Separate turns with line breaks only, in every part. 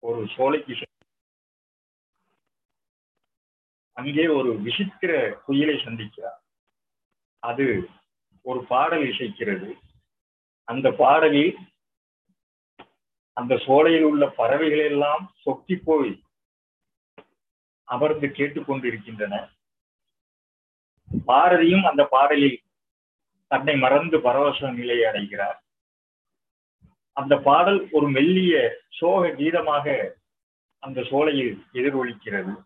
ஒரு சோலைக்கு அங்கே ஒரு விசித்திர குயிலை சந்திக்கிறார். அது ஒரு பாடல் இசைக்கிறது. அந்த பாடலில் அந்த சோலையில் உள்ள பறவைகள் எல்லாம் சொக்கி போய் அமர்ந்து கேட்டுக்கொண்டிருக்கின்றன. பாரதியும் அந்த பாடலில் தன்னை மறந்து பரவச நிலையை அடைகிறார். அந்த பாடல் ஒரு மெல்லிய சோக கீதமாக அந்த சோலையில் எதிரொலிக்கிறது.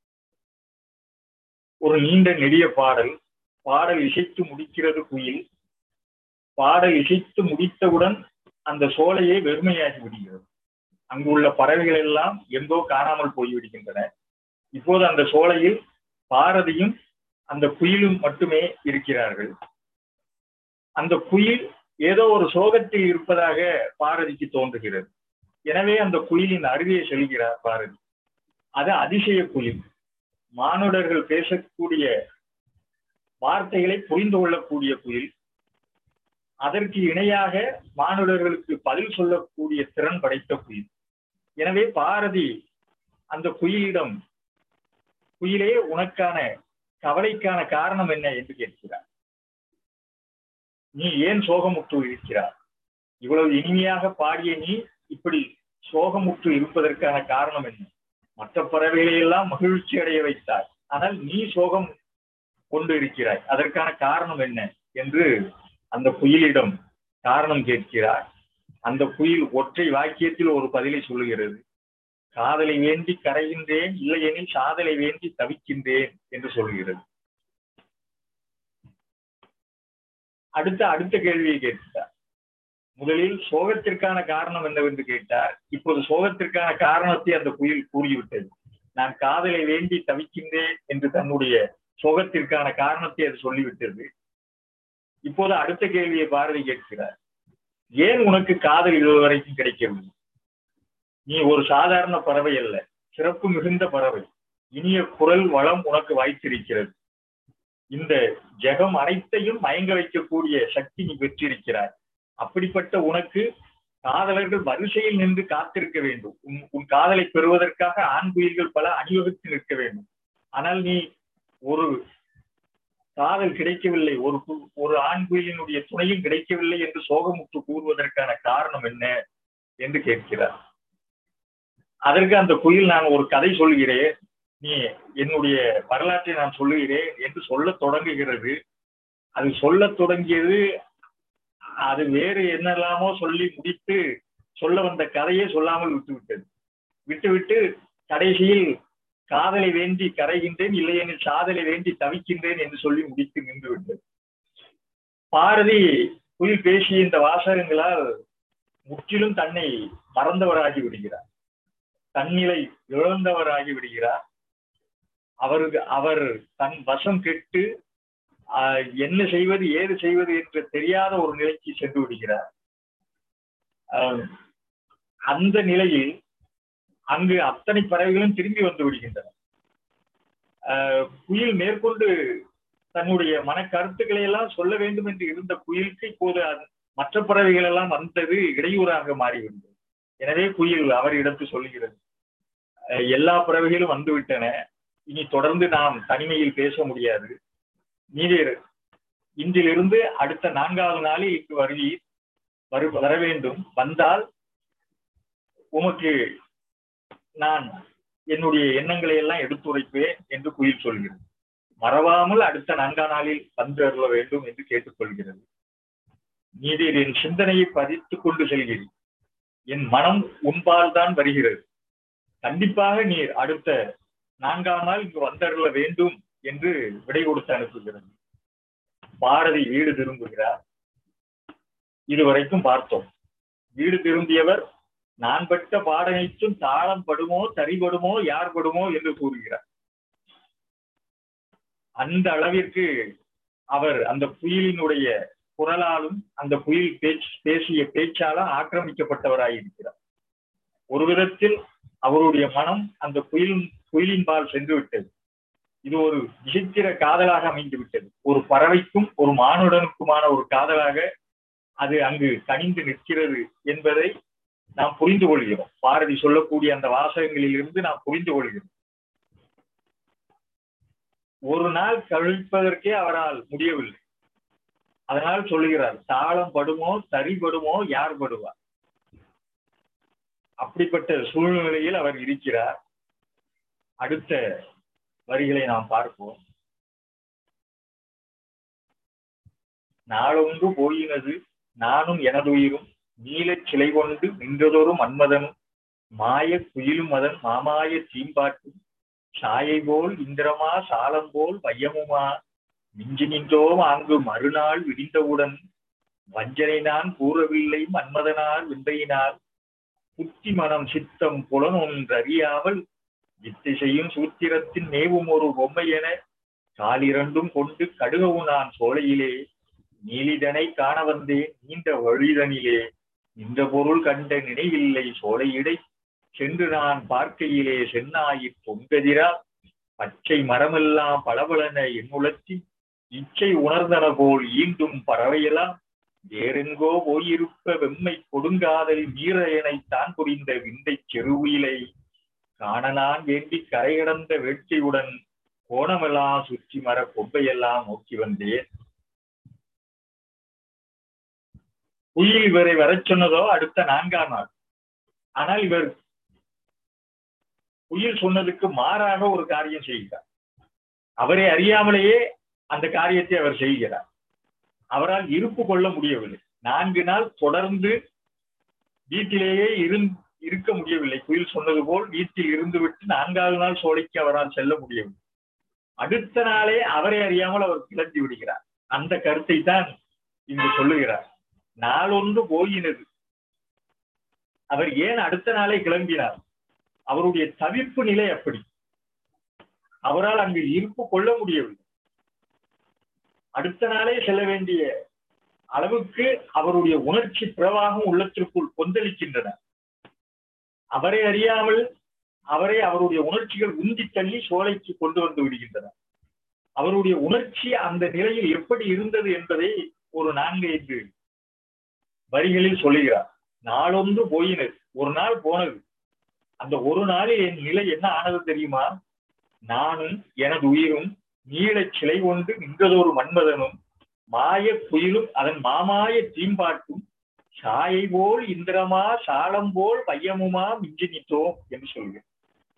ஒரு நீண்ட நெடிய பாடல். பாடல் இசைத்து முடிக்கிறது குயில். பாடல் இசைத்து முடித்தவுடன் அந்த சோலையே வெறுமையாகி விடுகிறது. அங்குள்ள பறவைகள் எல்லாம் எங்கோ காணாமல் போய்விடுகின்றன. இப்போது அந்த சோலையில் பாரதியும் அந்த குயிலும் மட்டுமே இருக்கிறார்கள். அந்த குயில் ஏதோ ஒரு சோகத்தில் இருப்பதாக பாரதிக்கு தோன்றுகிறது. எனவே அந்த குயிலின் அருகே செல்கிறார் பாரதி. அது அதிசய குயில். மானுடர்கள் பேசக்கூடிய வார்த்தைகளை புரிந்து கொள்ளக்கூடிய குயில். அதற்கு இணையாக மானுடர்களுக்கு பதில் சொல்லக்கூடிய திறன் படைத்த குயில். எனவே பாரதி அந்த குயிலிடம், குயிலே, உனக்கான கவலைக்கான காரணம் என்ன என்று கேட்கிறார். நீ ஏன் சோகமுற்று இருக்கிறார்? இவ்வளவு இனிமையாக பாடிய நீ இப்படி சோகமுற்று இருப்பதற்கான காரணம் என்ன? மற்ற பறவைகளை எல்லாம் மகிழ்ச்சி அடைய வைத்தாய், ஆனால் நீ சோகம் கொண்டு இருக்கிறாய், அதற்கான காரணம் என்ன என்று அந்த குயிலிடம் காரணம் கேட்கிறார். அந்த குயில் ஒற்றை வாக்கியத்தில் ஒரு பதிலை சொல்லுகிறது. காதலை வேண்டி கரைகின்றேன், இல்லையெனில் சாதலை வேண்டி தவிக்கின்றேன் என்று சொல்கிறது. அடுத்த கேள்வியை கேட்கிறார். முதலில் சோகத்திற்கான காரணம் என்னவென்று கேட்டார். இப்போது சோகத்திற்கான காரணத்தை அந்த குயில் கூறிவிட்டது. நான் காதலை வேண்டி தவிக்கின்றேன் என்று தன்னுடைய சோகத்திற்கான காரணத்தை அது சொல்லிவிட்டது. இப்போது அடுத்த கேள்வியை பாரதி கேட்கிறார். ஏன் உனக்கு காதல் இதுவரைக்கும் கிடைக்கவில்லை? நீ ஒரு சாதாரண பறவை அல்ல, சிறப்பு மிகுந்த பறவை. இனிய குரல் வளம் உனக்கு வாய்த்திருக்கிறது. இந்த ஜெகம் அனைத்தையும் மயங்க வைக்கக்கூடிய சக்தி நீ பெற்றிருக்கிறாய். அப்படிப்பட்ட உனக்கு காதலர்கள் வரிசையில் நின்று காத்திருக்க வேண்டும். உன் காதலை பெறுவதற்காக ஆண் குயில்கள் பல அணிவகுத்து நிற்க வேண்டும். ஆனால் நீ ஒரு காதல் கிடைக்கவில்லை, ஒரு ஆண் குயிலினுடைய துணையும் கிடைக்கவில்லை என்று சோகமுற்று கூறுவதற்கான காரணம் என்ன என்று கேட்கிறார். அதற்கு அந்த குயில், நான் ஒரு கதை சொல்கிறேன், நீ என்னுடைய வரலாற்றை நான் சொல்லுகிறேன் என்று சொல்ல தொடங்குகிறது. அது சொல்ல தொடங்கியது, அது வேறு என்னெல்லாமோ சொல்லி முடித்து சொல்ல வந்த கதையே சொல்லாமல் விட்டுவிட்டு கடைசியில் காதலை வேண்டி கரைகின்றேன், இல்லையெனில் சாதலை வேண்டி தவிக்கின்றேன் என்று சொல்லி முடித்து நின்று விட்டது. பாரதி குயில் பேசிய இந்த வாசகங்களால் முற்றிலும் தன்னை மறந்தவராகி விடுகிறார், தன்னிலை இழந்தவராகி விடுகிறார். அவர் தன் வசம் கெட்டு என்ன செய்வது ஏது செய்வது என்று தெரியாத ஒரு நிலைக்கு சென்று விடுகிறார். அந்த நிலையில் அங்கு அத்தனை பறவைகளும் திரும்பி வந்து விடுகின்றன. குயில் மேற்கொண்டு தன்னுடைய மன கருத்துக்களை எல்லாம் சொல்ல வேண்டும் என்று இருந்த குயிலுக்கு இப்போது மற்ற பறவைகள் எல்லாம் வந்தது இடையூறாக மாறிவிட்டது. எனவே குயில் அவரிடத்து சொல்லுகிறது, எல்லா பறவைகளும் வந்துவிட்டன, இனி தொடர்ந்து நாம் தனிமையில் பேச முடியாது. நீர் இன்றிலிருந்து அடுத்த 4வது நாளில் இங்கு வர வேண்டும். வந்தால் உமக்கு நான் என்னுடைய எண்ணங்களை எல்லாம் எடுத்துரைப்பேன் என்று குயில் சொல்கிறது. மறவாமல் அடுத்த 4ஆம் நாளில் வந்து அருள வேண்டும் என்று கேட்டுக்கொள்கிறது. நீர் என் சிந்தனையை பதித்துக் கொண்டு செல்கிறீர், என் மனம் உன்பால் தான் வருகிறது. கண்டிப்பாக நீர் அடுத்த 4ஆம் நாள் இங்கு வந்தருள வேண்டும் என்று விடை கொடுத்து அனுப்புகிறது. பாரதி வீடு திரும்புகிறார். இதுவரைக்கும் பார்த்தோம். வீடு திரும்பியவர் நான் பட்ட பாடனைக்கும் தாளம் படுமோ தறிபடுமோ யார் படுமோ என்று கூறுகிறார். அந்த அளவிற்கு அவர் அந்த குயிலினுடைய குரலாலும் அந்த குயில் பேசிய பேச்சாலும் ஆக்கிரமிக்கப்பட்டவராயிருக்கிறார். ஒரு விதத்தில் அவருடைய மனம் அந்த குயிலின் பால் சென்று விட்டது. இது ஒரு விசித்திர காதலாக அமைந்து விட்டது. ஒரு பறவைக்கும் ஒரு மானுடனுக்குமான ஒரு காதலாக அது அங்கு கனிந்து நிற்கிறது என்பதை நாம் புரிந்து கொள்கிறோம். பாரதி சொல்லக்கூடிய அந்த வாசகங்களிலிருந்து நாம் புரிந்து கொள்கிறோம். ஒரு நாள் கழிப்பதற்கே அவரால் முடியவில்லை. அதனால் சொல்லுகிறார், தாளம் படுமோ சரிபடுமோ யார் படுவார். அப்படிப்பட்ட சூழ்நிலையில் அவர் இருக்கிறார். அடுத்த வரிகளை நாம் பார்ப்போம். நாளொன்று போயினது நானும் எனதுயிரும் நீலச் சிலை கொண்டு நின்றதொரு மன்மதனும் மாய குயிலும் அதன் மாமாய தீம்பாட்டும் சாயை போல் இந்திரமா சாலம் போல் வையமுமா மிஞ்சி நின்றோம் அங்கு மறுநாள் விடிந்தவுடன் வஞ்சனை நான் கூறவில்லை மன்மதனால் விந்தையினால் புத்தி மனம் சித்தம் புலனொன்றறியாமல் வித்தை செய்யும் சூத்திரத்தின் மேவும் ஒரு பொம்மை என காலிரண்டும் கொண்டு கடுகவும் நான் சோலையிலே நீலிதனை காண வந்தேன் நீண்ட வழிதனிலே இந்த பொருள் கண்ட நினைவில்லை சோலையிடை சென்று நான் பார்க்கையிலே சென்னாயிற் பொங்கதிரா பச்சை மரமெல்லாம் பளபளன என்னுளத்தில் இச்சை உணர்ந்தன போல் ஈண்டும் பறவையெல்லாம் வேறெங்கோ போயிருப்ப வெம்மை கொடுங்காதல் மீறையனை தான் புரிந்த விந்தை செருவிலை காண நான் வேண்டி கரை கடந்த வேட்கையுடன் கோணமெல்லாம் சுற்றி மர கொம்பையெல்லாம் நோக்கி வந்தேன். குயில் இவரை வரச் சொன்னதோ அடுத்த 4ஆம் நாள். ஆனால் இவர் குயில் சொன்னதுக்கு மாறாக ஒரு காரியம் செய்கிறார். அவரை அறியாமலேயே அந்த காரியத்தை அவர் செய்கிறார். அவரால் இருப்பு கொள்ள முடியவில்லை. 4 நாள் தொடர்ந்து வீட்டிலேயே இருக்க முடியவில்லை. குயில் சொன்னது போல் வீட்டில் இருந்துவிட்டு 4ஆவது நாள் சோலைக்கு அவரால் செல்ல முடியவில்லை. அடுத்த நாளே அவரை அறியாமல் அவர் கிளம்பி விடுகிறார். அந்த கருத்தை தான் இங்கு சொல்லுகிறார். நாளொன்று போயினது. அவர் ஏன் அடுத்த நாளே கிளம்பினார்? அவருடைய தவிப்பு நிலை அப்படி. அவரால் அங்கு இருப்பு கொள்ள முடியவில்லை. அடுத்த நாளே செல்ல வேண்டிய அளவுக்கு அவருடைய உணர்ச்சி பிரவாகம் உள்ளத்திற்குள் கொந்தளிக்கின்றன. அவரை அறியாமல் அவருடைய உணர்ச்சிகள் உந்தி தள்ளி சோலைக்கு கொண்டு வந்து விடுகின்றன. அவருடைய உணர்ச்சி அந்த நிலையில் எப்படி இருந்தது என்பதை ஒரு 4-5 வரிகளில் சொல்லுகிறார். நாளொன்று போயினது. ஒரு நாள் போனது. அந்த ஒரு நாளில் என் நிலை என்ன ஆனது தெரியுமா? நானும் எனது உயிரும் நீலச் சிலை கொண்டு நின்றதொரு மன்மதனும் மாய குயிலும் அதன் மாமாய தீம்பாட்டும் சாயை போல் இந்திரமா சாலம் போல் பையமுமா மிஞ்சி நிற்றோம் என்று சொல்கிறேன்.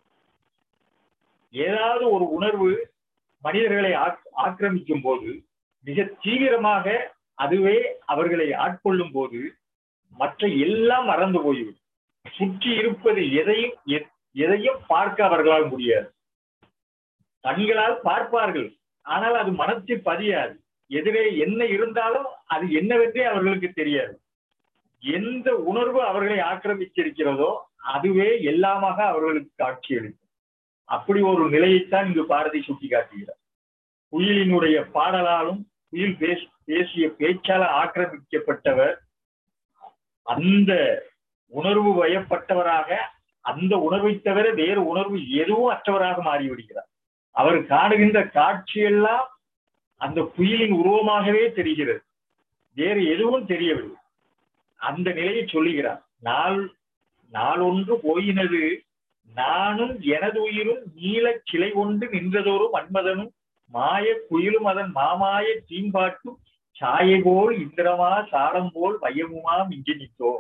ஏதாவது ஒரு உணர்வு மனிதர்களை ஆக்கிரமிக்கும் போது, மிக தீவிரமாக அதுவே அவர்களை ஆட்கொள்ளும் போது மற்ற எல்லாம் மறந்து போய்விடும். சுற்றி இருப்பது எதையும் பார்க்க அவர்களால் முடியாது. கண்களால் பார்ப்பார்கள், ஆனால் அது மனத்தில் பதியாது. எதிரே என்ன இருந்தாலும் அது என்னவென்றே அவர்களுக்கு தெரியாது. எந்த உணர்வு அவர்களை ஆக்கிரமிச்சிருக்கிறதோ அதுவே எல்லாமாக அவர்களுக்கு காட்சியளிக்கும். அப்படி ஒரு நிலையைத்தான் இங்கு பாரதி சுட்டி காட்டுகிறார். குயிலினுடைய பாடலாலும் குயில் பேசிய பேச்சால ஆக்கிரமிக்கப்பட்டவர் அந்த உணர்வு வயப்பட்டவராக, அந்த உணர்வை தவிர வேறு உணர்வு எதுவும் அற்றவராக மாறிவிடுகிறார். அவர் காணுகின்ற காட்சியெல்லாம் அந்த குயிலின் உருவமாகவே தெரிகிறது, வேறு எதுவும் தெரியவில்லை. அந்த நிலையை சொல்லுகிறார். நாளொன்று போயினது நானும் எனது உயிரும் நீலச் சிலை கொண்டு நின்றதொரு மன்மதனும் மாய குயிலும் அதன் மாமாய தீம்பாட்டும் சாயை போல் இந்திரமா சாரம் போல் வையமுமா மிஞ்சி நிற்றோம்.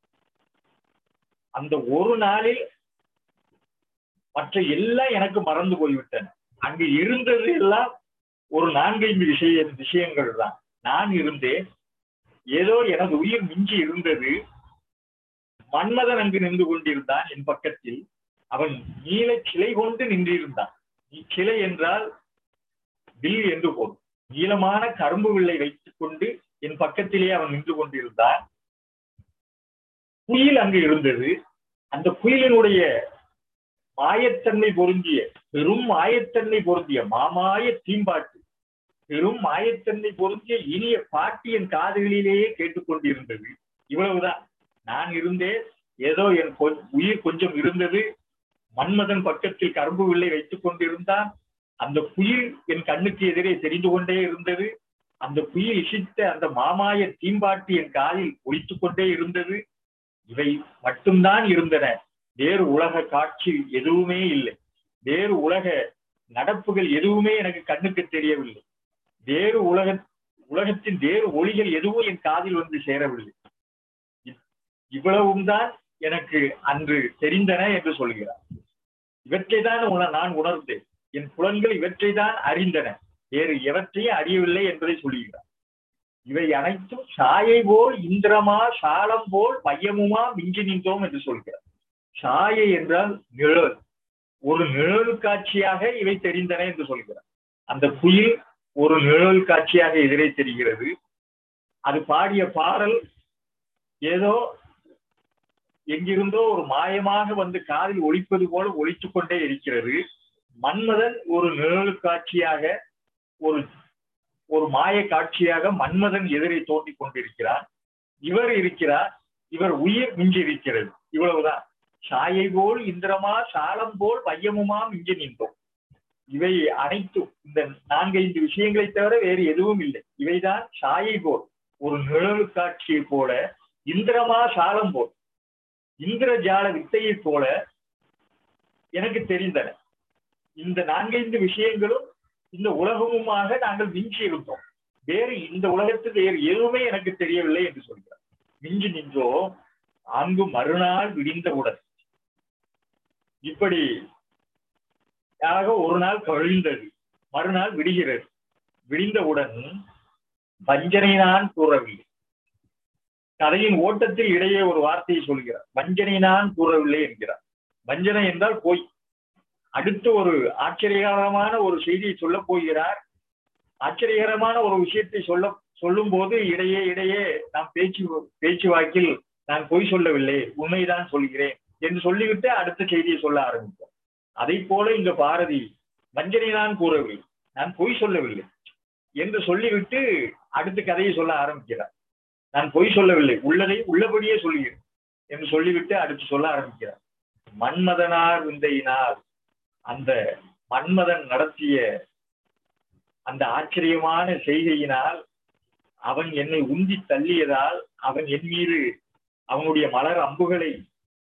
அந்த ஒரு நாளில் மற்ற எல்லாம் எனக்கு மறந்து போய்விட்டன. அங்கு இருந்தது எல்லாம் ஒரு 4-5 விஷயங்கள் தான். நான் இருந்தேன், ஏதோ எனது உயிர் மிஞ்சி இருந்தது. மன்மதன் அங்கு நின்று கொண்டிருந்தான் என் பக்கத்தில். அவன் நீல சிலை கொண்டு நின்றிருந்தான். சிலை என்றால் வில் என்று போதும். நீளமான கரும்பு வில்லை வைத்துக் கொண்டு என் பக்கத்திலே அவன் நின்று கொண்டிருந்தான். குயில் அங்கு இருந்தது. அந்த குயிலினுடைய மாயத்தன்மை பொருந்திய, பெரும் மாயத்தன்மை பொருந்திய மாமாய தீம்பாட்டு, பெரும் மாயத்தன்மை பொருந்திய இனிய பாட்டு என் காதுகளிலேயே கேட்டுக்கொண்டிருந்தது. இவ்வளவுதான். நான் இருந்தேன், ஏதோ என் உயிர் கொஞ்சம் இருந்தது. மன்மதன் பக்கத்தில் கரும்பு வில்லை வைத்துக் கொண்டிருந்தான். அந்த குயில் என் கண்ணுக்கு எதிரே தெரிந்து கொண்டே இருந்தது. அந்த குயில் இசைத்த அந்த மாமாய தீம்பாட்டு என் காதில் ஒலித்துக் கொண்டே இருந்தது. இவை மட்டும்தான் இருந்தன. வேறு உலக காட்சி எதுவுமே இல்லை. வேறு உலக நடப்புகள் எதுவுமே எனக்கு கண்ணுக்கு தெரியவில்லை. வேறு உலகத்தின் வேறு ஒளிகள் எதுவும் என் காதில் வந்து சேரவில்லை. இவ்வளவும் தான் எனக்கு அன்று தெரிந்தன என்று சொல்கிறார். இவற்றை தான் நான் உணர்ந்தேன். என் புலன்கள் இவற்றை தான் அறிந்தன, வேறு எவற்றையும் அறியவில்லை என்பதை சொல்லுகிறார். இவை அனைத்தும் சாயை போல் இந்திரமா சாலம் போல் மையமுமா மிஞ்சி நின்றோம் என்று சொல்கிறார். சாயை என்றால் நிழல். ஒரு நிழல் காட்சியாக இவை தெரிந்தன என்று சொல்கிறார். அந்த குயில் ஒரு நிழல் காட்சியாக எதிரே தெரிகிறது. அது பாடிய பாடல் ஏதோ எங்கிருந்தோ ஒரு மாயமாக வந்து காதில் ஒலிப்பது போல ஒலித்துக் கொண்டே இருக்கிறது. மன்மதன் ஒரு நிழல் காட்சியாக, ஒரு மாய காட்சியாக மன்மதன் எதிரே தோன்றிக் கொண்டிருக்கிறார். இவர் இருக்கிறார், இவர் உயிர் மிஞ்சி இருக்கிறது. இவ்வளவுதான். சாயை போல் இந்திரமா சாலம் போல் மையமுமா மிஞ்சி நின்றோம். இவை அனைத்தும் இந்த 4-5 விஷயங்களை தவிர வேறு எதுவும் இல்லை. இவைதான் சாயை போல், ஒரு நிழல் காட்சியை போல, இந்திரமா சாலம் போல், இந்திரஜால வித்தையை போல எனக்கு தெரிந்தன. இந்த 4-5 விஷயங்களும் இந்த உலகமுமாக நாங்கள் மிஞ்சி இருந்தோம். வேறு இந்த உலகத்தில் வேறு எதுவுமே எனக்கு தெரியவில்லை என்று சொல்கிறார். மிஞ்சி நின்றோம் அங்கு மறுநாள் விடிந்தவுடன். இப்படி ஒரு நாள் கழிந்தது, மறுநாள் விடுகிறது. விடிந்தவுடன் வஞ்சனை நான் கூறவில்லை. கதையின் ஓட்டத்தில் இடையே ஒரு வார்த்தையை சொல்கிறார். வஞ்சனை நான் கூறவில்லை என்கிறார். வஞ்சனை என்றால் போய். அடுத்து ஒரு ஆச்சரியகரமான ஒரு செய்தியை சொல்ல போகிறார். ஆச்சரியகரமான ஒரு விஷயத்தை சொல்லும் போது இடையே இடையே நாம் பேச்சு வாக்கில் நான் பொய் சொல்லவில்லை, உண்மைதான் சொல்கிறேன் என்று சொல்லிவிட்டு அடுத்த செய்தியை சொல்ல ஆரம்பித்தோம். அதை போல இங்க பாரதி வஞ்சனை நான் கூறவில்லை, நான் பொய் சொல்லவில்லை என்று சொல்லிவிட்டு அடுத்த கதையை சொல்ல ஆரம்பிக்கிறார். நான் பொய் சொல்லவில்லை, உள்ளதை உள்ளபடியே சொல்கிறேன் என்று சொல்லிவிட்டு அடுத்து சொல்ல ஆரம்பிக்கிறார். மன்மதனார் விந்தையினால், அந்த மன்மதன் நடத்திய அந்த ஆச்சரியமான செய்கையினால், அவன் என்னை உந்தி தள்ளியதால், அவன் என் மீது அவனுடைய மலர் அம்புகளை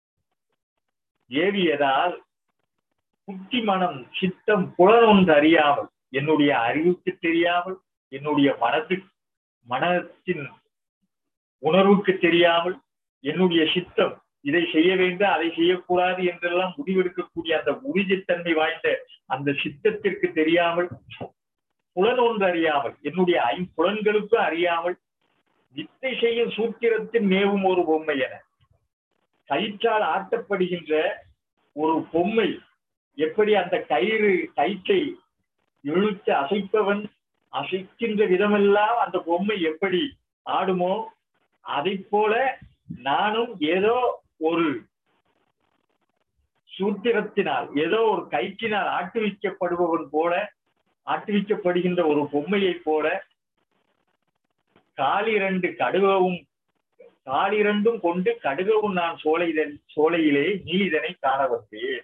ஏவியதால், புத்தி மனம் சித்தம் புலனொன்று அறியாமல், என்னுடைய அறிவுக்கு தெரியாமல், என்னுடைய மனத்தின் உணர்வுக்கு தெரியாமல், என்னுடைய சித்தம் இதை செய்ய வேண்டும் அதை செய்யக்கூடாது என்றெல்லாம் முடிவெடுக்கக்கூடிய அந்த உறுதித்தன்மை வாய்ந்த அந்த சித்தத்திற்கு தெரியாமல், புலனொன்று அறியாமல், என்னுடைய 5 புலன்களுக்கு அறியாமல், வித்தை செய்யும் சூத்திரத்தின் மேவும் ஒரு பொம்மை என கயிற்றால் ஆட்டப்படுகின்ற ஒரு பொம்மை எப்படி அந்த கயிற்றை இழுத்து அசைப்பவன் அசைக்கின்ற விதமெல்லாம் அந்த பொம்மை எப்படி ஆடுமோ, அதை போல நானும் ஏதோ ஒரு சூத்திரத்தினால், ஏதோ ஒரு கயிற்றினால் ஆட்டுவிக்கப்படுபவன் போல, ஆட்டுவிக்கப்படுகின்ற ஒரு பொம்மையை போல, காலிரண்டும் கொண்டு கடுகவும் நான் சோலையிலே நீலிதனை காண வந்தேன்.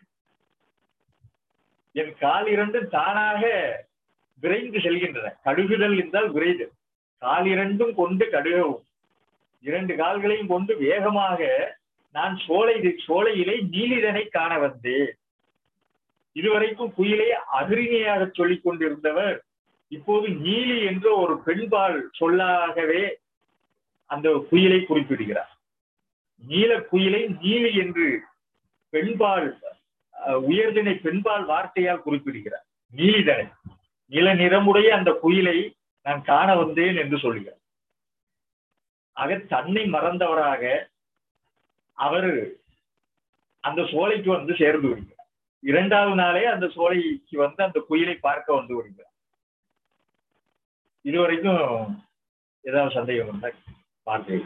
என் காலிரண்டும் தானாக விரைந்து செல்கின்றன. கடுகுதல் என்றால் விரைதல். காலிரண்டும் கொண்டு கடுகவும், 2 கால்களையும் கொண்டு வேகமாக நான் சோலையிலே நீலிதனை காண வந்தேன். இதுவரைக்கும் குயிலை அகிரிணியாக சொல்லிக் கொண்டிருந்தவர் இப்போது நீலி என்ற ஒரு பெண்பால் சொல்லாகவே அந்த குயிலை குறிப்பிடுகிறார். நீல குயிலை நீலி என்று பெண்பால், உயர்திணை பெண்பால் வார்த்தையால் குறிப்பிடுகிறார். நீலிதனை, நில நிறமுடைய அந்த குயிலை நான் காண வந்தேன் என்று சொல்கிறார். ஆக தன்னை மறந்தவராக அவர் அந்த சோலைக்கு வந்து சேர்ந்து விடுகிறார். 2வது நாளே அந்த சோலைக்கு வந்து அந்த குயிலை பார்க்க வந்து விடுகிறார். இதுவரைக்கும் ஏதாவது சந்தேகம் இருந்தா பார்த்து.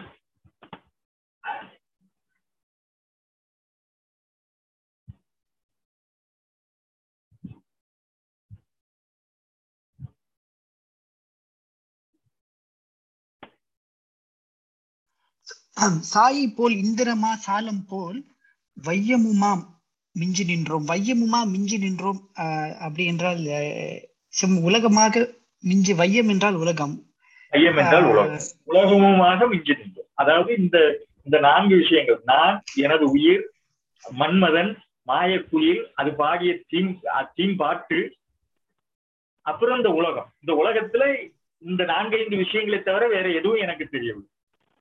சாயை போல் இந்திரமா சாலம் போல் வையமுமாம் மிஞ்சி நின்றோம். வையமுமா மிஞ்சி நின்றோம் அப்படி என்றால் உலகமாக மிஞ்சி, வையம் என்றால் உலகம்,
வையம் என்றால் உலகம், உலகமுமாக மிஞ்சி நின்றோம். அதாவது இந்த இந்த 4 விஷயங்கள், நான், எனது உயிர், மன்மதன், மாயக்குயில், அது பாடிய தீம் பாட்டு, அப்புறம் இந்த உலகம். இந்த உலகத்துல இந்த 4-5 விஷயங்களை தவிர வேற எதுவும் எனக்கு தெரியவில்லை.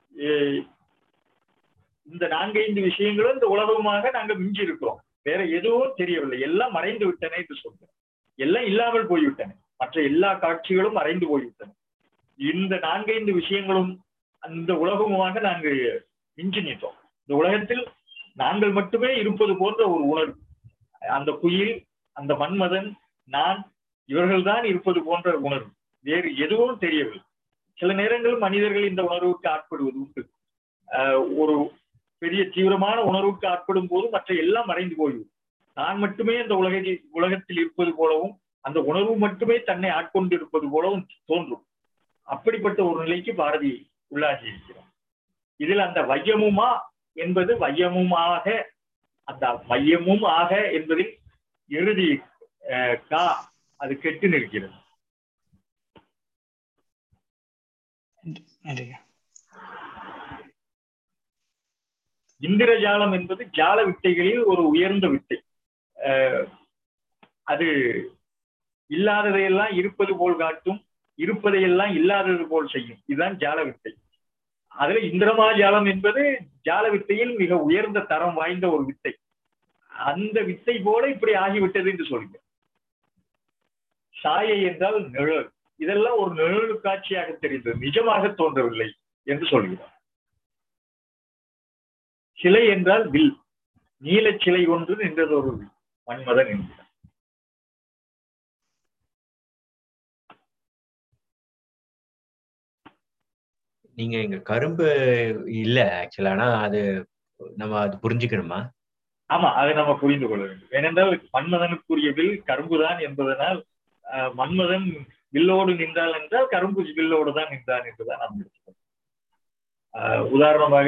இந்த 4-5 விஷயங்களும் இந்த உலகமாக நாங்க மிஞ்சி இருக்கிறோம். வேற எதுவும் தெரியவில்லை. எல்லாம் மறைந்து விட்டன என்று சொல்றேன். எல்லாம் இல்லாமல் போய்விட்டன. மற்ற எல்லா காட்சிகளும் மறைந்து போய்விட்டன. இந்த 4-5 விஷயங்களும் அந்த உலகமாக நாங்கள் மிஞ்சி நின்றோம். இந்த உலகத்தில் நாங்கள் மட்டுமே இருப்பது போன்ற ஒரு உணர்வு. அந்த குயில், அந்த மன்மதன், நான், இவர்கள்தான் இருப்பது போன்ற உணர்வு. வேறு எதுவும் தெரியவில்லை. சில நேரங்கள் மனிதர்கள் இந்த உணர்வுக்கு ஆட்படுவது உண்டு. ஒரு பெரிய தீவிரமான உணர்வுக்கு ஆட்படும் போது மற்ற எல்லாம் மறைந்து போய்விடும். நான் மட்டுமே அந்த உலகத்தில் இருப்பது போலவும், அந்த உணர்வு மட்டுமே தன்னை ஆட்கொண்டு இருப்பது போலவும் தோன்றும். அப்படிப்பட்ட ஒரு நிலைக்கு பாரதி உள்ளாகி இருக்கிறார். இதில் அந்த வையமுமா என்பது வையமுமாக, அந்த வையமும் ஆக என்பதில் இறுதி கா அது கெட்டு நிற்கிறது. இந்திரஜாலம் என்பது ஜால வித்தைகளில் ஒரு உயர்ந்த வித்தை. அது இல்லாததையெல்லாம் இருப்பது போல் காட்டும், இருப்பதையெல்லாம் இல்லாதது போல் செய்யும். இதுதான் ஜால வித்தை. அதுல இந்திரமா ஜாலம் என்பது ஜால வித்தையில் மிக உயர்ந்த தரம் வாய்ந்த ஒரு வித்தை. அந்த வித்தை போல இப்படி ஆகிவிட்டது என்று சொல்கிறேன். சாயை என்றால் நிழல். இதெல்லாம் ஒரு நிழல் காட்சியாக தெரிந்தது, நிஜமாக தோன்றவில்லை என்று சொல்கிறார். சிலை என்றால் வில். நீல சிலை ஒன்று நின்றது ஒரு வில், மன்மதன் என்கிறார்.
நீங்க இங்க கரும்பு இல்ல ஆக்சுவலா, ஆனா அது நம்ம அது புரிஞ்சுக்கணுமா?
ஆமா, அதை நம்ம புரிந்து கொள்ள வேண்டும். ஏனென்றால் மன்மதனுக்குரிய வில் கரும்புதான் என்பதனால் மன்மதன் வில்லோடு நின்றால் என்றால் கரும்பு வில்லோடு தான் நின்றான் என்றுதான் நாம் எடுத்துக்கணும். உதாரணமாக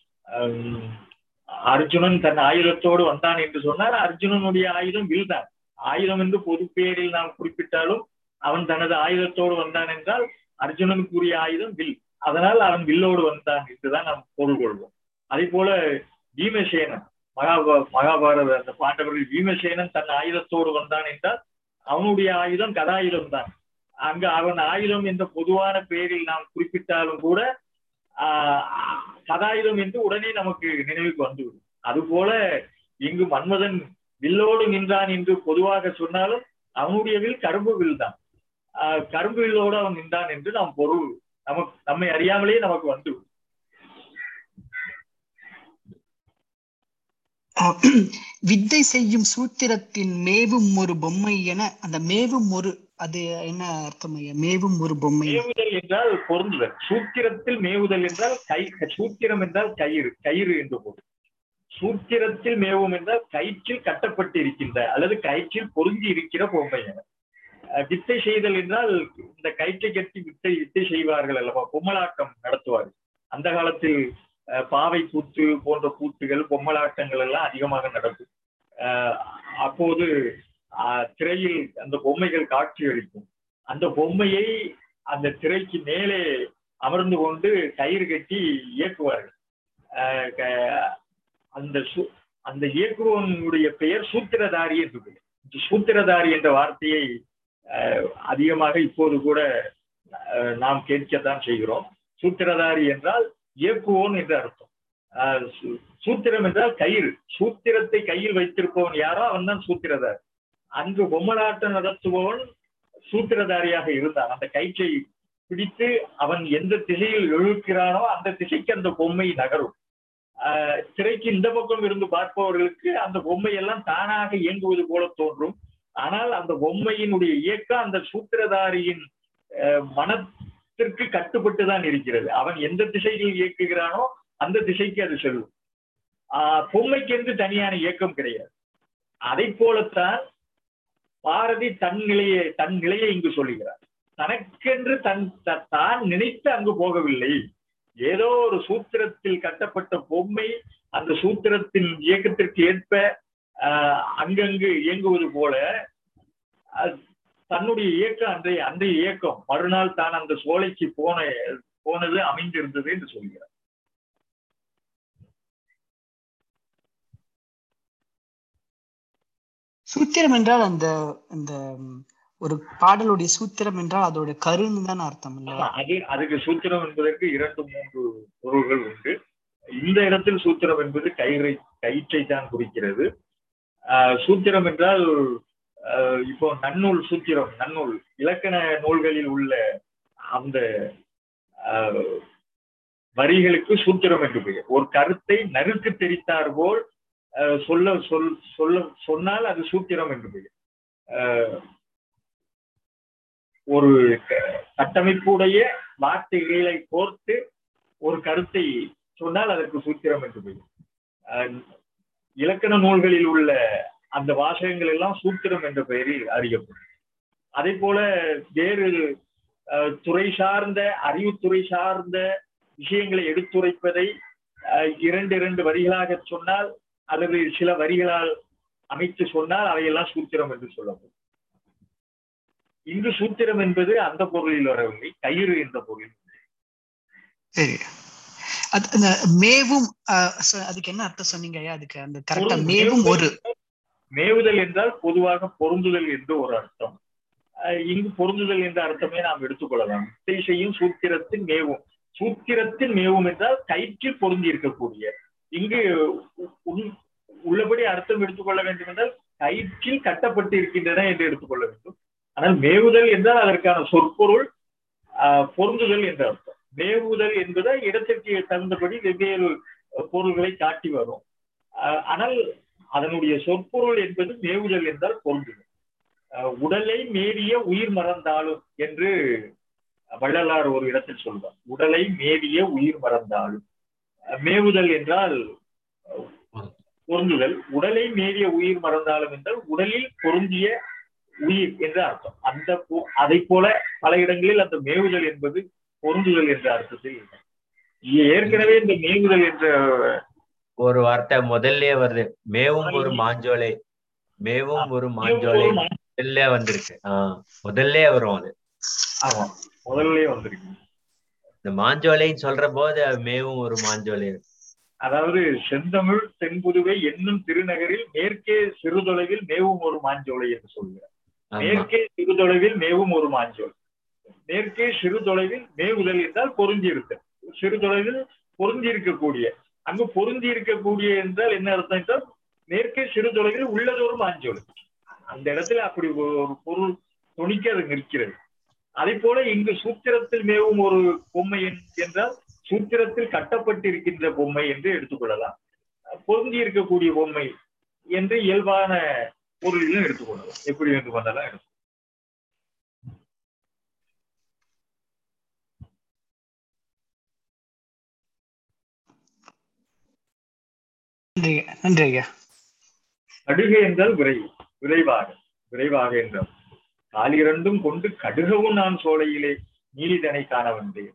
அர்ஜுனன் தன் ஆயுதத்தோடு வந்தான் என்று சொன்னால் அர்ஜுனனுடைய ஆயுதம் வில் தான். ஆயுதம் என்று பொது பெயரில் நாம் குறிப்பிட்டாலும் அவன் தனது ஆயுதத்தோடு வந்தான் என்றால் அர்ஜுனனுக்குரிய ஆயுதம் வில். அதனால் அவன் வில்லோடு வந்தான் என்றுதான் நாம் பொருள் கொள்வோம். அதே போல பீமசேனன், மகாபாரத அந்த பாண்டவர்கள், பீமசேனன் தன் ஆயுதத்தோடு வந்தான் என்றால் அவனுடைய ஆயுதம் கதாயுதம் தான். அங்கு அவன் ஆயுதம் என்ற பொதுவான பெயரில் நாம் குறிப்பிட்டாலும் கூட கதாயுதம் என்று உடனே நமக்கு நினைவுக்கு வந்துவிடும். அதுபோல இங்கு மன்மதன் வில்லோடு நின்றான் என்று பொதுவாக சொன்னாலும் அவனுடைய வில் கரும்பு வில் தான். கரும்பு வில்லோடு அவன் நின்றான் என்று நாம் பொருள் நம்மை அறியாமலே நமக்கு வந்துவிடும்.
வித்தை செய்யும் சூத்திரத்தின் மேவும் ஒரு பொம்மை என, அந்த மேவும் ஒரு, அது என்ன அர்த்தம் ஐயா? மேவும் ஒரு பொம்மை.
மேவுதல் என்றால் பொருந்துதல். சூத்திரத்தில் மேவுதல் என்றால் சூத்திரம் என்றால் கயிறு, கயிறு என்று பொருள். சூத்திரத்தில் மேவும் என்றால் கயிற்றில் கட்டப்பட்டு இருக்கின்ற அல்லது கயிற்றில் பொருந்தி இருக்கிற பொம்மை என. வித்தை செய்தல் என்றால் இந்த கயிற்றை கட்டி வித்தை செய்வார்கள் அல்லவா, பொம்மலாட்டம் நடத்துவார்கள். அந்த காலத்தில் பாவை கூத்து போன்ற கூத்துகள், பொம்மலாட்டங்கள் எல்லாம் அதிகமாக நடக்கும். அப்போது திரையில் அந்த பொம்மைகள் காட்சி அளிக்கும். அந்த பொம்மையை அந்த திரைக்கு மேலே அமர்ந்து கொண்டு கயிறு கட்டி இயக்குவார்கள். அந்த இயக்குவனுடைய பெயர் சூத்திரதாரி என்று. சூத்திரதாரி என்ற வார்த்தையை அதிகமாக இப்போது கூட நாம் கேட்கத்தான் செய்கிறோம். சூத்திரதாரி என்றால் இயக்குவோன் என்று அர்த்தம். சூத்திரம் என்றால் கயிறு. சூத்திரத்தை கையில் வைத்திருப்பவன் யாரோ அவன் தான் சூத்திரதாரி. அங்கு பொம்மலாட்டம் நடத்துபவன் சூத்திரதாரியாக இருந்தான். அந்த கயிற்றை பிடித்து அவன் எந்த திசையில் இழுக்கிறானோ அந்த திசைக்கு அந்த பொம்மை நகரும். திரைக்கு இந்த பக்கம் இருந்து பார்ப்பவர்களுக்கு அந்த பொம்மை எல்லாம் தானாக இயங்குவது போல தோன்றும். ஆனால் அந்த பொம்மையினுடைய இயக்கம் அந்த சூத்திரதாரியின் மனத்திற்கு கட்டுப்பட்டு தான் இருக்கிறது. அவன் எந்த திசையில் இயக்குகிறானோ அந்த திசைக்கு அது செல்லும். பொம்மைக்கு என்று தனியான இயக்கம் கிடையாது. அதை போலத்தான் பாரதி தன் நிலையை இங்கு சொல்லுகிறார். தனக்கென்று தான் நினைத்து அங்கு போகவில்லை. ஏதோ ஒரு சூத்திரத்தில் கட்டப்பட்ட பொம்மை அந்த சூத்திரத்தின் இயக்கத்திற்கு ஏற்ப அங்கங்கு இயங்குவது போல தன்னுடைய இயக்கம் அன்றைய இயக்கம் மறுநாள் தான் அந்த சோலைக்கு போனது அமைந்திருந்தது என்று சொல்கிறார்.
சூத்திரம் என்றால் அந்த அந்த ஒரு பாடலுடைய சூத்திரம் என்றால் அதோட கருன்னு தான் அர்த்தம் இல்லையா?
அதுக்கு சூத்திரம் என்பதற்கு 2-3 பொருள்கள் உண்டு. இந்த இடத்தில் சூத்திரம் என்பது கயிற்றை தான் குறிக்கிறது. சூத்திரம் என்றால் இப்போ நன்னூல் சூத்திரம், நன்னூல் இலக்கண நூல்களில் உள்ள அந்த வரிகளுக்கு சூத்திரம் என்று பெயர். ஒரு கருத்தை நறுக்கு தெரித்தார் போல் சொன்னால் அது சூத்திரம் என்று பெயர். ஒரு கட்டமைப்புடைய வார்த்தைகளை கோர்த்து ஒரு கருத்தை சொன்னால் அதற்கு சூத்திரம் என்று பெயர். இலக்கண நூல்களில் உள்ள அந்த வாசகங்கள் எல்லாம் சூத்திரம் என்ற பெயரில் அறியப்படும். அதே போல வேறு துறை சார்ந்த, அறிவுத்துறை சார்ந்த விஷயங்களை எடுத்துரைப்பதை 2 வரிகளாக சொன்னால் அல்லது சில வரிகளால் அமைத்து சொன்னால் அவையெல்லாம் சூத்திரம் என்று சொல்லப்படும். இங்கு சூத்திரம் என்பது அந்த பொருளில் வரவில்லை, கயிறு என்ற பொருளில்.
சரி, மேவும் அதுக்கு என்ன அர்த்தம் சொன்னீங்க? அதுக்கு அந்த கரெக்டா மேவும் ஒரு
மேவுதல் என்றால் பொதுவாக பொருந்துதல் என்று ஒரு அர்த்தம். இங்கு பொருந்துதல் என்ற அர்த்தமே நாம் எடுத்துக்கொள்ளலாம். செய்யும் சூத்திரத்தின் மேவும், சூத்திரத்தின் மேவும் என்றால் கயிற்றில் பொருந்தி இருக்கக்கூடிய. இங்கு உள்ளபடி அர்த்தம் எடுத்துக்கொள்ள வேண்டும் என்றால் கயிற்றில் கட்டப்பட்டு இருக்கின்றன என்று எடுத்துக்கொள்ள வேண்டும். ஆனால் மேவுதல் என்றால் அதற்கான சொற்பொருள் பொருந்துதல் என்ற அர்த்தம். மேவுதல் என்பது இடத்திற்கு தகுந்தபடி வெவ்வேறு பொருள்களை காட்டி வரும். ஆனால் அதனுடைய சொற்பொருள் என்பது மேவுதல் என்றால் பொருந்துதல். உடலை மேவிய உயிர் மறந்தாலும் என்று வள்ளலார் ஒரு இடத்தில் சொல்வார். உடலை மேவிய உயிர் மறந்தாலும். மேவுதல் என்றால் பொருந்துதல். உடலை மேவிய உயிர் மறந்தாலும் என்றால் உடலில் பொருந்திய உயிர் என்ற அர்த்தம். அதை போல பல இடங்களில் அந்த மேவுதல் என்பது பொருந்துதல் என்ற அர்த்தத்தில் ஏற்கனவே இந்த மேவுதல் என்ற
ஒரு வார்த்தை முதல்ல வருது. மேவும் ஒரு மாஞ்சோலை, மேவும் ஒரு மாஞ்சோலை முதல்ல வந்திருக்கு. முதல்ல வரும் அது.
ஆமா, முதல்ல வந்திருக்கு.
இந்த மாஞ்சோலைன்னு சொல்ற போது மேவும் ஒரு மாஞ்சோலை.
அதாவது செந்தமிழ் தென்புதுவை என்னும் திருநகரில் மேற்கே சிறுதொலைவில் மேவும் ஒரு மாஞ்சோலை என்று சொல்கிறார். மேற்கே சிறுதொலைவில் மேவும் ஒரு மாஞ்சோலை. மேற்கே சிறு தொலைவில் மேவுதல் என்றால் பொருந்தி இருத்தல். சிறு தொலைவில் பொருந்தி இருக்கக்கூடிய. அங்கு பொருந்தி இருக்கக்கூடிய என்றால் என்ன அர்த்தம் என்றால் மேற்கே சிறு தொலைவில் உள்ளதொரு மாஞ்சோலை. அந்த இடத்துல அப்படி ஒரு பொருள் துணிக்க அது நிற்கிறது. அதே போல இங்கு சூத்திரத்தில் மேவும் ஒரு பொம்மை என்றால் சூத்திரத்தில் கட்டப்பட்டிருக்கின்ற பொம்மை என்று எடுத்துக்கொள்ளலாம். பொருந்தி இருக்கக்கூடிய பொம்மை என்று இயல்பான பொருளிலும் எடுத்துக்கொள்ளலாம். எப்படி வேண்டும் கொண்டாலும் எடுத்துக்கொள்ளலாம்.
நன்றி ஐயா.
கடுகு என்றால் விரைவு, விரைவாக என்றால் காலிரண்டும் கொண்டு கடுகவும் நான் சோலையிலே நீலிதனை காண வந்தேன்.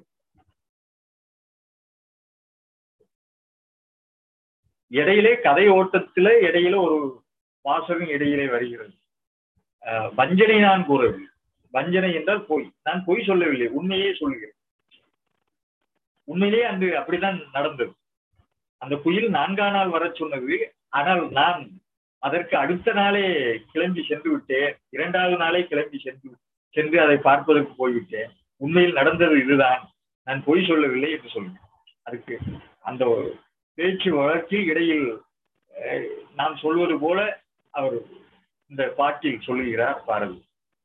இடையிலே கதை ஓட்டத்துல இடையில ஒரு வாசகம் இடையிலே வருகிறது. வஞ்சனை நான் கூறவில்லை. வஞ்சனை என்றால் பொய். நான் பொய் சொல்லவில்லை, உண்மையே சொல்கிறேன். உண்மையிலே அன்று அப்படிதான் நடந்தது. அந்த குயில் 4ஆம் நாள் வர சொன்னது. ஆனால் நான் அதற்கு அடுத்த நாளே கிளம்பி சென்று விட்டேன். 2வது நாளே கிளம்பி சென்று அதை பார்ப்பதற்கு போய்விட்டேன். உண்மையில் நடந்தது இதுதான், நான் பொய் சொல்லவில்லை என்று சொல்கிறேன். அதுக்கு அந்த பேச்சு வழக்கில் இடையில் நாம் சொல்வது போல அவர் இந்த பாட்டில் சொல்லுகிறார் பாரதி.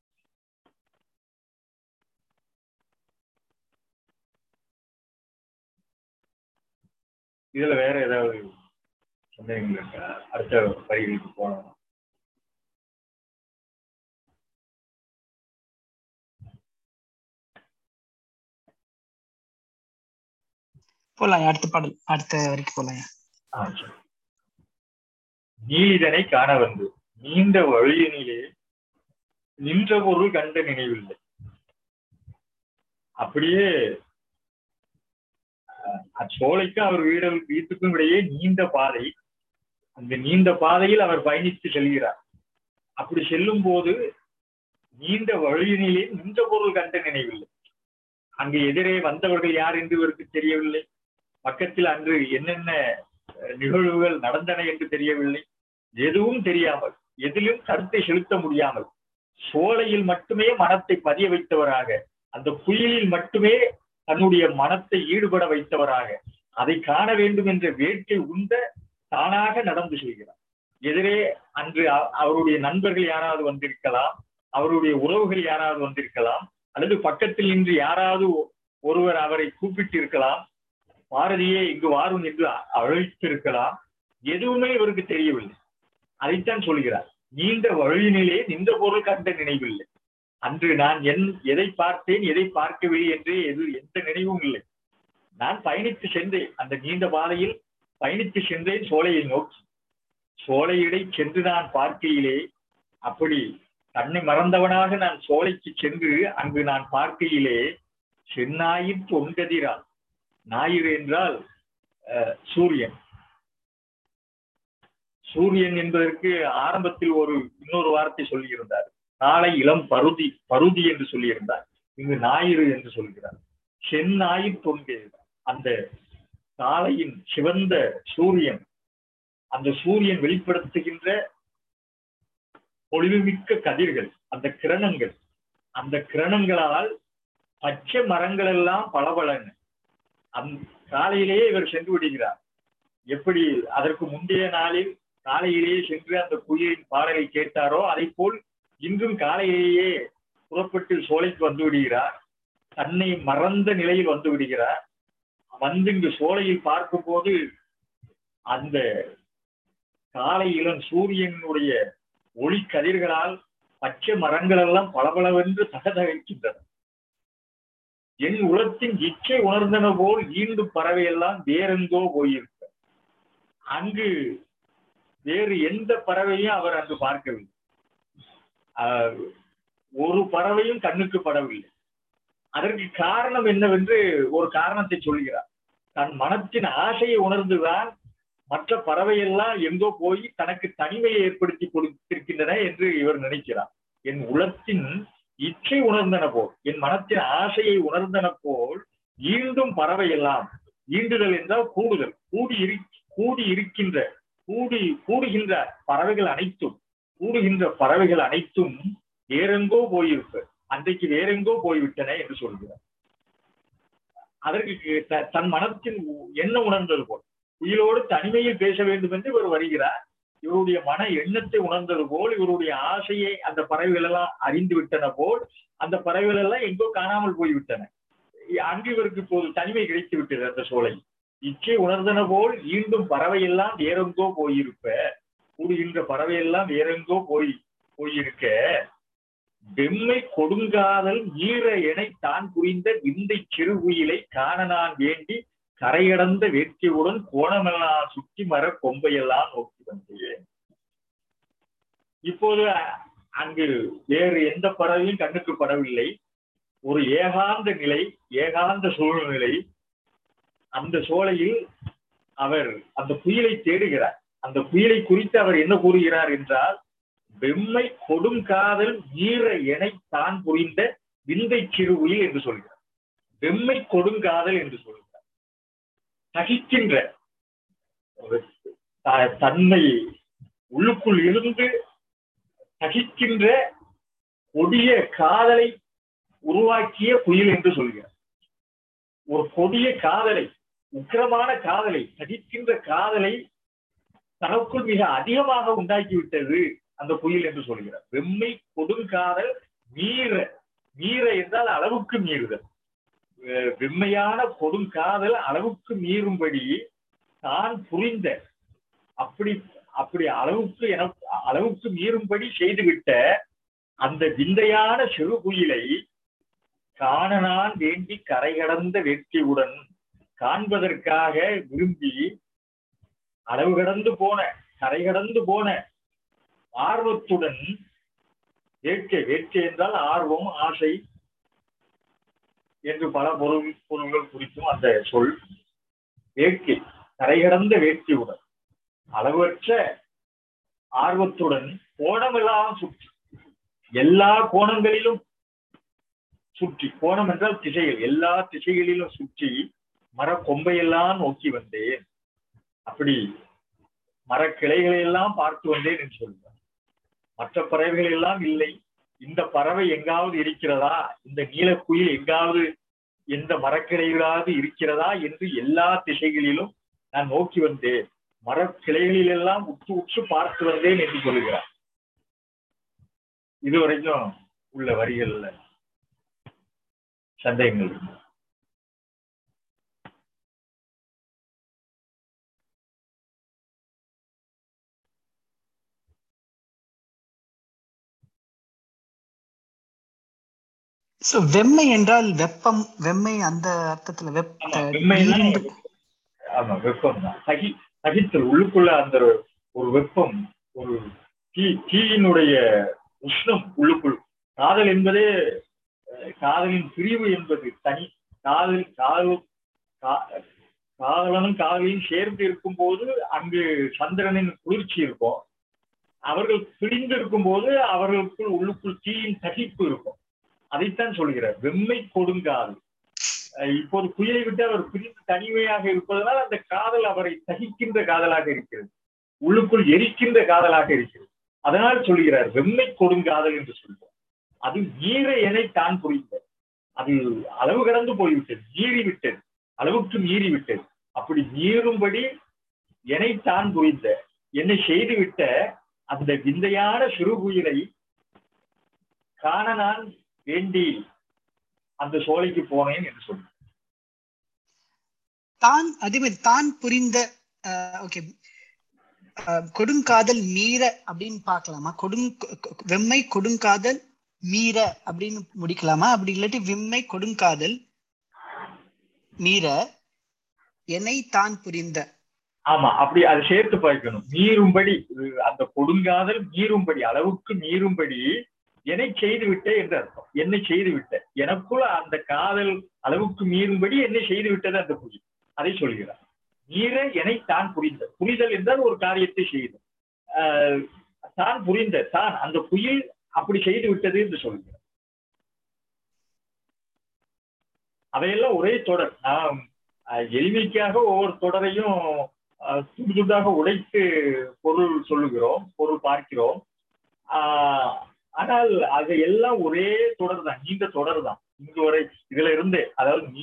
இதுல வேற ஏதாவது சந்தேகங்கள் இருக்கா? அடுத்த வரிகளுக்கு போனோம்.
போலாம், அடுத்த பாடல், அடுத்த வரைக்கும் போலாம்.
நீலிதனை காண வந்து நீண்ட வழியினிலே நின்ற பொருள் கண்ட நினைவில்லை. அப்படியே அச்சோலைக்கு அவர் வீட்டுக்கும் இடையே நீண்ட பாதை. அந்த நீண்ட பாதையில் அவர் பயணித்து செல்கிறார். அப்படி செல்லும் போது நீண்ட வழியினிலே நின்ற பொருள் கண்ட நினைவில்லை. அங்கு எதிரே வந்தவர்கள் யார் என்று இவருக்கு தெரியவில்லை. பக்கத்தில் அன்று என்னென்ன நிகழ்வுகள் நடந்தன என்று தெரியவில்லை. எதுவும் தெரியாமல் எதிலும் கருத்தை செலுத்த முடியாமல் சோலையில் மட்டுமே மனத்தை பதிய வைத்தவராக, அந்த குயிலில் மட்டுமே தன்னுடைய மனத்தை ஈடுபட வைத்தவராக, அதை காண வேண்டும் என்ற வேட்கை உந்த தானாக நடந்து செல்கிறார். எதிரே அன்று அவருடைய நண்பர்கள் யாராவது வந்திருக்கலாம், அவருடைய உறவுகள் யாராவது வந்திருக்கலாம், அல்லது பக்கத்தில் நின்று யாராவது ஒருவர் அவரை கூப்பிட்டு இருக்கலாம், பாரதியே இங்கு வாரும் என்று அழைத்திருக்கலாம். எதுவுமே இவருக்கு தெரியவில்லை. அதைத்தான் சொல்கிறார், நீண்ட வழியினிலே நின்ற பொருள் கண்ட நினைவில்லை. அன்று நான் எதை பார்த்தேன் எதை பார்க்கவில்லை என்று எந்த நினைவும் இல்லை. நான் பயணித்து சென்றேன், அந்த நீண்ட பாதையில் பயணித்து சென்றேன் சோலையை நோக்கி. சோலையிடை சென்று நான் பார்க்கையிலே, அப்படி தன்னை மறந்தவனாக நான் சோலைக்கு சென்று அங்கு நான் பார்க்கையிலே, செந்நாயின் பொன்கதிரால், ஞாயிறு என்றால் சூரியன். சூரியன் என்பதற்கு ஆரம்பத்தில் இன்னொரு வார்த்தை சொல்லியிருந்தார். நாளை இளம் பருதி என்று சொல்லியிருந்தார். இங்கு ஞாயிறு என்று சொல்கிறார். செந்நாயின் பொன்கதிரால், அந்த காலையின் சிவந்த சூரியன், அந்த சூரியன் வெளிப்படுத்துகின்ற பொலிவுமிக்க கதிர்கள், அந்த கிரணங்கள், அந்த கிரணங்களால் பச்சை மரங்கள் எல்லாம் பளபளன்னு. காலையிலேயே இவர் சென்று விடுகிறார். எப்படி அதற்கு முந்தைய நாளில் காலையிலேயே சென்று அந்த குயிலின் பாடலை கேட்டாரோ அதை போல் இன்றும் காலையிலேயே புறப்பட்டு சோலைக்கு வந்து விடுகிறார். தன்னை மறந்த நிலையில் வந்து விடுகிறார். வந்து இங்கு சோலையில் பார்க்கும் போது அந்த காலை இளம் சூரியனுடைய ஒளி கதிர்களால் பச்சை மரங்கள் எல்லாம் பளபளவென்று தகதகைக்கின்றன. என் உலகத்தின் இச்சை உணர்ந்தன போல் ஈண்டும் பறவையெல்லாம் வேறெங்கோ போயிருக்க. அங்கு வேறு எந்த பறவையும் அவர் அங்கு பார்க்கவில்லை. ஒரு பறவையும் கண்ணுக்கு படவில்லை. அதற்கு காரணம் என்னவென்று ஒரு காரணத்தை சொல்கிறார். தன் மனத்தின் ஆசையை உணர்ந்துதான் மற்ற பறவையெல்லாம் எங்கோ போய் தனக்கு தனிமையை ஏற்படுத்தி கொடுத்திருக்கின்றன என்று இவர் நினைக்கிறார். என் உலகத்தின் இச்சை உணர்ந்தன போல், என் மனத்தின் ஆசையை உணர்ந்தன போல் ஈண்டும் பறவையெல்லாம், ஈண்டுதல் என்றால் கூடுதல், கூடுகின்ற பறவைகள் அனைத்தும், கூடுகின்ற பறவைகள் அனைத்தும் வேறெங்கோ போயிருப்ப, அன்றைக்கு வேறெங்கோ போய்விட்டன என்று சொல்கிறார். அதற்கு தன் மனத்தின் என்ன உணர்ந்தது போல், குயிலோடு தனிமையில் பேச வேண்டும் என்று இவர் வருகிறார். இவருடைய மன எண்ணத்தை உணர்ந்தது போல், இவருடைய ஆசையை அந்த பறவைகள் எல்லாம் அறிந்து விட்டன போல், அந்த பறவைகள் எல்லாம் எங்கோ காணாமல் போய்விட்டன. அங்கு இவருக்கு இப்போது தனிமை கிடைத்து விட்டது. அந்த சோலை இச்சை உணர்ந்தன போல் ஈண்டும் பறவையெல்லாம் வேறெங்கோ போயிருப்ப, கூடுகின்ற பறவையெல்லாம் வேறெங்கோ போயிருக்க, வெம்மை கொடுங்காதல் ஈர எனை தான் புரிந்த விந்தை சிறுகுயிலை காண நான் வேண்டி கரையடந்த வேட்கையுடன் கோணமெல்லாம் சுற்றி மர கொம்பையெல்லாம் நோக்கி வந்தேன். இப்போது அங்கு வேறு எந்த பறவையும் கண்ணுக்கு படவில்லை. ஒரு ஏகாந்த நிலை, ஏகாந்த சூழ்நிலை. அந்த சோலையில் அவர் அந்த குயிலை தேடுகிறார். அந்த குயிலை குறித்து அவர் என்ன கூறுகிறார் என்றால், வெம்மை கொடுங்காதல் ஈர எனை தான் புரிந்த விந்தை சிறுகுயில் என்று சொல்கிறார். வெம்மை கொடுங்காதல் என்று சொல்கிறார். சகிக்கின்ற தன்மை உள்ளுக்குள் இருந்து சகிக்கின்ற கொடிய காதலை உருவாக்கிய குயில் என்று சொல்கிறார். ஒரு கொடிய காதலை, உக்கிரமான காதலை, சகிக்கின்ற காதலை தனக்குள் மிக அதிகமாக உண்டாக்கிவிட்டது அந்த குயில் என்று சொல்கிறார். வெம்மை கொடுங்காதல் மீற என்றால் அளவுக்கு மீறுதல். வெம்மையான கொடுங்காதல் அளவுக்கு மீறும்படி தான் புரிந்த, அப்படி அளவுக்கு மீறும்படி செய்துவிட்ட அந்த விந்தையான சிறு குயிலை காண நான் வேண்டி கரை கடந்த வேட்கையுடன், காண்பதற்காக விரும்பி அளவு கடந்து போன, கரை கடந்து போன ஆர்வத்துடன், வேட்கை என்றால் ஆர்வம், ஆசை என்று பல பொருள்கள் குறித்தும் அந்த சொல். வேட்கை, கரை கடந்த வேட்கையுடன், அளவற்ற ஆர்வத்துடன், கோணமெல்லாம் சுற்றி, எல்லா கோணங்களிலும் சுற்றி, கோணம் என்றால் திசைகள், எல்லா திசைகளிலும் சுற்றி மர கொம்பையெல்லாம் நோக்கி வந்தேன். அப்படி மரக்கிளைகளை எல்லாம் பார்த்து வந்தேன் என்று சொல்கிறார். மற்ற பறவைகள் எல்லாம் இல்லை. இந்த பறவை எங்காவது இருக்கிறதா, இந்த நீலக்குயில் எங்காவது எந்த மரக்கிளைகளாவது இருக்கிறதா என்று எல்லா திசைகளிலும் நான் நோக்கி வந்தேன், மரக்கிளைகளில் எல்லாம் உற்று உற்று பார்த்து வந்தேன் என்று சொல்லுகிறார். இதுவரைக்கும் உள்ள வரிகள்ல சந்தேகங்கள் இருக்கு.
வெம்மை என்றால் வெப்பம், வெம்மை அந்த அர்த்தத்துல
ஆமா, வெப்பம் தான். சகித்தல், உள்ளுக்குள்ள அந்த ஒரு வெப்பம், ஒரு தீயினுடைய உஷ்ணம் உள்ளுக்குள். காதல் என்பதே, காதலின் பிரிவு என்பது தனி. காதலனும் காதலியும் சேர்ந்து இருக்கும் போது அங்கு சந்திரனின் குளிர்ச்சி இருக்கும். அவர்கள் பிரிந்து இருக்கும் போது அவர்களுக்குள் உள்ளுக்குள் தீயின் சகிப்பு இருக்கும். அதைத்தான் சொல்கிறார் வெம்மை கொடுங்காதல். இப்போது குயிலை விட்டு அவர் பிரிந்து தனிமையாக இருப்பதனால் அந்த காதல் அவரை சகிக்கின்ற காதலாக இருக்கிறது, உள்ளுக்குள் எரிக்கின்ற காதலாக இருக்கிறது. அதனால் சொல்கிறார் வெம்மை கொடுங்காதல் என்று சொல்வார். அது மீற என தான் புரிந்தது. அது அளவு கடந்து போய்விட்டது, மீறிவிட்டது, அளவுக்கு மீறிவிட்டது. அப்படி மீறும்படி என்னை தான் புரிந்த, என்னை செய்துவிட்ட அந்த விந்தையான சிறு குயிலை காண நான் வேண்டி அந்த சோலைக்கு போனேன் என்று சொல்றேன்.
தான் அதே மாதிரி தான் புரிந்த கொடுங்காதல் மீற அப்படின்னு பார்க்கலாமா? வெம்மை கொடுங்காதல் மீற அப்படின்னு முடிக்கலாமா? அப்படி இல்லாட்டி வெம்மை கொடுங்காதல் மீற என்னை தான் புரிந்த.
ஆமா, அப்படி அதை சேர்த்து பார்க்கணும். மீறும்படி, அந்த கொடுங்காதல் மீறும்படி, அளவுக்கு மீறும்படி என்னை செய்து விட்ட என்று அர்த்தம். என்னை செய்து விட்ட, எனக்குள்ள அந்த காதல் அளவுக்கு மீறும்படி என்னை செய்து விட்டது அந்த புரிதல். அதை சொல்கிறார். மீற என்னை தான் புரிந்த. புரிதல் என்றால் ஒரு காரியத்தை செய்து, தான் புரிந்த, தான் அந்த குயில் அப்படி செய்து விட்டது என்று சொல்கிறார். அதையெல்லாம் ஒரே தொடர். நாம் எளிமைக்காக ஒவ்வொரு தொடரையும் துண்டு துண்டாக உடைத்து பொருள் சொல்லுகிறோம், பொருள் பார்க்கிறோம். ஆனால் அது எல்லாம் ஒரே தொடர் தான், நீண்ட தொடர் தான். இங்கு வரை இதுல இருந்து, அதாவது நீ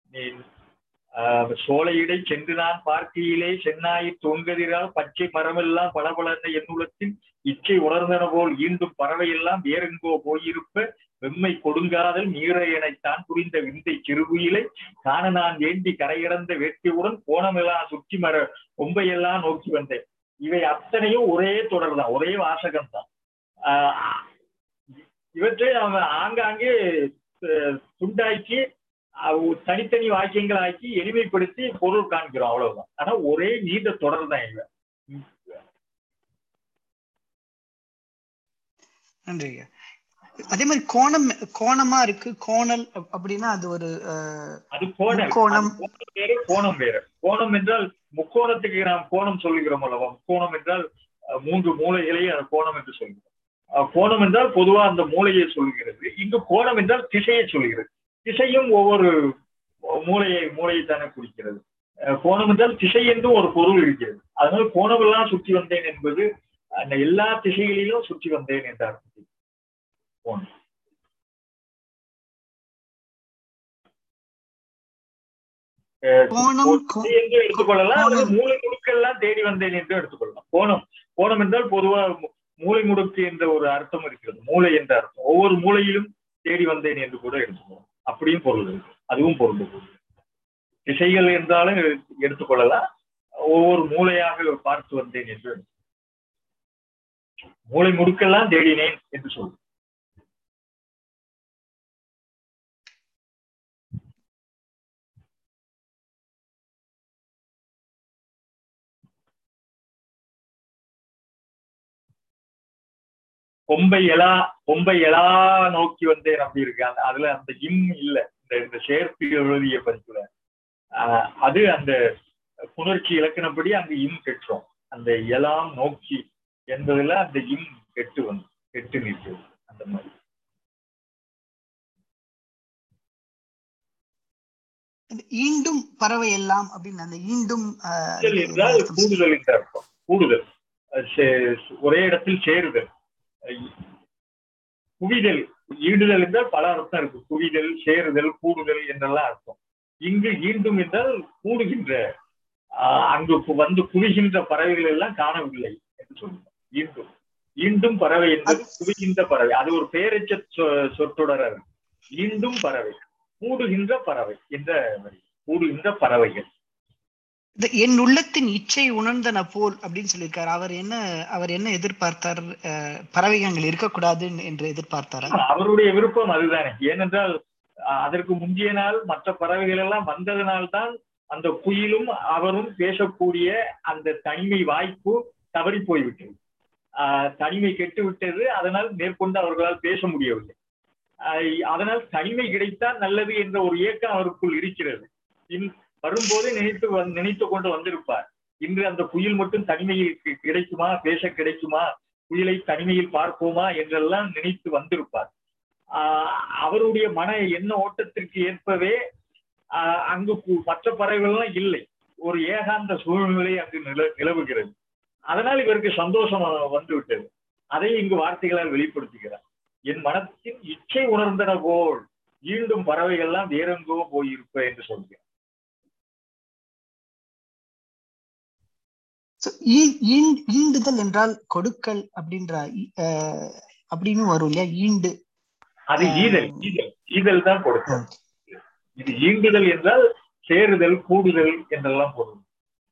சோலையிடை சென்று நான் பார்க்கையிலே சென்னாய் தொங்கதிரால் பச்சை மரமெல்லாம் பளபளந்த என்னுலத்தில் இச்சை உணர்ந்தன போல் ஈண்டும் பறவை எல்லாம் வேறெங்கோ போயிருப்ப வெம்மை கொடுங்காதல் மீற எனைத்தான் புரிந்த விந்தை சிறுகுயிலை காண நான் வேண்டி கரையிறந்த வேட்கையுடன் கோணமெல்லாம் சுற்றி மர கொம்பையெல்லாம் நோக்கி வந்தேன். இவை அத்தனையும் ஒரே தொடர் தான், ஒரே வாசகம் தான். இவற்றை அவன் ஆங்காங்கே துண்டாக்கி தனித்தனி வாக்கியங்கள் ஆக்கி எளிமைப்படுத்தி பொருள் காண்கிறோம், அவ்வளவுதான். ஆனா ஒரே நீண்ட தொடர் தான் இவ.
நன்றிங்க. அதே மாதிரி கோணமா இருக்கு. கோணல் அப்படின்னா அது ஒரு
அது கோணம் வேறு, கோணம் வேறு. கோணம் என்றால் முக்கோணத்துக்கு நாம் கோணம் சொல்லுகிறோம் அல்லவா? முக்கோணம் என்றால் 3 மூலைகளை கோணம் என்று சொல்கிறோம். கோணம் என்றால் பொதுவா அந்த மூலையை சொல்கிறது. இங்கு கோணம் என்றால் திசையை சொல்கிறது. திசையும் ஒவ்வொரு மூலையை தானே குறிக்கிறது. கோணம் என்றால் திசை என்றும் ஒரு பொருள் இருக்கிறது. அதனால கோணம் எல்லாம் சுற்றி வந்தேன் என்பது அந்த எல்லா திசைகளிலும் சுற்றி வந்தேன் என்ற அர்த்தத்தில் கோணம். என்று எடுத்துக்கொள்ளலாம், அல்லது மூளை முடுக்கெல்லாம் தேடி வந்தேன் என்று எடுத்துக்கொள்ளலாம். கோணம் என்றால் பொதுவா மூளை முடுக்கு என்ற ஒரு அர்த்தம் இருக்கிறது, மூளை என்ற அர்த்தம். ஒவ்வொரு மூலையிலும் தேடி வந்தேன் என்று கூட எடுத்துக்கொள்ளலாம். அப்படியும் பொருள் இருக்கு, அதுவும் பொருள் இருக்கு. திசைகள் என்றாலும் எடுத்துக்கொள்ளலாம், ஒவ்வொரு மூளையாக பார்த்து வந்தேன் என்று, மூளை முடுக்கெல்லாம் தேடினேன் என்று சொல்லுவேன். கொம்பை எலா நோக்கி வந்தேன் அப்படி இருக்கு. அதுல அந்த இம் இல்ல, இந்த சேர்ப்பு எழுதிய பதிப்புல அது அந்த புணர்ச்சி இலக்கணப்படி அங்க இம் கெட்டுரும். அந்த எலாம் நோக்கி என்பதுல அந்த இம் கெட்டு நிற்கிறது. அந்த மாதிரி
ஈண்டும் பறவை எல்லாம் அப்படின்னு அந்த ஈண்டும்
என்றால் கூடுதல் என்ற அர்த்தம். கூடுதல், ஒரே இடத்தில் சேருதல். குவிதல், ஈடுதல் என்றால் பல அர்த்தம் இருக்கு. குவிதல், சேருதல், கூடுதல் என்றெல்லாம் அர்த்தம். இங்கு ஈண்டும் என்றால் கூடுகின்ற, அங்கு வந்து குவிகின்ற பறவைகள் எல்லாம் காணவில்லை என்று சொல்லுவோம். ஈண்டும் ஈண்டும் பறவை என்பது குவிகின்ற பறவை. அது ஒரு பெயரெச்ச சொற்றொடர். ஈண்டும் பறவை, கூடுகின்ற பறவை என்ற கூடுகின்ற பறவைகள்.
என் உள்ளத்தின் இச்சை உணர்ந்தன போல் அப்படின்னு சொல்லியிருக்காரு. அவர் என்ன எதிர்பார்த்தார்? பறவைகள் இருக்கக்கூடாது என்று எதிர்பார்த்தாரா?
அவருடைய விருப்பம் அதுதானே. ஏனென்றால் அதற்கு முந்தைய நாள் மற்ற பறவைகள் எல்லாம் வந்ததனால்தான் அந்த குயிலும் அவரும் பேசக்கூடிய அந்த தனிமை வாய்ப்பு தவறி போய்விட்டது. தனிமை கெட்டு விட்டது. அதனால் மேற்கொண்டு அவர்களால் பேச முடியவில்லை. அதனால் தனிமை கிடைத்தால் நல்லது என்ற ஒரு இயக்கம் அவருக்குள் இருக்கிறது. வரும்போதே நினைத்து கொண்டு வந்திருப்பார். இன்று அந்த குயில் மட்டும் தனிமையில் கிடைக்குமா, பேச கிடைக்குமா, குயிலை தனிமையில் பார்ப்போமா என்றெல்லாம் நினைத்து வந்திருப்பார். அவருடைய மன எண்ண ஓட்டத்திற்கு ஏற்பவே அங்கு மற்ற பறவைகள்லாம் இல்லை. ஒரு ஏகாந்த சூழ்நிலை அங்கு நிலவுகிறது. அதனால் இவருக்கு சந்தோஷம் வந்துவிட்டது. அதை இங்கு வார்த்தைகளால் வெளிப்படுத்துகிறார். என் மனத்தின் இச்சை உணர்ந்தன போல் ஈண்டும் பறவைகள்லாம் வேறெங்கோ போயிருப்ப என்று சொல்கிறார்.
ஈண்டுதல் என்றால் கொடுக்கல் அப்படின்ற அப்படின்னு வரும் இல்லையா? ஈண்டு
அது ஈதல் தான் கொடுத்தல். இது ஈண்டுதல் என்றால் சேருதல், கூடுதல் என்றெல்லாம் பொருள்.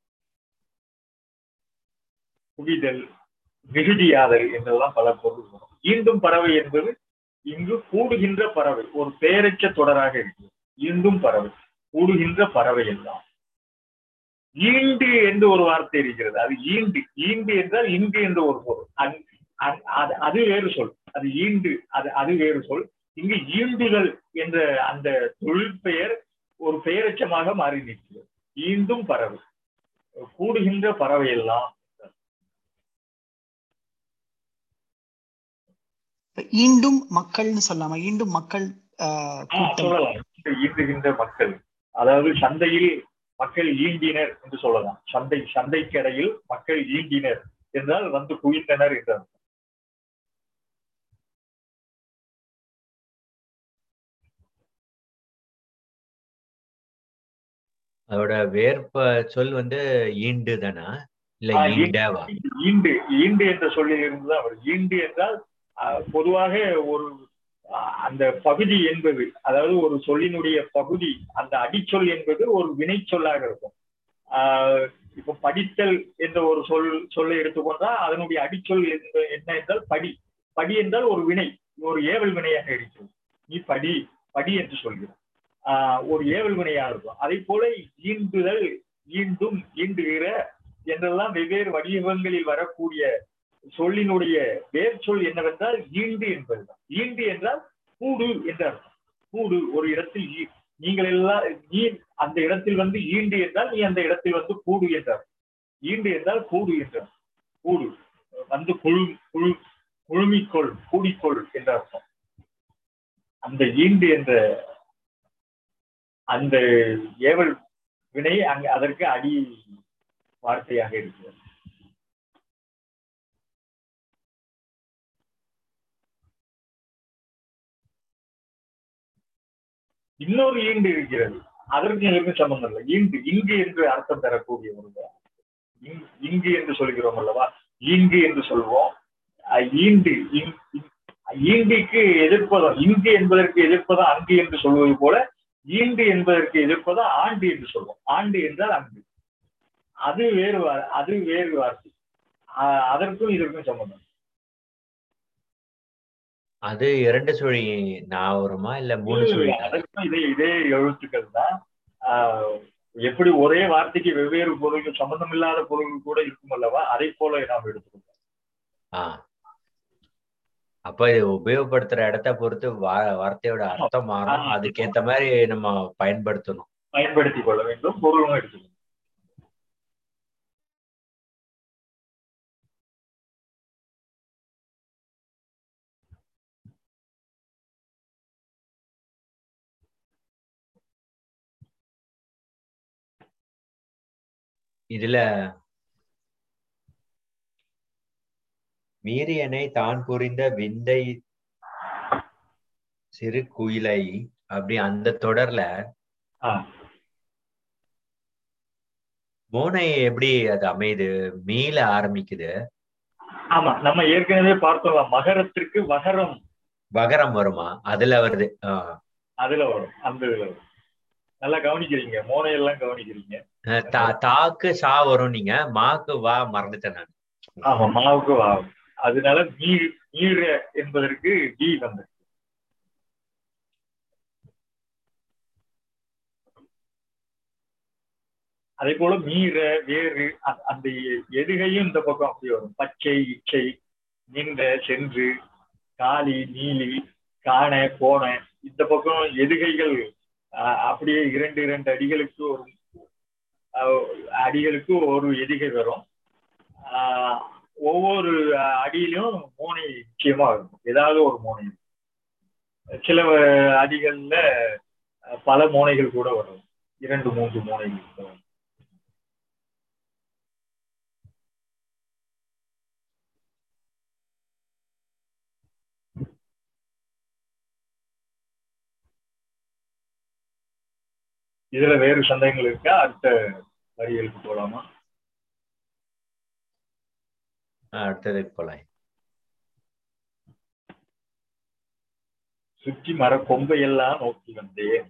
குவிதல், மிகுதியாதல் என்றெல்லாம் பல பொருள் வரும். ஈண்டும் பறவை என்பது இங்கு கூடுகின்ற பறவை, ஒரு பெயரச்ச தொடராக இருக்கிறது. ஈண்டும் பறவை, கூடுகின்ற பறவை எல்லாம். ஈண்டு என்று ஒரு வார்த்தை இருக்கிறது. அது ஈண்டு. ஈண்டு என்றால் இங்கு என்ற ஒரு பொருள். அது வேறு சொல். அது ஈண்டு, அது வேறு சொல். இங்கு ஈண்டுதல் என்ற அந்த தொழிற்பெயர் ஒரு பெயரச்சமாக மாறி நிற்கிறது. ஈண்டும் பறவை, கூடுகின்ற பறவை எல்லாம்.
ஈண்டும் மக்கள்னு சொல்லாம ஈண்டும் மக்கள்
சொல்லலாம். ஈண்டுகின்ற மக்கள், அதாவது சந்தையில் மக்கள் ஈண்டினர் என்று சொல்லலாம். சந்தைக்கு இடையில் மக்கள் ஈண்டினர் என்றால் வந்து குவிந்தனர் என்றார்.
அதோட வேர்ப்ப சொல் வந்து ஈண்டு தானா, இல்ல ஈண்டாவா?
ஈண்டு என்ற சொல்லில் இருந்துதான் வரும். ஈண்டு என்றால் பொதுவாக ஒரு அந்த பகுதி என்பது, அதாவது ஒரு சொல்லினுடைய பகுதி, அந்த அடிச்சொல் என்பது ஒரு வினை சொல்லாக இருக்கும். இப்ப படித்தல் என்ற ஒரு சொல்லை எடுத்துக்கொண்டா அதனுடைய அடிச்சொல் என்ன என்றால் படி. படி என்றால் ஒரு வினை, ஒரு ஏவல் வினையாக இருக்கிறது. நீ படி படி என்று சொல்கிறோம். ஒரு ஏவல் வினையாக இருக்கும். அதே போல ஈண்டுதல், ஈண்டும், ஈண்டுகிற என்றெல்லாம் வெவ்வேறு வடிவங்களில் வரக்கூடிய சொல்லினுடைய வேர் சொல் என்னவென்றால் ஈண்டு என்பதுதான். ஈண்டு என்றால் கூடு என்ற அர்த்தம். கூடு, ஒரு இடத்தில் நீங்கள் எல்லாம், நீ அந்த இடத்தில் வந்து ஈண்டு என்றால் நீ அந்த இடத்தில் வந்து கூடு என்றார். ஈண்டு என்றால் கூடு என்றார். கூடு வந்து குழுமிக்கொள், கூடிக்கொள் என்ற அர்த்தம். அந்த ஈண்டு என்ற அந்த ஏவல் வினை அங்கு அதற்கு அடி வார்த்தையாக இருக்கிறது. இன்னொரு ஈண்டு இருக்கிறது. அதற்கு எதற்கும் சம்பந்தம் இல்லை. ஈண்டு, இங்கு என்று அர்த்தம் தரக்கூடிய ஒரு இங்கு என்று சொல்கிறோம் அல்லவா, ஈங்கு என்று சொல்வோம். ஈண்டு, ஈண்டுக்கு எதிர்ப்பதும், இங்கு என்பதற்கு எதிர்ப்பதும் அங்கு என்று சொல்வது போல ஈண்டு என்பதற்கு எதிர்ப்பதும் ஆண்டு என்று சொல்வோம். ஆண்டு என்றால் அங்கு. அது வேறு வார்த்தை. அதற்கும் இதற்கும் சம்பந்தம்.
அது இரண்டு சுழி நான் வருமா இல்ல மூணு சுழி?
அதற்கும் இதே எழுத்துக்கள் தான். எப்படி ஒரே வார்த்தைக்கு வெவ்வேறு பொருள்கள், சம்பந்தம் இல்லாத பொருள்கள் கூட இருக்கும் அல்லவா, அதை போல நாம் எடுத்துக்கொள்ளலாம்.
அப்ப இது உபயோகப்படுத்துற இடத்தை பொறுத்து வார்த்தையோட அர்த்தம் மாறும். அதுக்கேற்ற மாதிரி நம்ம பயன்படுத்திக்
கொள்ள வேண்டும். பொருளும் எடுத்துக்கணும்.
இதுல மீறியனை தான் புரிந்த விந்தை சிறு குயிலை அப்படி அந்த தொடர்ல மோனை எப்படி அது அமையுது? மீள ஆரம்பிக்குது.
ஆமா, நம்ம ஏற்கனவே பார்த்தோம் மகரத்திற்கு வகரம்
வருமா? அதுல வருது.
அதுல வரும், அந்த இதுல வரும். நல்லா கவனிக்கிறீங்க, மோனை எல்லாம் கவனிக்கிறீங்க.
தாக்கு சா வரும், நீங்க மாக்கு வா மறந்துட்டேன் நான்.
ஆமா, மாவுக்கு வா. அதனால மீற என்பதற்கு டி வந்து. அதே போல மீற, வேறு, அந்த எதுகையும் இந்த பக்கம் அப்படி வரும். பச்சை, இச்சை, நின்ற, சென்று, காலி, நீலி, காண, போன, இந்த பக்கம் எதுகைகள் அப்படியே இரண்டு அடிகளுக்கு ஒரு எதுகை வரும். ஒவ்வொரு அடியிலும் மோனை நிச்சயமா இருக்கும், ஏதாவது ஒரு மோனை. சில அடிகள்ல பல மோனைகள் கூட வரும், 2-3 மோனைகள் வரும். இதுல வேறு சந்தேகங்கள் இருக்கா? அடுத்த வரிகளுக்கு போலாமா?
அடுத்ததுக்கு போலாம்.
சுற்றி மர கொம்பையெல்லாம் நோக்கி வந்தேன்,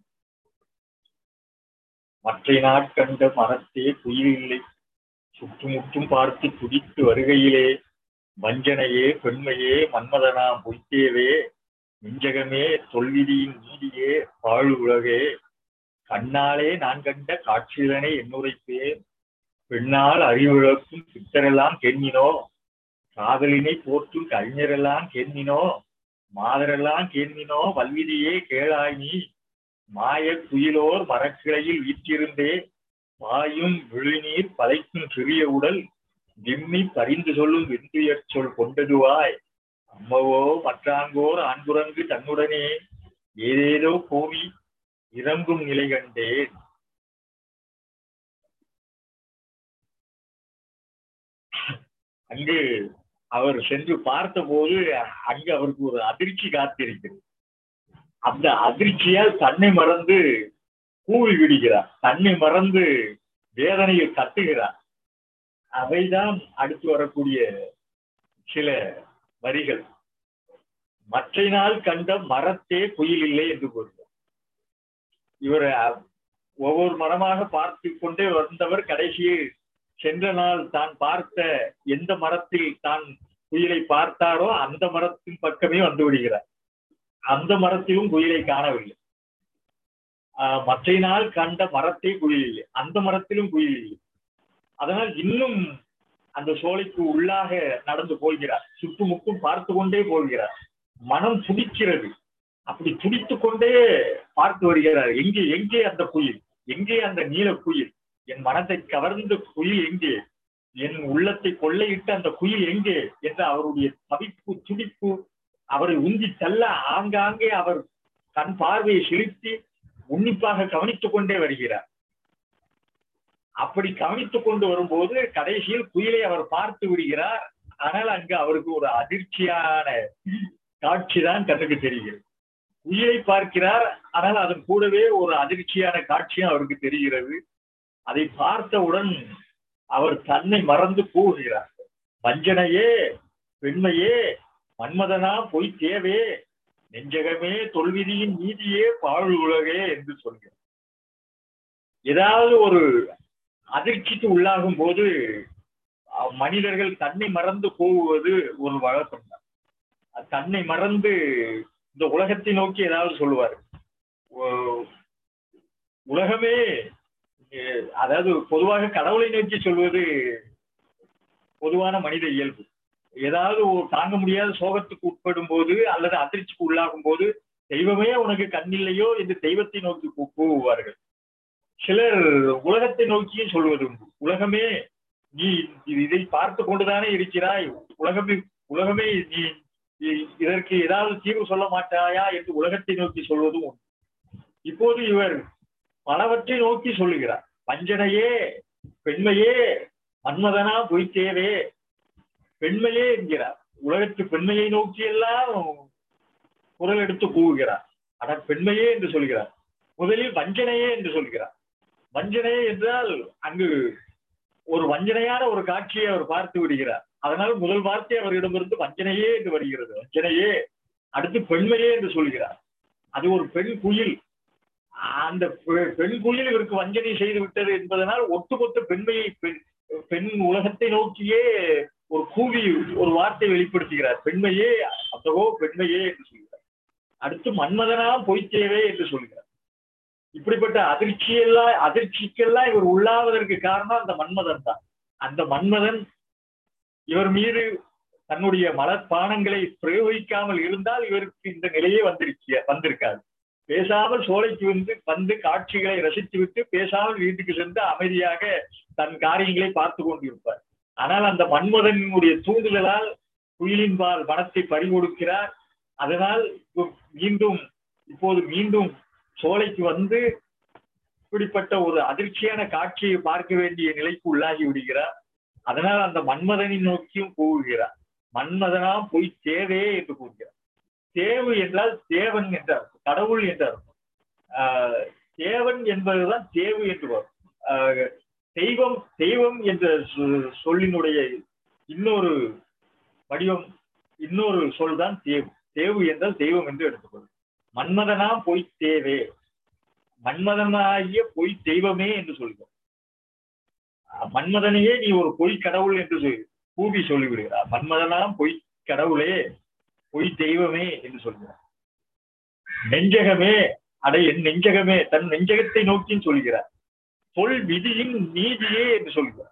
மற்ற நாட்கண்ட மரத்தே குயில் இல்லை, சுற்றுமுற்றும் பார்த்து துடித்து வருகையிலே, வஞ்சனையே பெண்மையே மன்மதனாம் பொய்த்தேவே, நெஞ்சகமே தொல்விதியின் நீதியே பாழ் உலகே, கண்ணாலே நான் கண்ட காட்சியிலனை என்னுரைப்பேன், பெண்ணால் அறிவிழக்கும் சித்தரெல்லாம் கேண்மினோ, காதலினை போற்றும் கவிஞரெல்லாம் கேண்மினோ, மாதரெல்லாம் கேண்மினோ, வல்விதியே கேளாய் நீ, மாய குயிலோர் மரக்கிளையில் வீற்றிருந்தே, பாயும் விழிநீர் பதைக்கும் சிறிய உடல், விம்மி பரிந்து சொல்லும் வெந்துயர் சொல் கொண்டதுவாய், அம்மவோ மற்றாங்கோர் ஆண்குரங்கு தன்னுடனே, ஏதேதோ கோவி இறங்கும் நிலை கண்டேன். அங்கு அவர் சென்று பார்த்த போது அங்கு அவருக்கு ஒரு அதிர்ச்சி காத்திருக்கிறது. அந்த அதிர்ச்சியால் தன்னை மறந்து கூவி விடுகிறார், தன்னை மறந்து வேதனையில் கத்துகிறார். அவைதான் அடுத்து வரக்கூடிய சில வரிகள். மற்ற நாள் கண்ட மரத்தே குயில் இல்லை என்று கூறுகிறார். இவர் ஒவ்வொரு மரமாக பார்த்து கொண்டே வந்தவர் கடைசியில் சென்ற நாள் தான் பார்த்த எந்த மரத்தில் தான் குயிலை பார்த்தாரோ அந்த மரத்தின் பக்கமே வந்து விடுகிறார். அந்த மரத்திலும் குயிலை காணவில்லை. மற்ற நாள் கண்ட மரத்தை குயில் இல்லை, அந்த மரத்திலும் குயில் இல்லை. அதனால் இன்னும் அந்த சோலைக்கு உள்ளாக நடந்து போகிறார், சுற்றுமுற்றும் பார்த்து கொண்டே போகிறார். மனம் துடிக்கிறது, அப்படி துடித்து கொண்டே பார்த்து வருகிறார். எங்கே எங்கே அந்த குயில், எங்கே அந்த நீல குயில், என் மனத்தை கவர்ந்த குயில் எங்கே, என் உள்ளத்தை கொள்ளையிட்டு அந்த குயில் எங்கே என்ற அவருடைய தவிப்பு துடிப்பு அவரை உந்தி தள்ள ஆங்காங்கே அவர் கண் பார்வையை செலுத்தி உன்னிப்பாக கவனித்துக் கொண்டே வருகிறார். அப்படி கவனித்துக் கொண்டு வரும்போது கடைசியில் குயிலை அவர் பார்த்து விடுகிறார். ஆனால் அங்கு அவருக்கு ஒரு அதிர்ச்சியான காட்சி தான் கண்ணுக்கு தெரிகிறது. குயிலை பார்க்கிறார், ஆனால் அதன் கூடவே ஒரு அதிர்ச்சியான காட்சியும் அவருக்கு தெரிகிறது. அதை பார்த்தவுடன் அவர் தன்னை மறந்து கூறுகிறார், வஞ்சனையே பெண்மையே மன்மதனா பொய் தேவே, நெஞ்சகமே தொல்விதியின் நீதியே பாழ் உலகே என்று சொல்கிறார். ஏதாவது ஒரு அதிர்ச்சிக்கு உள்ளாகும் போது மனிதர்கள் தன்னை மறந்து போவது ஒரு வழக்கம் தான். தன்னை மறந்து இந்த உலகத்தை நோக்கி ஏதாவது சொல்லுவார். உலகமே, அதாவது பொதுவாக கடவுளை நோக்கி சொல்வது பொதுவான மனித இயல்பு. ஏதாவது தாங்க முடியாத சோகத்துக்கு உட்படும் போது அல்லது அதிர்ச்சிக்கு உள்ளாகும் போது தெய்வமே உனக்கு கண்ணில்லையோ என்று தெய்வத்தை நோக்கி கூவுவார்கள். சிலர் உலகத்தை நோக்கியும் சொல்வது உண்டு. உலகமே நீ இதை பார்த்து கொண்டுதானே இருக்கிறாய், உலகமே நீ இதற்கு ஏதாவது தீர்வு சொல்ல மாட்டாயா என்று உலகத்தை நோக்கி சொல்வதும் உண்டு. இப்போது இவர் பலவற்றை நோக்கி சொல்லுகிறார். வஞ்சனையே பெண்மையே மன்மதனா பொய்த்தேவே, பெண்மையே என்கிறார். உலகத்து பெண்மையை நோக்கி எல்லாம் குரல் எடுத்து கூவுகிறார். ஆனால் பெண்மையே என்று சொல்கிறார். முதலில் வஞ்சனையே என்று சொல்கிறார். வஞ்சனையே என்றால் அங்கு ஒரு வஞ்சனையான ஒரு காட்சியை அவர் பார்த்து விடுகிறார். அதனால் முதல் வார்த்தை அவரிடமிருந்து வஞ்சனையே என்று வருகிறது. வஞ்சனையே, அடுத்து பெண்மையே என்று சொல்கிறார். அது ஒரு பெண் குயில். அந்த பெண் குயில் இவருக்கு வஞ்சனை செய்து விட்டது என்பதனால் ஒட்டுமொத்த பெண்மையை பெண் உலகத்தை நோக்கியே ஒரு கூவி ஒரு வார்த்தை வெளிப்படுத்துகிறார். பெண்மையே, அத்தகோ பெண்மையே என்று சொல்கிறார். அடுத்து மன்மதனாம் பொய்த்தேவே என்று சொல்கிறார். இப்படிப்பட்ட அதிர்ச்சிக்கெல்லாம் இவர் உள்ளாவதற்கு காரணம் அந்த மன்மதன் தான். அந்த மன்மதன் இவர் மீது தன்னுடைய மலர்பானங்களை பிரயோகிக்காமல் இருந்தால் இவருக்கு இந்த நிலையே வந்திருக்காது. பேசாமல் சோலைக்கு வந்து காட்சிகளை ரசித்து விட்டு பேசாமல் வீட்டுக்கு சென்று அமைதியாக தன் காரியங்களை பார்த்து கொண்டிருப்பார். ஆனால் அந்த மன்மதனுடைய தூண்டுதலால் குயிலின் பால் மனத்தை பறிகொடுக்கிறார். அதனால் இப்போது மீண்டும் சோலைக்கு வந்து இப்படிப்பட்ட ஒரு அதிர்ச்சியான காட்சியை பார்க்க வேண்டிய நிலைக்கு உள்ளாகி விடுகிறார். அதனால் அந்த மன்மதனை நோக்கியும் கூவுகிறார். மன்மதனாம் போய் தேவே என்று கூறுகிறார். தேவு என்றால் தேவன் என்ற அர்த்தம், கடவுள் என்ற அர்த்தம். தேவன் என்பதுதான் தேவு என்று வரும். தெய்வம் என்ற சொல்லினுடைய இன்னொரு வடிவம், இன்னொரு சொல் தான் தேவு. தேவு என்றால் தெய்வம் என்று எடுத்துக்கொள்ளும். மன்மதனாம் பொய் தேவே, மன்மதனாகிய பொய் தெய்வமே என்று சொல்கிறோம். மன்மதனையே நீ ஒரு பொய் கடவுள் என்று கூவி சொல்லிவிடுகிறார். மன்மதனாம் பொய் கடவுளே, பொய் தெய்வமே என்று சொல்கிறார். நெஞ்சகமே, என் நெஞ்சகமே, தன் நெஞ்சகத்தை நோக்கி சொல்கிறார். சொல் விதியின் நீதியே என்று சொல்கிறார்.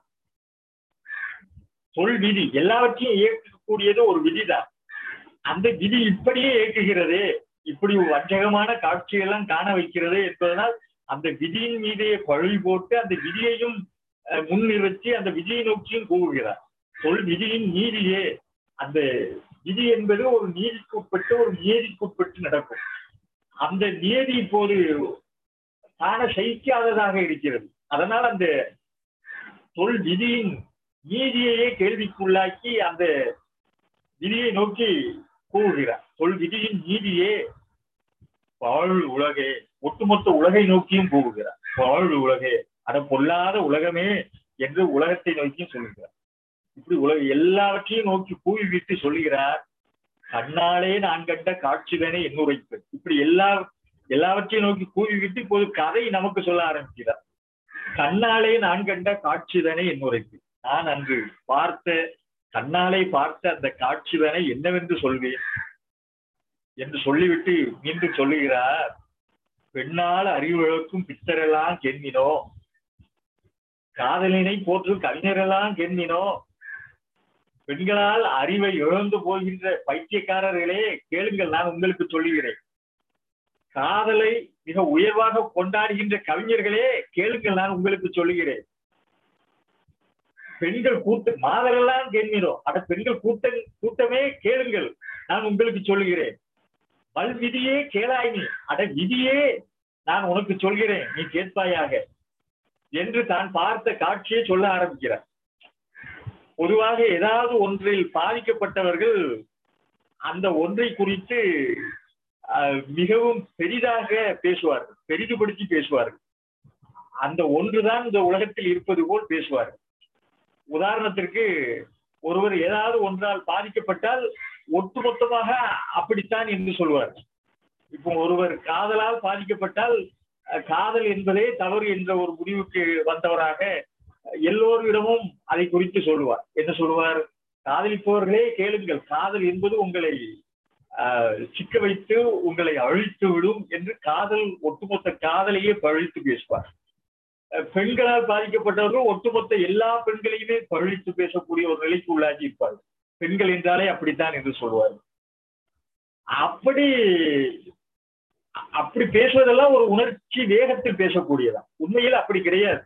சொல் விதி எல்லாவற்றையும் இயக்கக்கூடியது ஒரு விதிதான். அந்த விதி இப்படியே இயக்குகிறதே, இப்படி வஞ்சகமான காட்சியெல்லாம் காண வைக்கிறது என்பதனால் அந்த விதியின் மீதே பழி போட்டு அந்த விதியையும் முன்னிறுத்தி அந்த விதியை நோக்கியும் கூவுகிறார். சொல் விதியின் நீதியே, அந்த விதி என்பது ஒரு நீதிக்குட்பட்டு ஒரு நியதிக்குட்பட்டு நடக்கும். அந்த நியதி இப்போது காண சகிக்காததாக இருக்கிறது. அதனால் அந்த சொல் விதியின் நீதியையே கேள்விக்குள்ளாக்கி அந்த விதியை நோக்கி கூவுகிறார். சொல் விதியின் நீதியே, வாழ் உலகே, ஒட்டுமொத்த உலகை நோக்கியும் கூவுகிறார். வாழ் உலகே, பொல்லாத உலகமே என்று உலகத்தை நோக்கியும் சொல்லுகிறார். இப்படி எல்லாவற்றையும் நோக்கி கூவி விட்டு சொல்லுகிறார். கண்ணாலே நான் கண்ட காட்சிதனை என்னுரைப்பு. இப்படி எல்லாவற்றையும் நோக்கி கூவி விட்டு இப்போது கதை நமக்கு சொல்ல ஆரம்பிக்கிறார். கண்ணாலே நான் கண்ட காட்சிதனை என்னுரைப்பு. நான் அன்று கண்ணாலே பார்த்த அந்த காட்சிதனை என்னவென்று சொல்வேன் என்று சொல்லிவிட்டு மீண்டும் சொல்லுகிறார். பெண்ணால் அறிவுகளுக்கும் பித்தரெல்லாம் கெண்ணினோ, காதலினை போற்றும் கவிஞரெல்லாம் கெண்ணினோ, பெண்களால் அறிவை இழந்து போகின்ற பைத்தியக்காரர்களே கேளுங்கள், நான் உங்களுக்கு சொல்லுகிறேன். காதலை மிக உயர்வாக கொண்டாடுகின்ற கவிஞர்களே கேளுங்கள், நான் உங்களுக்கு சொல்லுகிறேன். பெண்கள் மாதரெல்லாம் கேள்வினோம், பெண்கள் கூட்டமே கேளுங்கள், நான் உங்களுக்கு சொல்லுகிறேன். வல்விதியே கேளாய் நீ, விதியே நான் உனக்கு சொல்கிறேன், நீ கேட்பாயாக என்று தான் பார்த்த காட்சியை சொல்ல ஆரம்பிக்கிறார். பொதுவாக ஏதாவது ஒன்றில் பாதிக்கப்பட்டவர்கள் அந்த ஒன்றை குறித்து மிகவும் பெரிதாக பேசுவார்கள், பெரிதுபடுத்தி பேசுவார்கள். அந்த ஒன்றுதான் இந்த உலகத்தில் இருப்பது போல் பேசுவார்கள். உதாரணத்திற்கு, ஒருவர் ஏதாவது ஒன்றால் பாதிக்கப்பட்டால் ஒட்டுமொத்தமாக அப்படித்தான் என்று சொல்வார். இப்போ ஒருவர் காதலால் பாதிக்கப்பட்டால் காதல் என்பதே தவறு என்ற ஒரு முடிவுக்கு வந்தவராக எல்லோரிடமும் அதை குறித்து சொல்லுவார். என்ன சொல்லுவார்? காதலிப்பவர்களே கேளுங்கள், காதல் என்பது உங்களை சிக்க வைத்து உங்களை அழித்து விடும் என்று ஒட்டுமொத்த காதலையே பழித்து பேசுவார். பெண்களால் பாதிக்கப்பட்டவர்கள் ஒட்டுமொத்த எல்லா பெண்களையுமே பழித்து பேசக்கூடிய ஒரு நிலைக்கு உள்ளாகி இருப்பார்கள். பெண்கள் என்றாலே அப்படித்தான் என்று சொல்வார். அப்படி பேசுவதெல்லாம் ஒரு உணர்ச்சி வேகத்தில் பேசக்கூடியதான். உண்மையில் அப்படி கிடையாது.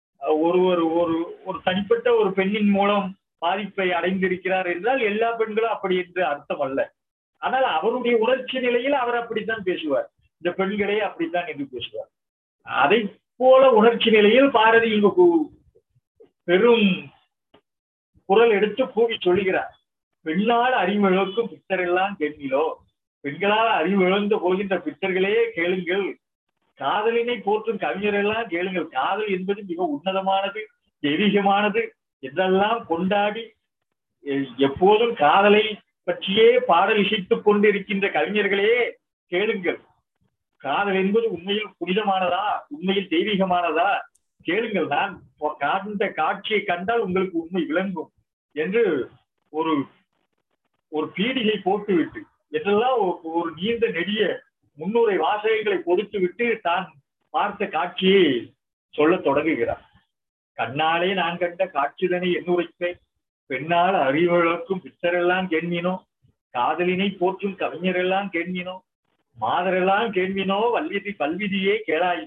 ஒரு தனிப்பட்ட ஒரு பெண்ணின் மூலம் பாதிப்பை அடைந்திருக்கிறார் என்றால் எல்லா பெண்களும் அப்படி என்று அர்த்தம் அல்ல. ஆனால் அவருடைய உணர்ச்சி நிலையில் அவர் அப்படித்தான் பேசுவார். இந்த பெண்களே அப்படித்தான் என்று பேசுவார். அதை போல உணர்ச்சி நிலையில் பாரதி இங்கு பெரும் குரல் எடுத்து கூவி சொல்லுகிறார். பெண்ணால் அறிவிழக்கும் பித்தரெல்லாம் கேள்விலோ, பெண்களால் அறிவிழந்து போகின்ற பித்தர்களே கேளுங்கள், காதலினை போற்றும் கவிஞரெல்லாம் கேளுங்கள். காதல் என்பது மிக உன்னதமானது, தெய்வீகமானது என்றெல்லாம் கொண்டாடி எப்போதும் காதலை பற்றியே பாடல் இசைத்துக் கொண்டிருக்கின்ற கவிஞர்களே கேளுங்கள். காதல் என்பது உண்மையில் புனிதமானதா, உண்மையில் தெய்வீகமானதா கேளுங்கள். நான் காண்ட காட்சியை கண்டால் உங்களுக்கு உண்மை விளங்கும் என்று ஒரு ஒரு பீடிகை போட்டுவிட்டு என்றெல்லாம் ஒரு நீண்ட நெடிய 300 வாசகங்களை கொடுத்து விட்டு தான் பார்த்த காட்சியை சொல்ல தொடங்குகிறார். கண்ணாலே நான் கண்ட காட்சிதனை என்னுரைப்பேன், பெண்ணால் அறிவழக்கும் பித்தரெல்லாம் கேள்வினோ, காதலினை போற்றும் கவிஞரெல்லாம் கேள்வினோ, மாதரெல்லாம் கேள்வினோ, வல்விதியே கேளாய்.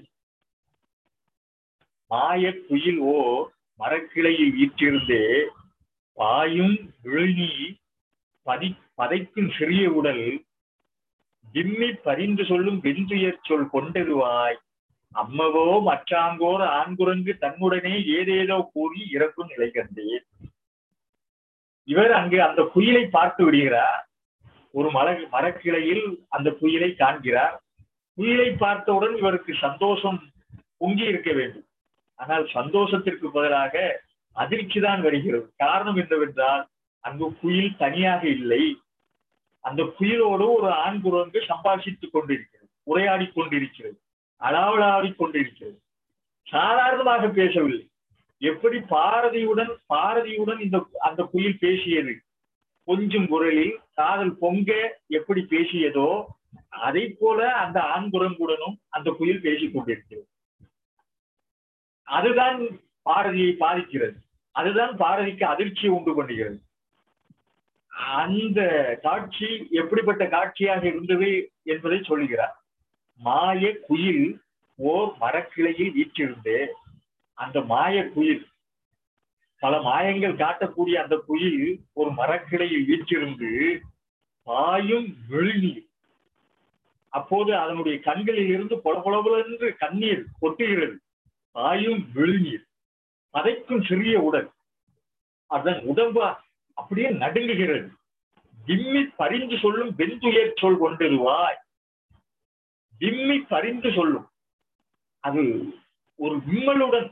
மாய குயில் ஓ மரக்கிளையில் வீற்றிருந்தே பாயும் விழுநீ பதைக்கும் சிறிய உடல் விம்மி பரிந்து சொல்லும் வெந்துயர் சொல் கொண்டெருவாய். அம்மவோ மற்றாங்கோர் ஆண்குரங்கு தன்னுடனே ஏதேதோ கூறி இறக்கும் நிலை கண்டேன். இவர் அங்கு அந்த குயிலை பார்த்து விடுகிறார். ஒரு மரக்கிளையில் அந்த குயிலை காண்கிறார். குயிலை பார்த்தவுடன் இவருக்கு சந்தோஷம் பொங்கி இருக்க வேண்டும். ஆனால் சந்தோஷத்திற்கு பதிலாக அதிர்ச்சி தான் வருகிறது. காரணம் என்னவென்றால் அங்கு குயில் தனியாக இல்லை. அந்த குயிலோடு ஒரு ஆண் குரங்கு சம்பாஷித்துக் கொண்டிருக்கிறது, உரையாடி கொண்டிருக்கிறது, அளவலாடி கொண்டிருக்கிறது. சாதாரணமாக பேசவில்லை. எப்படி பாரதியுடன் அந்த குயில் பேசியது, கொஞ்சம் குரலில் காதல் பொங்க எப்படி பேசியதோ அதை போல அந்த ஆண் குரங்குடனும் அந்த குயில் பேசிக் கொண்டிருக்கிறது. அதுதான் பாரதியை பாதிக்கிறது. அதுதான் பாரதிக்கு அதிர்ச்சியை உண்டு பண்ணுகிறது. அந்த காட்சி எப்படிப்பட்ட காட்சியாக இருந்தது என்பதை சொல்லுகிறார். மாய குயில் ஓர் மரக்கிளையில் வீற்றிருந்தே, அந்த மாய குயில், பல மாயங்கள் காட்டக்கூடிய அந்த குயில் ஒரு மரக்கிளையில் வீற்றிருந்து பாயும் விழுநீர், அப்போது அதனுடைய கண்களில் இருந்து பொலபொலவென்று கண்ணீர் கொட்டுகிறது. பாயும் விழுநீர் பதைக்கும் சிறிய உடல், அதன் உடம்பு அப்படியே நடுங்குகிறது. விம்மி பரிந்து சொல்லும் வெந்துயர் சொல் கொண்டிருவாய். விம்மி பரிந்து சொல்லும், அது ஒரு விம்மலுடன்,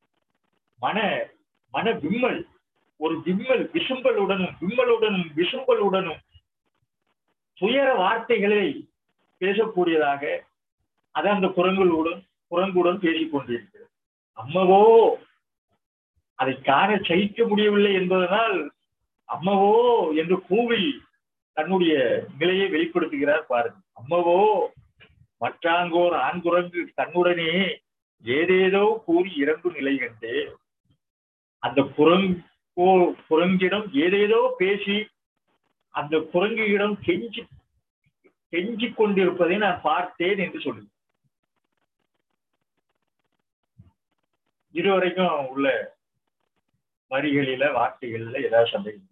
மன விம்மல், ஒரு விம்மல் விசும்பலுடனும் துயர வார்த்தைகளை பேசக்கூடியதாக அது அந்த குரங்குடன் பேசிக் கொண்டிருக்கிறது. அம்மவோ அதை காண சகிக்க முடியவில்லை என்பதனால் அம்மவோ என்று கூவி தன்னுடைய நிலையை வெளிப்படுத்துகிறார் பாருங்க. அம்மவோ மற்றாங்கோர் ஆண் குரங்கு தன்னுடனே ஏதேதோ கூறி இறங்கும் நிலை கண்டே, அந்த குரங்கிடம் ஏதேதோ பேசி அந்த குரங்கிடம் கெஞ்சி கொண்டிருப்பதை நான் பார்த்தேன் என்று சொல்லு. இதுவரைக்கும் உள்ள வரிகளில வார்த்தைகள்ல ஏதாவது சந்தேகம்?